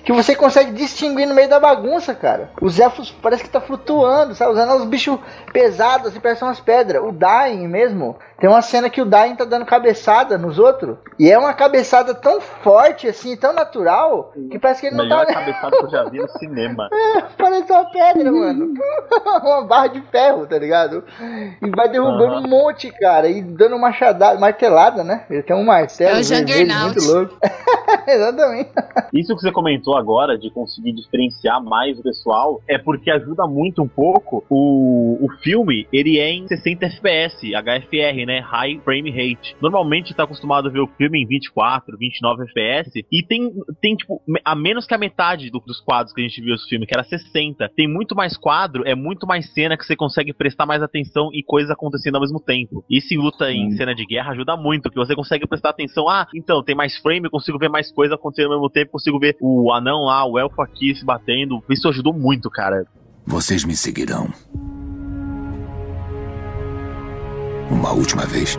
que você consegue distinguir no meio da bagunça, cara. Os elfos parece que tá flutuando, sabe? Usando uns bichos pesados, assim, parecem umas pedras. O Dain mesmo, tem uma cena que o Dain tá dando cabeçada nos outros, e é uma cabeçada tão forte, assim, tão natural, que parece que ele não Melhor tá... cabeçada que eu já vi no cinema. Parece uma pedra, mano. Uma barra de ferro, tá ligado? E vai derrubando Uhum. um monte, cara, e dando uma machadada, martelada, né? Ele tem um martelo É o vermelho Juggernaut. muito louco. Exatamente. Isso que você comentou agora, de conseguir diferenciar mais o pessoal, é porque ajuda muito um pouco o, o filme, ele é em sessenta F P S, H F R, né? High Frame Rate. Normalmente tá acostumado a ver o filme em vinte e quatro, vinte e nove F P S, e tem, tem tipo, a menos que a metade do, dos quadros que a gente viu no filme, que era sessenta. Tem muito mais quadro, é muito mais cena que você consegue prestar mais atenção e coisas acontecendo ao mesmo tempo. Isso em luta em cena de guerra ajuda muito, que você consegue prestar atenção, ah, então, tem mais frame, eu consigo ver mais coisa acontecendo ao mesmo tempo, consigo ver o anão lá, o elfo aqui se batendo. Isso ajudou muito, cara. Vocês me seguirão. Uma última vez.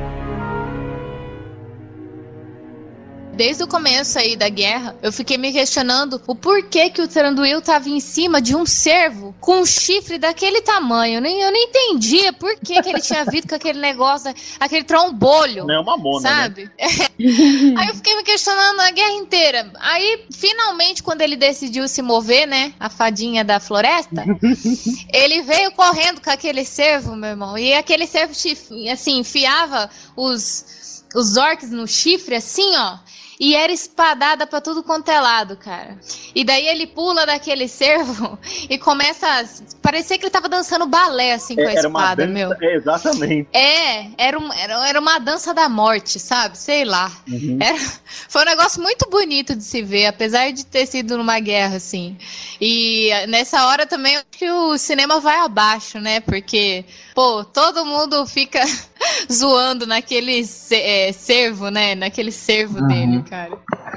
Desde o começo aí da guerra, eu fiquei me questionando o porquê que o Thranduil tava em cima de um cervo com um chifre daquele tamanho. Eu nem, eu nem entendia por que, que ele tinha vindo com aquele negócio, aquele trombolho. Não é uma mona, sabe? né? Aí eu fiquei me questionando a guerra inteira. Aí, finalmente, quando ele decidiu se mover, né? A fadinha da floresta, ele veio correndo com aquele cervo, meu irmão. E aquele cervo, assim, enfiava os, os orcs no chifre, assim, ó. E era espadada pra tudo quanto é lado, cara. E daí ele pula daquele cervo e começa a... Parecia que ele tava dançando balé, assim, com a Era espada, uma dança, meu. é, exatamente. É, era, um, era, era uma dança da morte, sabe? Sei lá. Uhum. Era, foi um negócio muito bonito de se ver, apesar de ter sido numa guerra, assim. E nessa hora também eu acho que o cinema vai abaixo, né? Porque, pô, todo mundo fica zoando naquele é, cervo, né? Naquele cervo Uhum. dele, cara.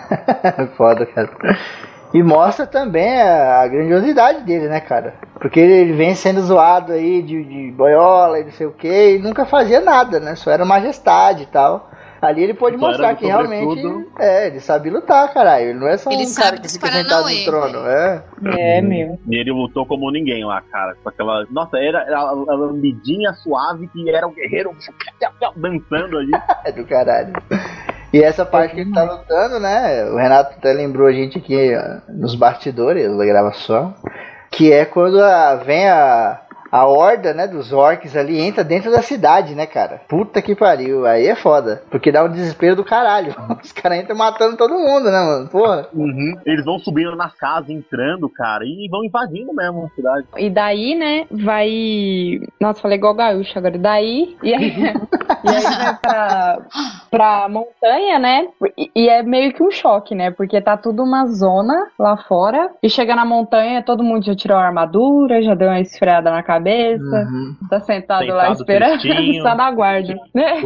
Foda, cara. E mostra também a, a grandiosidade dele, né, cara? Porque ele vem sendo zoado aí de, de boiola e não sei o que, e nunca fazia nada, né? Só era majestade e tal. Ali ele pode Só mostrar era que do realmente sobretudo. é, ele sabe lutar, caralho. Ele não é só Ele um sabe cara que dos fica sentado Paranauê, no trono, é. É, meu. E ele lutou como ninguém lá, cara. Com aquela. Nossa, era, era a lambidinha suave que era o guerreiro dançando ali. É do caralho. E essa parte que ele tá lutando, né? O Renato até lembrou a gente aqui ó, nos bastidores da gravação, que é quando a, vem a, a horda, né, dos orcs ali, entra dentro da cidade, né, cara? Puta que pariu, aí é foda. Porque dá um desespero do caralho. Os caras entram matando todo mundo, né, mano? Porra. Uhum. Eles vão subindo nas casas, entrando, cara, e vão invadindo mesmo a cidade. E daí, né, vai... Nossa, falei igual gaúcho agora. Daí, e aí, e aí vai pra, pra montanha, né, e, e é meio que um choque, né, porque tá tudo uma zona lá fora, e chega na montanha, todo mundo já tirou a armadura, já deu uma esfriada na cabeça, Uhum. tá sentado, Sentado lá esperando, tristinho. só na guarda, né?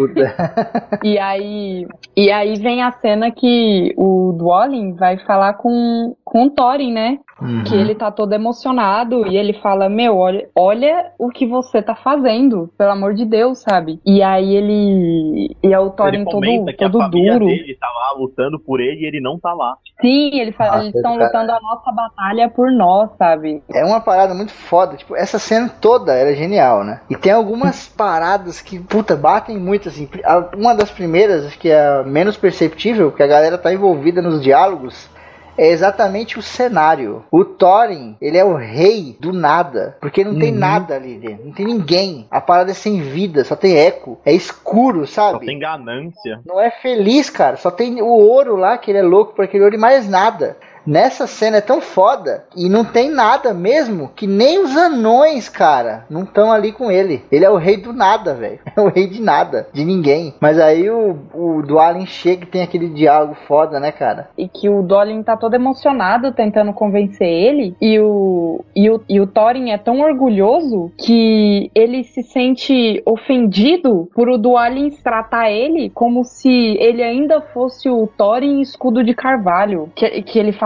E aí, e aí vem a cena que o Dwalin vai falar com, com o Thorin, né? Uhum. Que ele tá todo emocionado e ele fala, meu, olha, olha o que você tá fazendo, pelo amor de Deus, sabe? E aí ele... E é o Thorin Ele todo, comenta que a todo família duro. dele tá lá lutando por ele e ele não tá lá. Sim, ele fala, Nossa, eles estão cara. lutando a nossa batalha por nós, sabe? É uma parada muito foda, tipo, essa cena toda era genial, né? E tem algumas paradas que, puta, batem muito, assim. A- Uma das primeiras, acho que é a menos perceptível, que a galera tá envolvida nos diálogos, é exatamente o cenário. O Thorin, ele é o rei do nada, porque não tem Uhum. nada ali dentro, não tem ninguém. A parada é sem vida, só tem eco, é escuro, Só sabe? tem ganância. Não é feliz, cara. Só tem o ouro lá, que ele é louco por aquele ouro e mais nada. Nessa cena é tão foda e não tem nada mesmo, que nem os anões, cara, não estão ali com ele. Ele é o rei do nada, velho. É o rei de nada, de ninguém. Mas aí o, o Dwalin chega e tem aquele diálogo foda, né, cara? E que o Dwalin tá todo emocionado tentando convencer ele, e o, e o, e o Thorin é tão orgulhoso que ele se sente ofendido por o Dwalin tratar ele como se ele ainda fosse o Thorin escudo de carvalho. Que, que ele fala,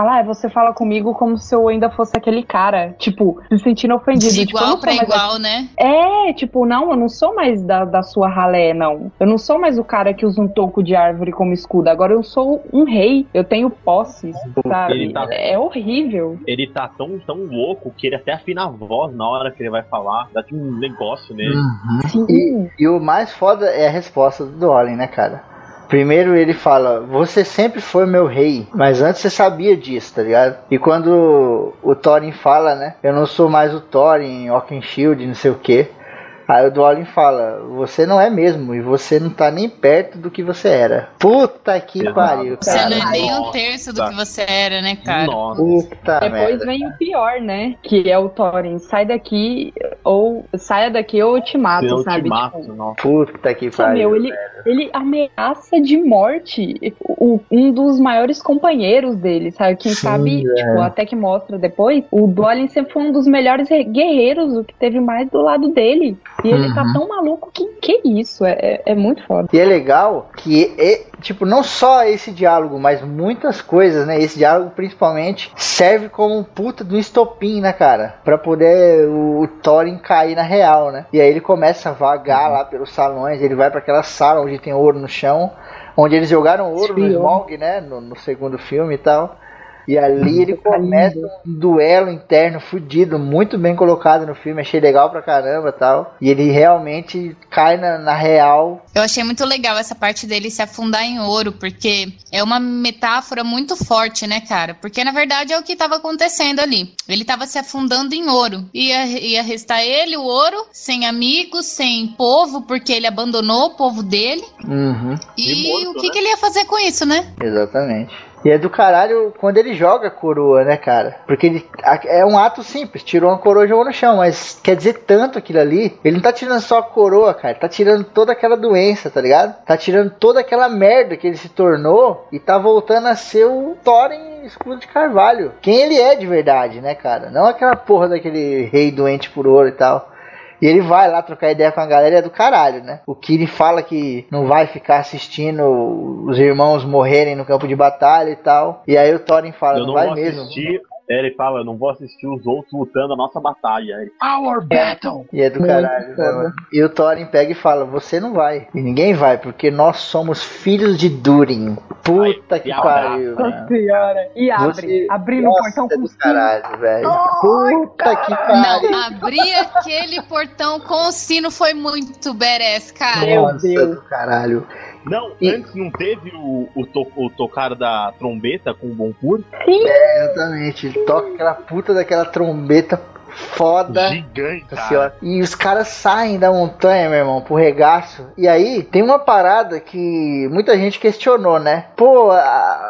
fala, ah, você fala comigo como se eu ainda fosse aquele cara. Tipo, se sentindo ofendido. De tipo, igual pra igual, a... né? É, tipo, não, eu não sou mais da, da sua ralé, não. Eu não sou mais o cara que usa um toco de árvore como escudo. Agora eu sou um rei. Eu tenho posses, sabe? Tá... É horrível. Ele tá tão, tão louco que ele até afina a voz na hora que ele vai falar. Dá tipo um negócio nele. Uhum. E, e o mais foda é a resposta do Dolin, né, cara? Primeiro ele fala, você sempre foi meu rei, mas antes você sabia disso, tá ligado? E quando o Thorin fala, né, eu não sou mais o Thorin, Oakenshield, não sei o que. Aí o Dwalin fala, você não é mesmo, e você não tá nem perto do que você era. Puta que Exato. pariu, Você cara. não é nem um Nossa. terço do que você era, né, cara? Nossa. Puta Depois merda. vem o pior, né? Que é o Thorin, sai daqui, ou saia daqui ou eu te mato, Eu sabe? te mato, Tipo, não. Puta que Nossa, pariu. meu, ele, ele ameaça de morte o, um dos maiores companheiros dele, sabe? Quem Sim, sabe, é. tipo, até que mostra depois, o Dwalin sempre foi um dos melhores guerreiros, o que teve mais do lado dele. E ele Uhum. tá tão maluco que que isso? É, é, é muito foda. E é legal que, é, tipo, não só esse diálogo, mas muitas coisas, né? Esse diálogo, principalmente, serve como um puta do estopim, né, cara? Pra poder o, o Thorin cair na real, né? E aí ele começa a vagar lá pelos salões, ele vai pra aquela sala onde tem ouro no chão, onde eles jogaram ouro no Esfriou. Smaug, né? No, no segundo filme e tal. E ali ele começa um duelo interno fudido, muito bem colocado no filme, achei legal pra caramba e tal. E ele realmente cai na, na real. Eu achei muito legal essa parte dele se afundar em ouro, porque é uma metáfora muito forte, né, cara? Porque na verdade é o que tava acontecendo ali. Ele tava se afundando em ouro. Ia, ia restar ele, o ouro, sem amigos, sem povo, porque ele abandonou o povo dele. Uhum, E, E morto, o que, né? que ele ia fazer com isso, né? exatamente. E é do caralho quando ele joga a coroa, né, cara? Porque ele é um ato simples, tirou uma coroa e jogou no chão, mas quer dizer tanto aquilo ali. Ele não tá tirando só a coroa, cara, ele tá tirando toda aquela doença, tá ligado? Tá tirando toda aquela merda que ele se tornou e tá voltando a ser o Thorin Escudo de Carvalho. Quem ele é de verdade, né, cara? Não aquela porra daquele rei doente por ouro e tal. E ele vai lá trocar ideia com a galera e é do caralho, né? O Kiri fala que não vai ficar assistindo os irmãos morrerem no campo de batalha e tal. E aí o Thorin fala, Eu não, não vai vou mesmo. assistir. Ele fala, eu não vou assistir os outros lutando a nossa batalha. Ele, Our battle! E é do Muito caralho, né, foda. mano? E o Thorin pega e fala, você não vai. E ninguém vai, porque nós somos filhos de Durin. Puta Ai, que e pariu, Nossa mano. senhora. E abre, Você- abrindo o Nossa, portão é com do cinco. caralho, velho. Puta que pariu. Não, abrir aquele portão com o sino foi muito badass, cara. Meu Nossa, Deus. do caralho. Não, E- antes não teve o, o, to, o tocar da trombeta com o Bonfur? Exatamente. Ele toca aquela puta daquela trombeta foda. Gigante, Assim, cara. ó. E os caras saem da montanha, meu irmão, pro regaço. E aí, tem uma parada que muita gente questionou, né? Pô, a-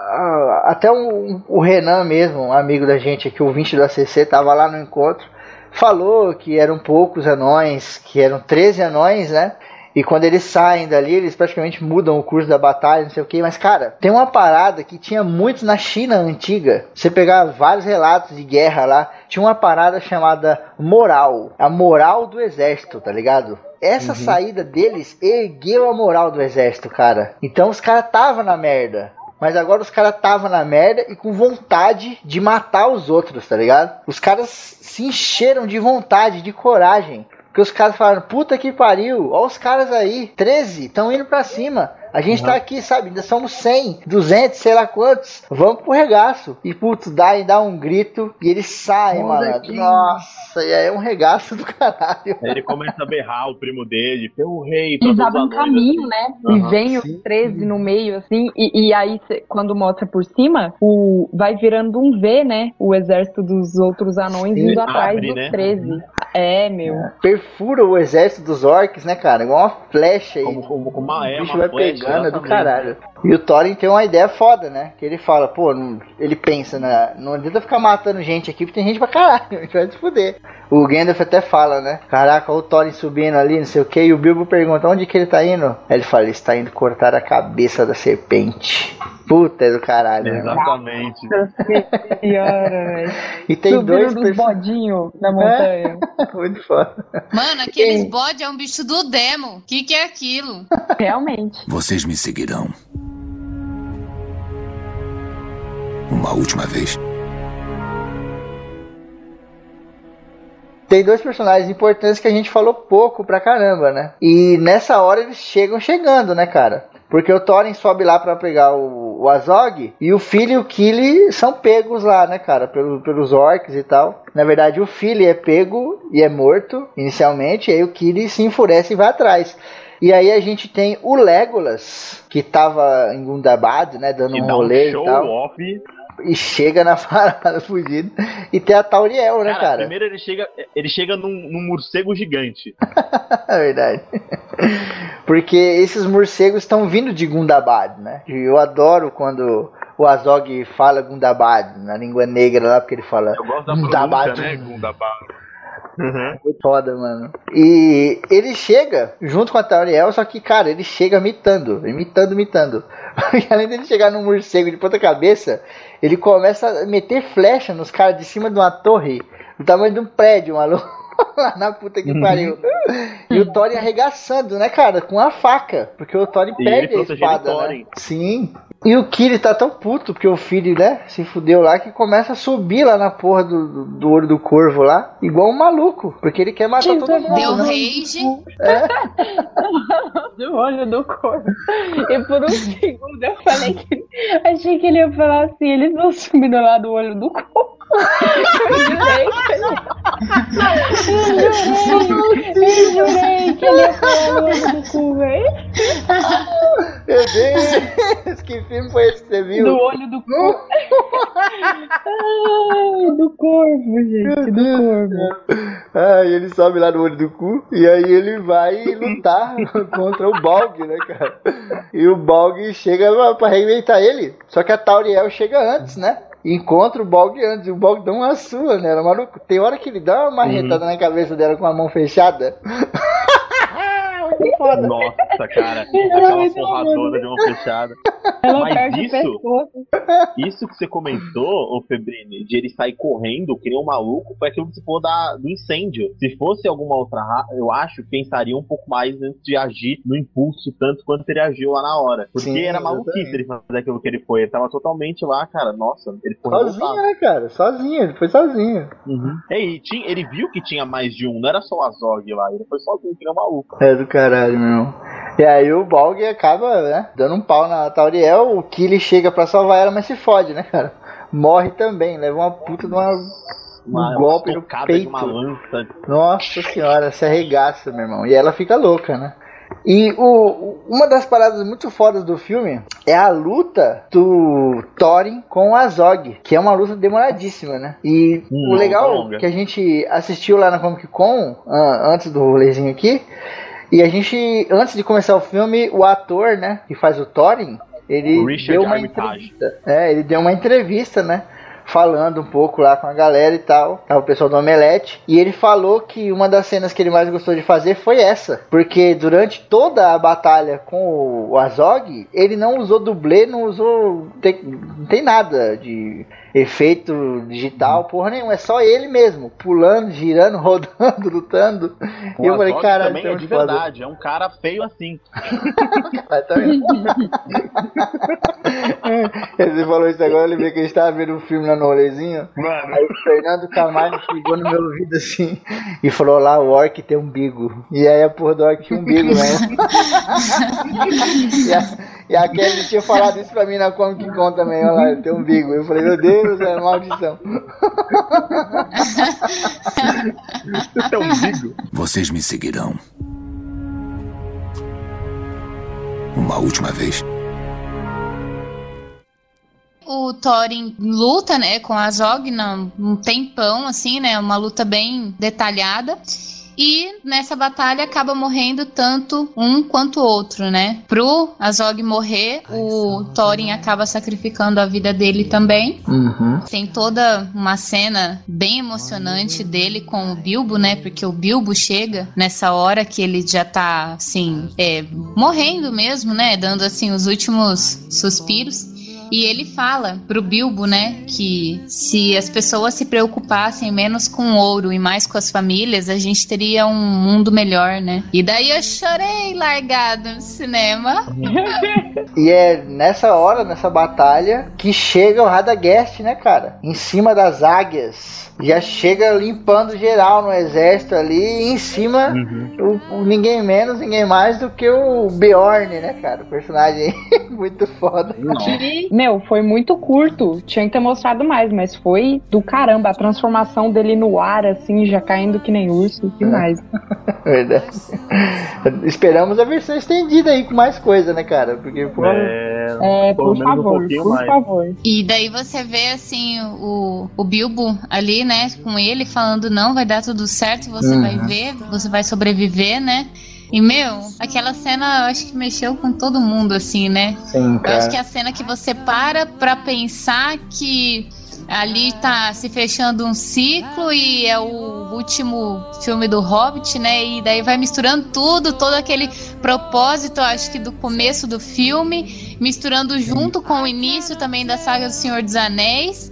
a- até um- o Renan mesmo, um amigo da gente aqui, o ouvinte do A C C, tava lá no encontro, falou que eram poucos anões, que eram treze anões, né? E quando eles saem dali, eles praticamente mudam o curso da batalha, não sei o que. Mas, cara, tem uma parada que tinha muitos na China antiga. Você pegar vários relatos de guerra lá, tinha uma parada chamada moral. A moral do exército, tá ligado? Essa saída deles ergueu a moral do exército, cara. Então os caras estavam na merda. Mas agora os caras estavam na merda e com vontade de matar os outros, tá ligado? Os caras se encheram de vontade, de coragem. Porque os caras falaram, puta que pariu, ó os caras aí, treze, estão indo pra cima. A gente tá aqui, sabe, ainda somos cem, duzentos, sei lá quantos. Vamos pro regaço. E, putz, dá e dá um grito e eles saem, mano. Nossa, e aí é um regaço do caralho. Aí ele começa a berrar o primo dele, o rei, pra Eles todos abrem um os anões, caminho, assim. né? Aham. E vem os treze no meio, assim, e, e aí cê- quando mostra por cima, o, vai virando um V, né? O exército dos outros anões Sim, indo atrás abre, dos né? treze. É, meu. Perfura o exército dos orcs, né, cara? Igual uma flecha aí. Como, como, como uma, é, O bicho uma vai flecha, pegando, é do exatamente. caralho. E o Thorin tem uma ideia foda, né? Que ele fala, pô, não- ele pensa, né? Não adianta ficar matando gente aqui, porque tem gente pra caralho, a gente vai se fuder. O Gandalf até fala, né? Caraca, olha o Thorin subindo ali, não sei o que. E o Bilbo pergunta, onde que ele tá indo? Aí ele fala, ele está indo cortar a cabeça da serpente. Puta, é do caralho, né? Exatamente. Senhora, velho. E tem Subiram dois dos personagens. bodinhos na montanha. Muito foda. Mano, aqueles bode é um bicho do demo. Que que é aquilo? Realmente. Vocês me seguirão. Uma última vez. Tem dois personagens importantes que a gente falou pouco pra caramba, né? E nessa hora eles chegam chegando, né, cara? Porque o Thorin sobe lá pra pegar o, o Azog e o Philly e o Kili são pegos lá, né, cara? Pelo, pelos orcs e tal. Na verdade, o Philly é pego e é morto inicialmente, e aí o Kili se enfurece e vai atrás. E aí a gente tem o Legolas, que tava em Gundabad, né, dando e um dá rolê um show e tal. Off. E chega na parada fugindo. E tem a Tauriel, né, cara, cara? Primeiro ele chega, ele chega num, num morcego gigante. É verdade. Porque esses morcegos estão vindo de Gundabad, né? E eu adoro quando o Azog fala Gundabad, na língua negra lá, porque ele fala Eu gosto da Gundabad. pronúncia, né, Gundabad. Uhum. Muito foda, mano. E ele chega junto com a Tauriel, só que, cara, ele chega mitando, imitando, imitando. E além dele chegar num morcego de ponta cabeça, ele começa a meter flecha nos caras de cima de uma torre do tamanho de um prédio, maluco. Lá na puta que pariu. E o Thorin arregaçando, né, cara? Com a faca. Porque o Thorin E perde ele a espada, protegendo o né? Thorin. Sim. E o Kili tá tão puto porque o filho, né, se fudeu lá, que começa a subir lá na porra do, do, do olho do corvo lá, igual um maluco, porque ele quer matar todo mundo. Deu né? rage. É. Do olho do corvo. E por um segundo eu falei que. Achei que ele ia falar assim: eles vão subir do lado do olho do corvo. Eu jurei que ele. Eu jurei que ele ia falar do olho do cu, velho. Meu Deus, que filme foi esse que você viu? Do olho do corvo. Ai, do corvo, gente, do corvo. Ah, e ele sobe lá no olho do cu e aí ele vai lutar contra o Balg, né, cara? E o Balg chega pra arrebentar ele, só que a Tauriel chega antes, né? Encontra o Balg antes, e o Balg dá uma sua, né? Era maluco. Tem hora que ele dá uma marretada uhum. na cabeça dela com a mão fechada. Foda. Nossa, cara, aquela porradona de uma fechada. Ela Mas isso, isso que você comentou, ô Febrini, de ele sair correndo, que nem um maluco, foi aquilo que você falou da, do incêndio. Se fosse alguma outra raça, eu acho que pensaria um pouco mais antes de agir no impulso, tanto quanto ele agiu lá na hora. Porque Sim, era maluquice ele fazer aquilo que ele foi. Ele tava totalmente lá, cara. Nossa, ele foi sozinho, né, cara? Sozinho, ele foi sozinho. Uhum. E tinha, ele viu que tinha mais de um, não era só o Azog lá, ele foi sozinho, que nem um maluco. É do caralho, meu irmão. E aí o Balg acaba, né, dando um pau na Tauriel, o Kili chega pra salvar ela, mas se fode, né, cara? Morre também, leva uma puta de uma, uma um golpe no peito. De uma lança. Nossa senhora, se arregaça, meu irmão. E ela fica louca, né? E o, uma das paradas muito fodas do filme é a luta do Thorin com o Azog, que é uma luta demoradíssima, né? E hum, o legal que a gente assistiu lá na Comic Con, uh, antes do rolezinho aqui, e a gente, antes de começar o filme, o ator, né, que faz o Thorin, ele deu uma Armitage. entrevista. É, ele deu uma entrevista, né? Falando um pouco lá com a galera e tal, o pessoal do Omelete, e ele falou que uma das cenas que ele mais gostou de fazer foi essa, porque durante toda a batalha com o Azog, ele não usou dublê, não usou, tem, não tem nada de efeito digital, porra nenhuma, é só ele mesmo, pulando, girando, rodando, lutando. O e eu falei, caralho, também é de verdade, é um cara feio assim. Você falou isso agora, eu lembrei que a gente tava vendo um filme lá no rolezinho. Mano. Aí o Fernando Camargo chegou no meu ouvido assim e falou lá, o orc tem umbigo. E aí a porra do orc tinha umbigo, né? e, a, e a Kelly tinha falado isso pra mim na Comic Con também, olha lá, ele tem umbigo. Eu falei, meu Deus, é maldição. Tem umbigo? Vocês me seguirão. Uma última vez. O Thorin luta, né, com a Azog um tempão, assim, né, uma luta bem detalhada. E nessa batalha acaba morrendo tanto um quanto o outro, né? Pro Azog morrer, o Thorin acaba sacrificando a vida dele também. Uhum. Tem toda uma cena bem emocionante dele com o Bilbo, né? Porque o Bilbo chega nessa hora que ele já tá, assim, é, morrendo mesmo, né? Dando, assim, os últimos suspiros. E ele fala pro Bilbo, né, que se as pessoas se preocupassem menos com o ouro e mais com as famílias, a gente teria um mundo melhor, né? E daí eu chorei largado no cinema. E é nessa hora, nessa batalha, que chega o Radagast, né, cara? Em cima das águias. Já chega limpando geral no exército ali, e em cima uhum. o, o ninguém menos, ninguém mais do que o Beorn, né, cara? O personagem muito foda. Que, meu, foi muito curto, tinha que ter mostrado mais, mas foi do caramba, a transformação dele no ar, assim, já caindo que nem urso, demais. Verdade. Esperamos a versão estendida aí com mais coisa, né, cara? Porque, pô... É, é por favor, um por mais. favor. E daí você vê, assim, o, o Bilbo ali, né, com ele falando, não, vai dar tudo certo, você uhum. vai ver, você vai sobreviver, né? E, meu, aquela cena, eu acho que mexeu com todo mundo, assim, né? Sim, cara. Eu acho que é a cena que você para pra pensar que ali tá se fechando um ciclo e é o último filme do Hobbit, né? E daí vai misturando tudo, todo aquele propósito, acho que do começo do filme, misturando junto com o início também da saga do Senhor dos Anéis.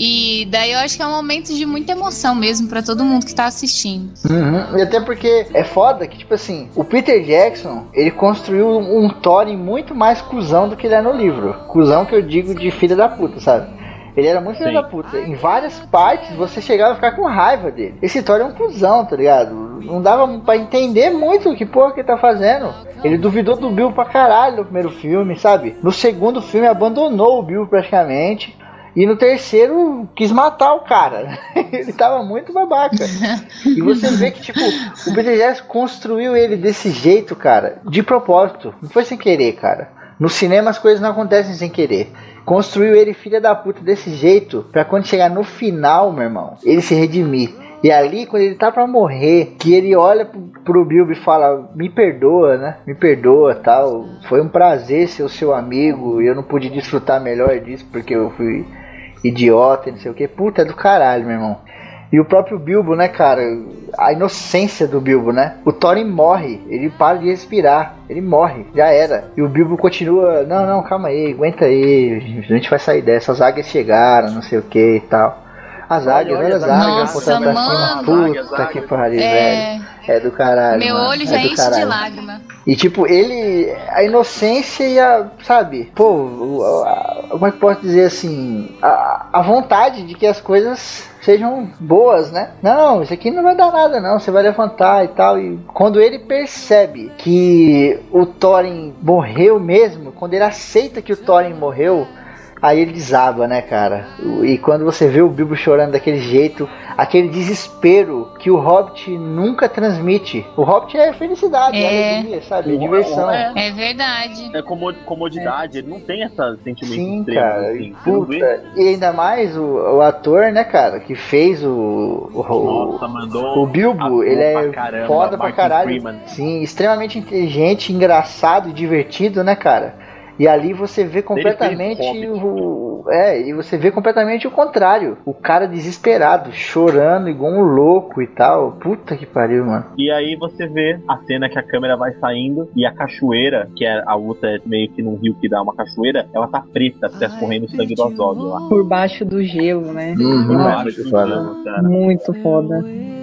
E daí eu acho que é um momento de muita emoção mesmo pra todo mundo que tá assistindo. Uhum. E até porque é foda que, tipo assim, o Peter Jackson, ele construiu um Thorin muito mais cuzão do que ele é no livro. Cuzão que eu digo de filha da puta, sabe? Ele era muito filho da puta. Em várias partes você chegava a ficar com raiva dele. Esse Thorin é um cuzão, tá ligado? Não dava pra entender muito o que porra que ele tá fazendo. Ele duvidou do Bilbo pra caralho no primeiro filme, sabe? No segundo filme abandonou o Bilbo praticamente. E no terceiro, quis matar o cara. Ele tava muito babaca. E você vê que, tipo, o Peter Jackson construiu ele desse jeito, cara, de propósito. Não foi sem querer, cara. No cinema as coisas não acontecem sem querer. Construiu ele, filha da puta, desse jeito, pra quando chegar no final, meu irmão, ele se redimir. E ali, quando ele tá pra morrer, que ele olha pro, pro Bilbo e fala, me perdoa, né? Me perdoa, tal. Foi um prazer ser o seu amigo. E eu não pude desfrutar melhor disso porque eu fui idiota e não sei o que. Puta, é do caralho, meu irmão. E o próprio Bilbo, né, cara? A inocência do Bilbo, né? O Thorin morre, ele para de respirar, ele morre, já era. E o Bilbo continua, não, não, calma aí, aguenta aí, a gente vai sair dessa, as águias chegaram, não sei o que e tal. As águias, olha as águias, nossa, mano, puta que pariu, é... velho. É do caralho. Meu mano. olho é já enche caralho. de lágrima. E tipo, ele, a inocência e a, sabe, pô, a, a, como é que posso dizer assim, a, a vontade de que as coisas sejam boas, né? Não, isso aqui não vai dar nada não, você vai levantar e tal. E quando ele percebe que o Thorin morreu mesmo, quando ele aceita que o Thorin morreu, aí ele desaba, né, cara? E quando você vê o Bilbo chorando daquele jeito, aquele desespero que o Hobbit nunca transmite. O Hobbit é felicidade, é, é alegria, sabe? É diversão. É, é verdade. É comodidade, é. Ele não tem esse sentimento Sim, extremo, cara. Assim, puta. E ainda mais o, o ator, né, cara, que fez o o, Nossa, mandou o Bilbo, ele é pra caramba, foda pra caralho. Freeman. Sim, extremamente inteligente, engraçado e divertido, né, cara? E ali você vê completamente o... É, e você vê completamente o contrário. O cara desesperado, chorando igual um louco e tal. Puta que pariu, mano. E aí você vê a cena que a câmera vai saindo e a cachoeira, que é a luta é meio que num rio que dá uma cachoeira, ela tá preta, tá escorrendo o sangue do Azog lá. Por baixo do gelo, né? Uhum. Por baixo do gelo, cara. Muito foda.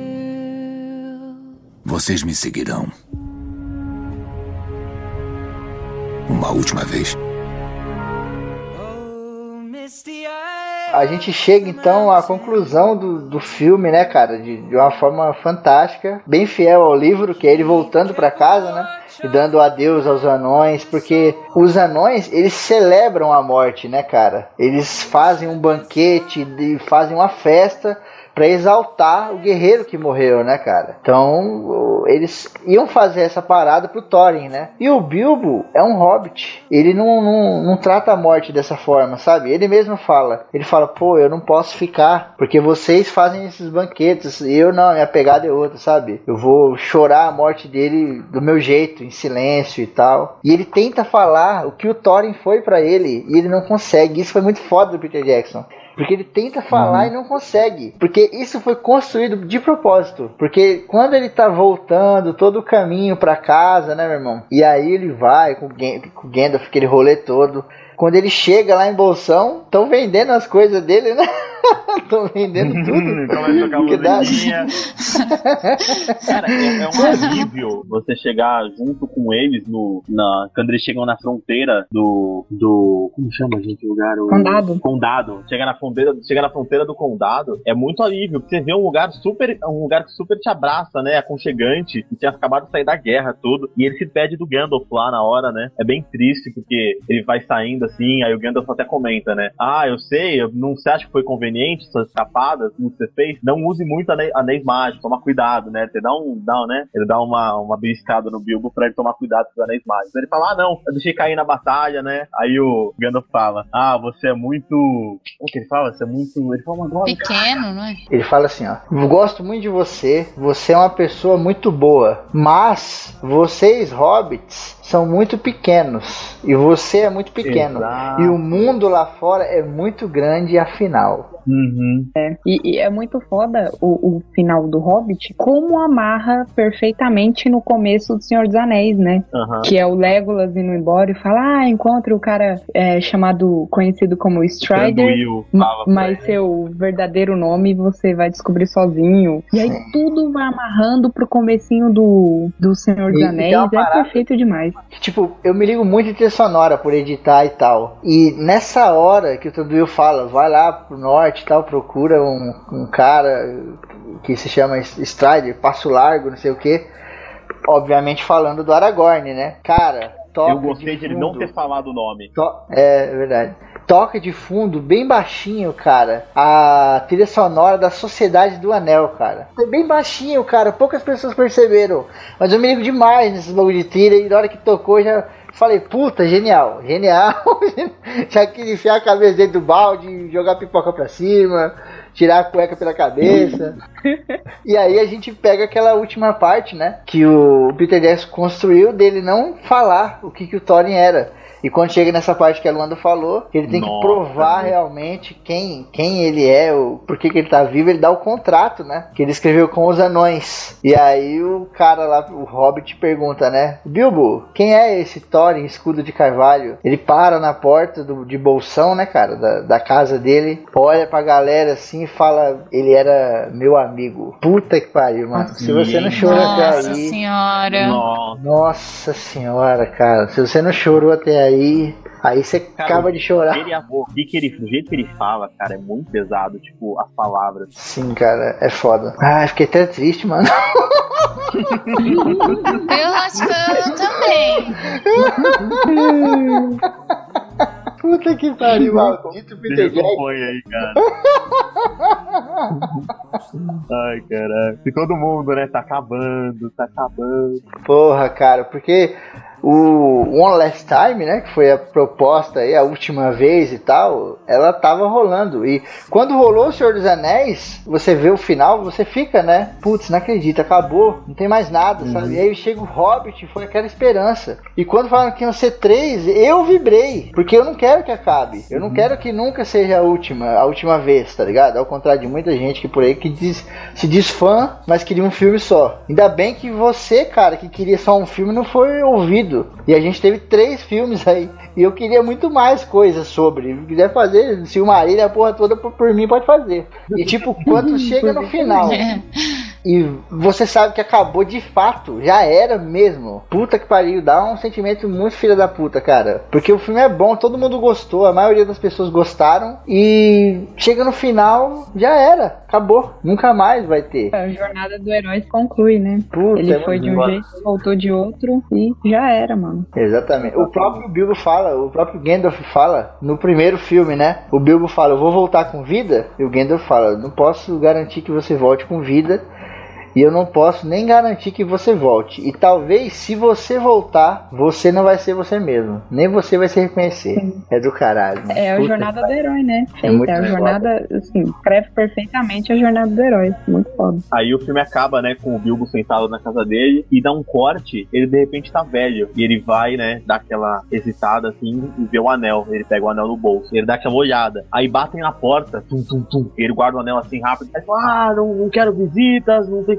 Vocês me seguirão. Uma última vez. A gente chega então à conclusão do, do filme, né, cara, de, de uma forma fantástica, bem fiel ao livro, que é ele voltando pra casa, né, e dando adeus aos anões, porque os anões, eles celebram a morte, né, cara, eles fazem um banquete, e fazem uma festa pra exaltar o guerreiro que morreu, né, cara? Então, eles iam fazer essa parada pro Thorin, né? E o Bilbo é um hobbit. Ele não, não, não trata a morte dessa forma, sabe? Ele mesmo fala. Ele fala, pô, eu não posso ficar, porque vocês fazem esses banquetes, e eu não, minha pegada é outra, sabe? Eu vou chorar a morte dele do meu jeito, em silêncio e tal. E ele tenta falar o que o Thorin foi pra ele, e ele não consegue. Isso foi muito foda do Peter Jackson. Porque ele tenta falar uhum. e não consegue. Porque isso foi construído de propósito. Porque quando ele tá voltando todo o caminho pra casa, né, meu irmão? E aí ele vai com o Gandalf, aquele rolê todo. Quando ele chega lá em Bolsão, estão vendendo as coisas dele, né? Estão vendendo tudo. Começa a tocar musiquinha. Cara, é, é um alívio você chegar junto com eles no, na, quando eles chegam na fronteira do. do como chama, gente, o lugar? O, Condado. Condado. Chega na, fronteira, chega na fronteira do condado. É muito alívio, porque você vê um lugar super. Um lugar que super te abraça, né? Aconchegante. Que tinha acabado de sair da guerra, tudo. E ele se pede do Gandalf lá na hora, né? É bem triste, porque ele vai saindo assim, aí o Gandalf até comenta, né? Ah, eu sei, eu não você acha que foi conveniente suas escapadas, como você fez? Não use muito anéis, anéis mágicos, toma cuidado, né? Você dá um, dá, né? Ele dá uma, uma beliscada no Bilbo pra ele tomar cuidado com os anéis mágicos. Ele fala, ah, não, eu deixei cair na batalha, né? Aí o Gandalf fala, ah, você é muito... Como que ele fala? Você é muito... Ele fala uma droga. Pequeno, não é? Ele fala assim, ó, eu gosto muito de você, você é uma pessoa muito boa, mas vocês, hobbits, são muito pequenos, e você é muito pequeno, Exato. E o mundo lá fora é muito grande, afinal. Uhum. É, e, e é muito foda o, o final do Hobbit, como amarra perfeitamente no começo do Senhor dos Anéis, né? Uhum. Que é o Legolas indo embora e fala, ah, encontra o cara é, chamado, conhecido como Strider, Tranduil, fala pra mas ele. seu verdadeiro nome você vai descobrir sozinho. E aí Sim. tudo vai amarrando pro comecinho do, do Senhor dos E- e Anéis, tem uma é parada- perfeito demais. Tipo, eu me ligo muito em trilha sonora por editar e tal. E nessa hora que o Tranduil fala, vai lá pro norte e tal, procura um, um cara que se chama Strider, Passo Largo, não sei o que. Obviamente falando do Aragorn, né? Cara, toca Eu gostei de ele não fundo. ter falado o nome. To- É, é verdade. Toca de fundo, bem baixinho, cara, a trilha sonora da Sociedade do Anel, cara. É bem baixinho, cara, poucas pessoas perceberam. Mas eu me ligo demais nesses bagulho de trilha, e na hora que tocou já falei, puta, genial, genial. Já queria enfiar a cabeça dentro do balde, jogar pipoca pra cima, tirar a cueca pela cabeça. E aí a gente pega aquela última parte, né, que o Peter Jackson construiu dele não falar o que, que o Thorin era. E quando chega nessa parte que a Luanda falou, ele tem Nossa, que provar né? realmente quem, quem ele é, o por que que ele tá vivo, ele dá o contrato, né? Que ele escreveu com os anões. E aí o cara lá, o Hobbit, pergunta, né? Bilbo, quem é esse Thorin, escudo de carvalho? Ele para na porta do, de Bolsão, né, cara? Da, da casa dele, olha pra galera assim e fala, ele era meu amigo. Puta que pariu, mano. Se você não chorou até Nossa aí... senhora. Nossa. Nossa senhora, cara. Se você não chorou até aí, aí você Cara, acaba de chorar. Ele, o, que ele, o jeito que ele fala, cara, é muito pesado, tipo, as palavras. Sim, cara, é foda. Ah, fiquei até triste, mano. Eu acho que eu também. Puta que pariu, maldito Peter Deixa eu Jackson. acompanhar aí, cara. Ai, caralho. E todo mundo, né, tá acabando, tá acabando. Porra, cara, porque o One Last Time, né, que foi a proposta aí, a última vez e tal, ela tava rolando. E quando rolou o Senhor dos Anéis, você vê o final, você fica, né, putz, não acredito, acabou, não tem mais nada, sabe? E aí chega o Hobbit, foi aquela esperança. E quando falaram que iam ser três, eu vibrei, porque eu não quero que acabe. Eu não quero que nunca seja a última, a última vez, tá ligado? Ao contrário de muita gente que por aí que diz, se diz fã, mas queria um filme só. Ainda bem que você, cara, que queria só um filme, não foi ouvido. E a gente teve três filmes aí. E eu queria muito mais coisas sobre. Se quiser fazer, se uma ilha, a porra toda, por, por mim pode fazer. E tipo, quando chega no final e você sabe que acabou de fato, já era mesmo. Puta que pariu, dá um sentimento muito filha da puta, cara. Porque o filme é bom, todo mundo gostou, a maioria das pessoas gostaram. E chega no final, já era, acabou. Nunca mais vai ter. A jornada do herói se conclui, né? Puta, Ele é foi de um muito jeito, voltou de outro e já era, mano. Exatamente. O próprio Bilbo fala, o próprio Gandalf fala no primeiro filme, né? O Bilbo fala, eu vou voltar com vida. E o Gandalf fala, não posso garantir que você volte com vida. E eu não posso nem garantir que você volte. E talvez, se você voltar, você não vai ser você mesmo. Nem você vai se reconhecer. Sim. É do caralho. Né? É a Puta jornada que... do herói, né? É, é a jornada, foda. Assim, escreve perfeitamente a jornada do herói. Muito foda. Aí o filme acaba, né, com o Bilbo sentado na casa dele e dá um corte, ele de repente tá velho. E ele vai, né, dar aquela hesitada assim e vê o anel. Ele pega o anel no bolso. Ele dá aquela olhada. Aí batem na porta, tum, tum, tum. Ele guarda o anel assim rápido. Aí fala, ah, não, não quero visitas, não tem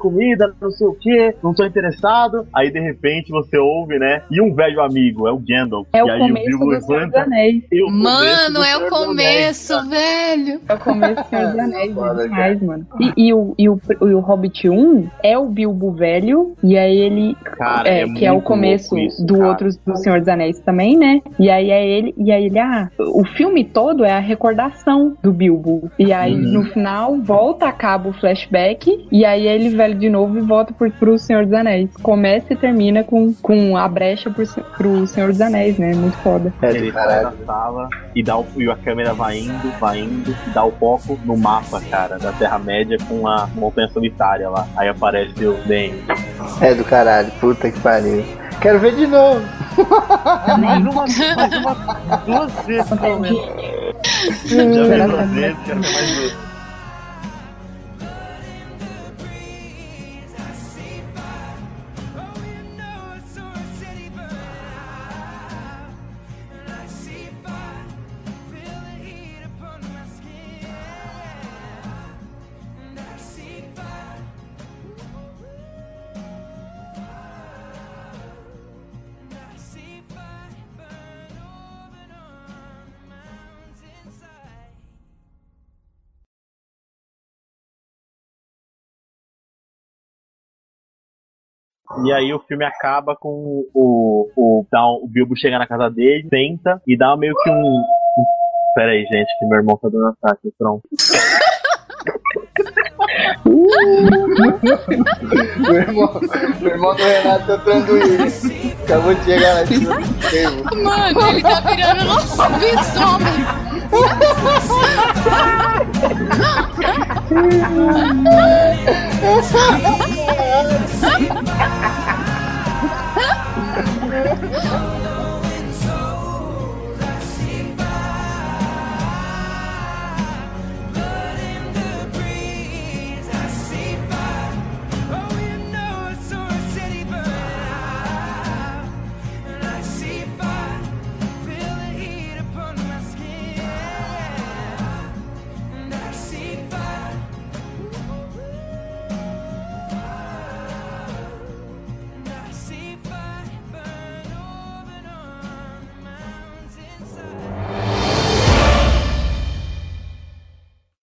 comida, não sei o que, não tô interessado. Aí de repente você ouve, né? E um velho amigo, é o Gandalf. É e o aí começo o Bilbo do Senhor dos levanta. Anéis. E o Mano, começo é do o Senhor dos Anéis, começo, velho. É o começo do Senhor dos Anéis, Foda, é demais, mano. E, e, o, e, o, e o Hobbit um é o Bilbo velho, e aí ele. Cara, é, é que é o muito começo louco isso, do cara. outro do Senhor dos Anéis também, né? E aí é ele, e aí ele, ah, o filme todo é a recordação do Bilbo. E aí Uhum. no final volta, acaba o flashback, e aí ele velho de novo e volta pro, pro Senhor dos Anéis. Começa e termina com, com a brecha pro, pro Senhor dos Anéis, né? Muito foda. É Ele do sai caralho. da sala e, dá o, e a câmera vai indo, vai indo, e dá o foco no mapa, cara, da Terra-média com a montanha solitária lá. Aí aparece o Ben. É do caralho, puta que pariu. Quero ver de novo. Mais uma, mais uma, duas vezes pelo menos. Já vi duas vezes, quero ver mais duas. E aí o filme acaba com o, o, dá um- o Bilbo chega na casa dele, senta e dá meio que um... um- Pera aí, gente, que meu irmão tá dando ataque, pronto. Meu irmão, meu irmão do Renato tá tranduído. Acabou de chegar na cima do tempo. Mano, ele tá virando lobisomem.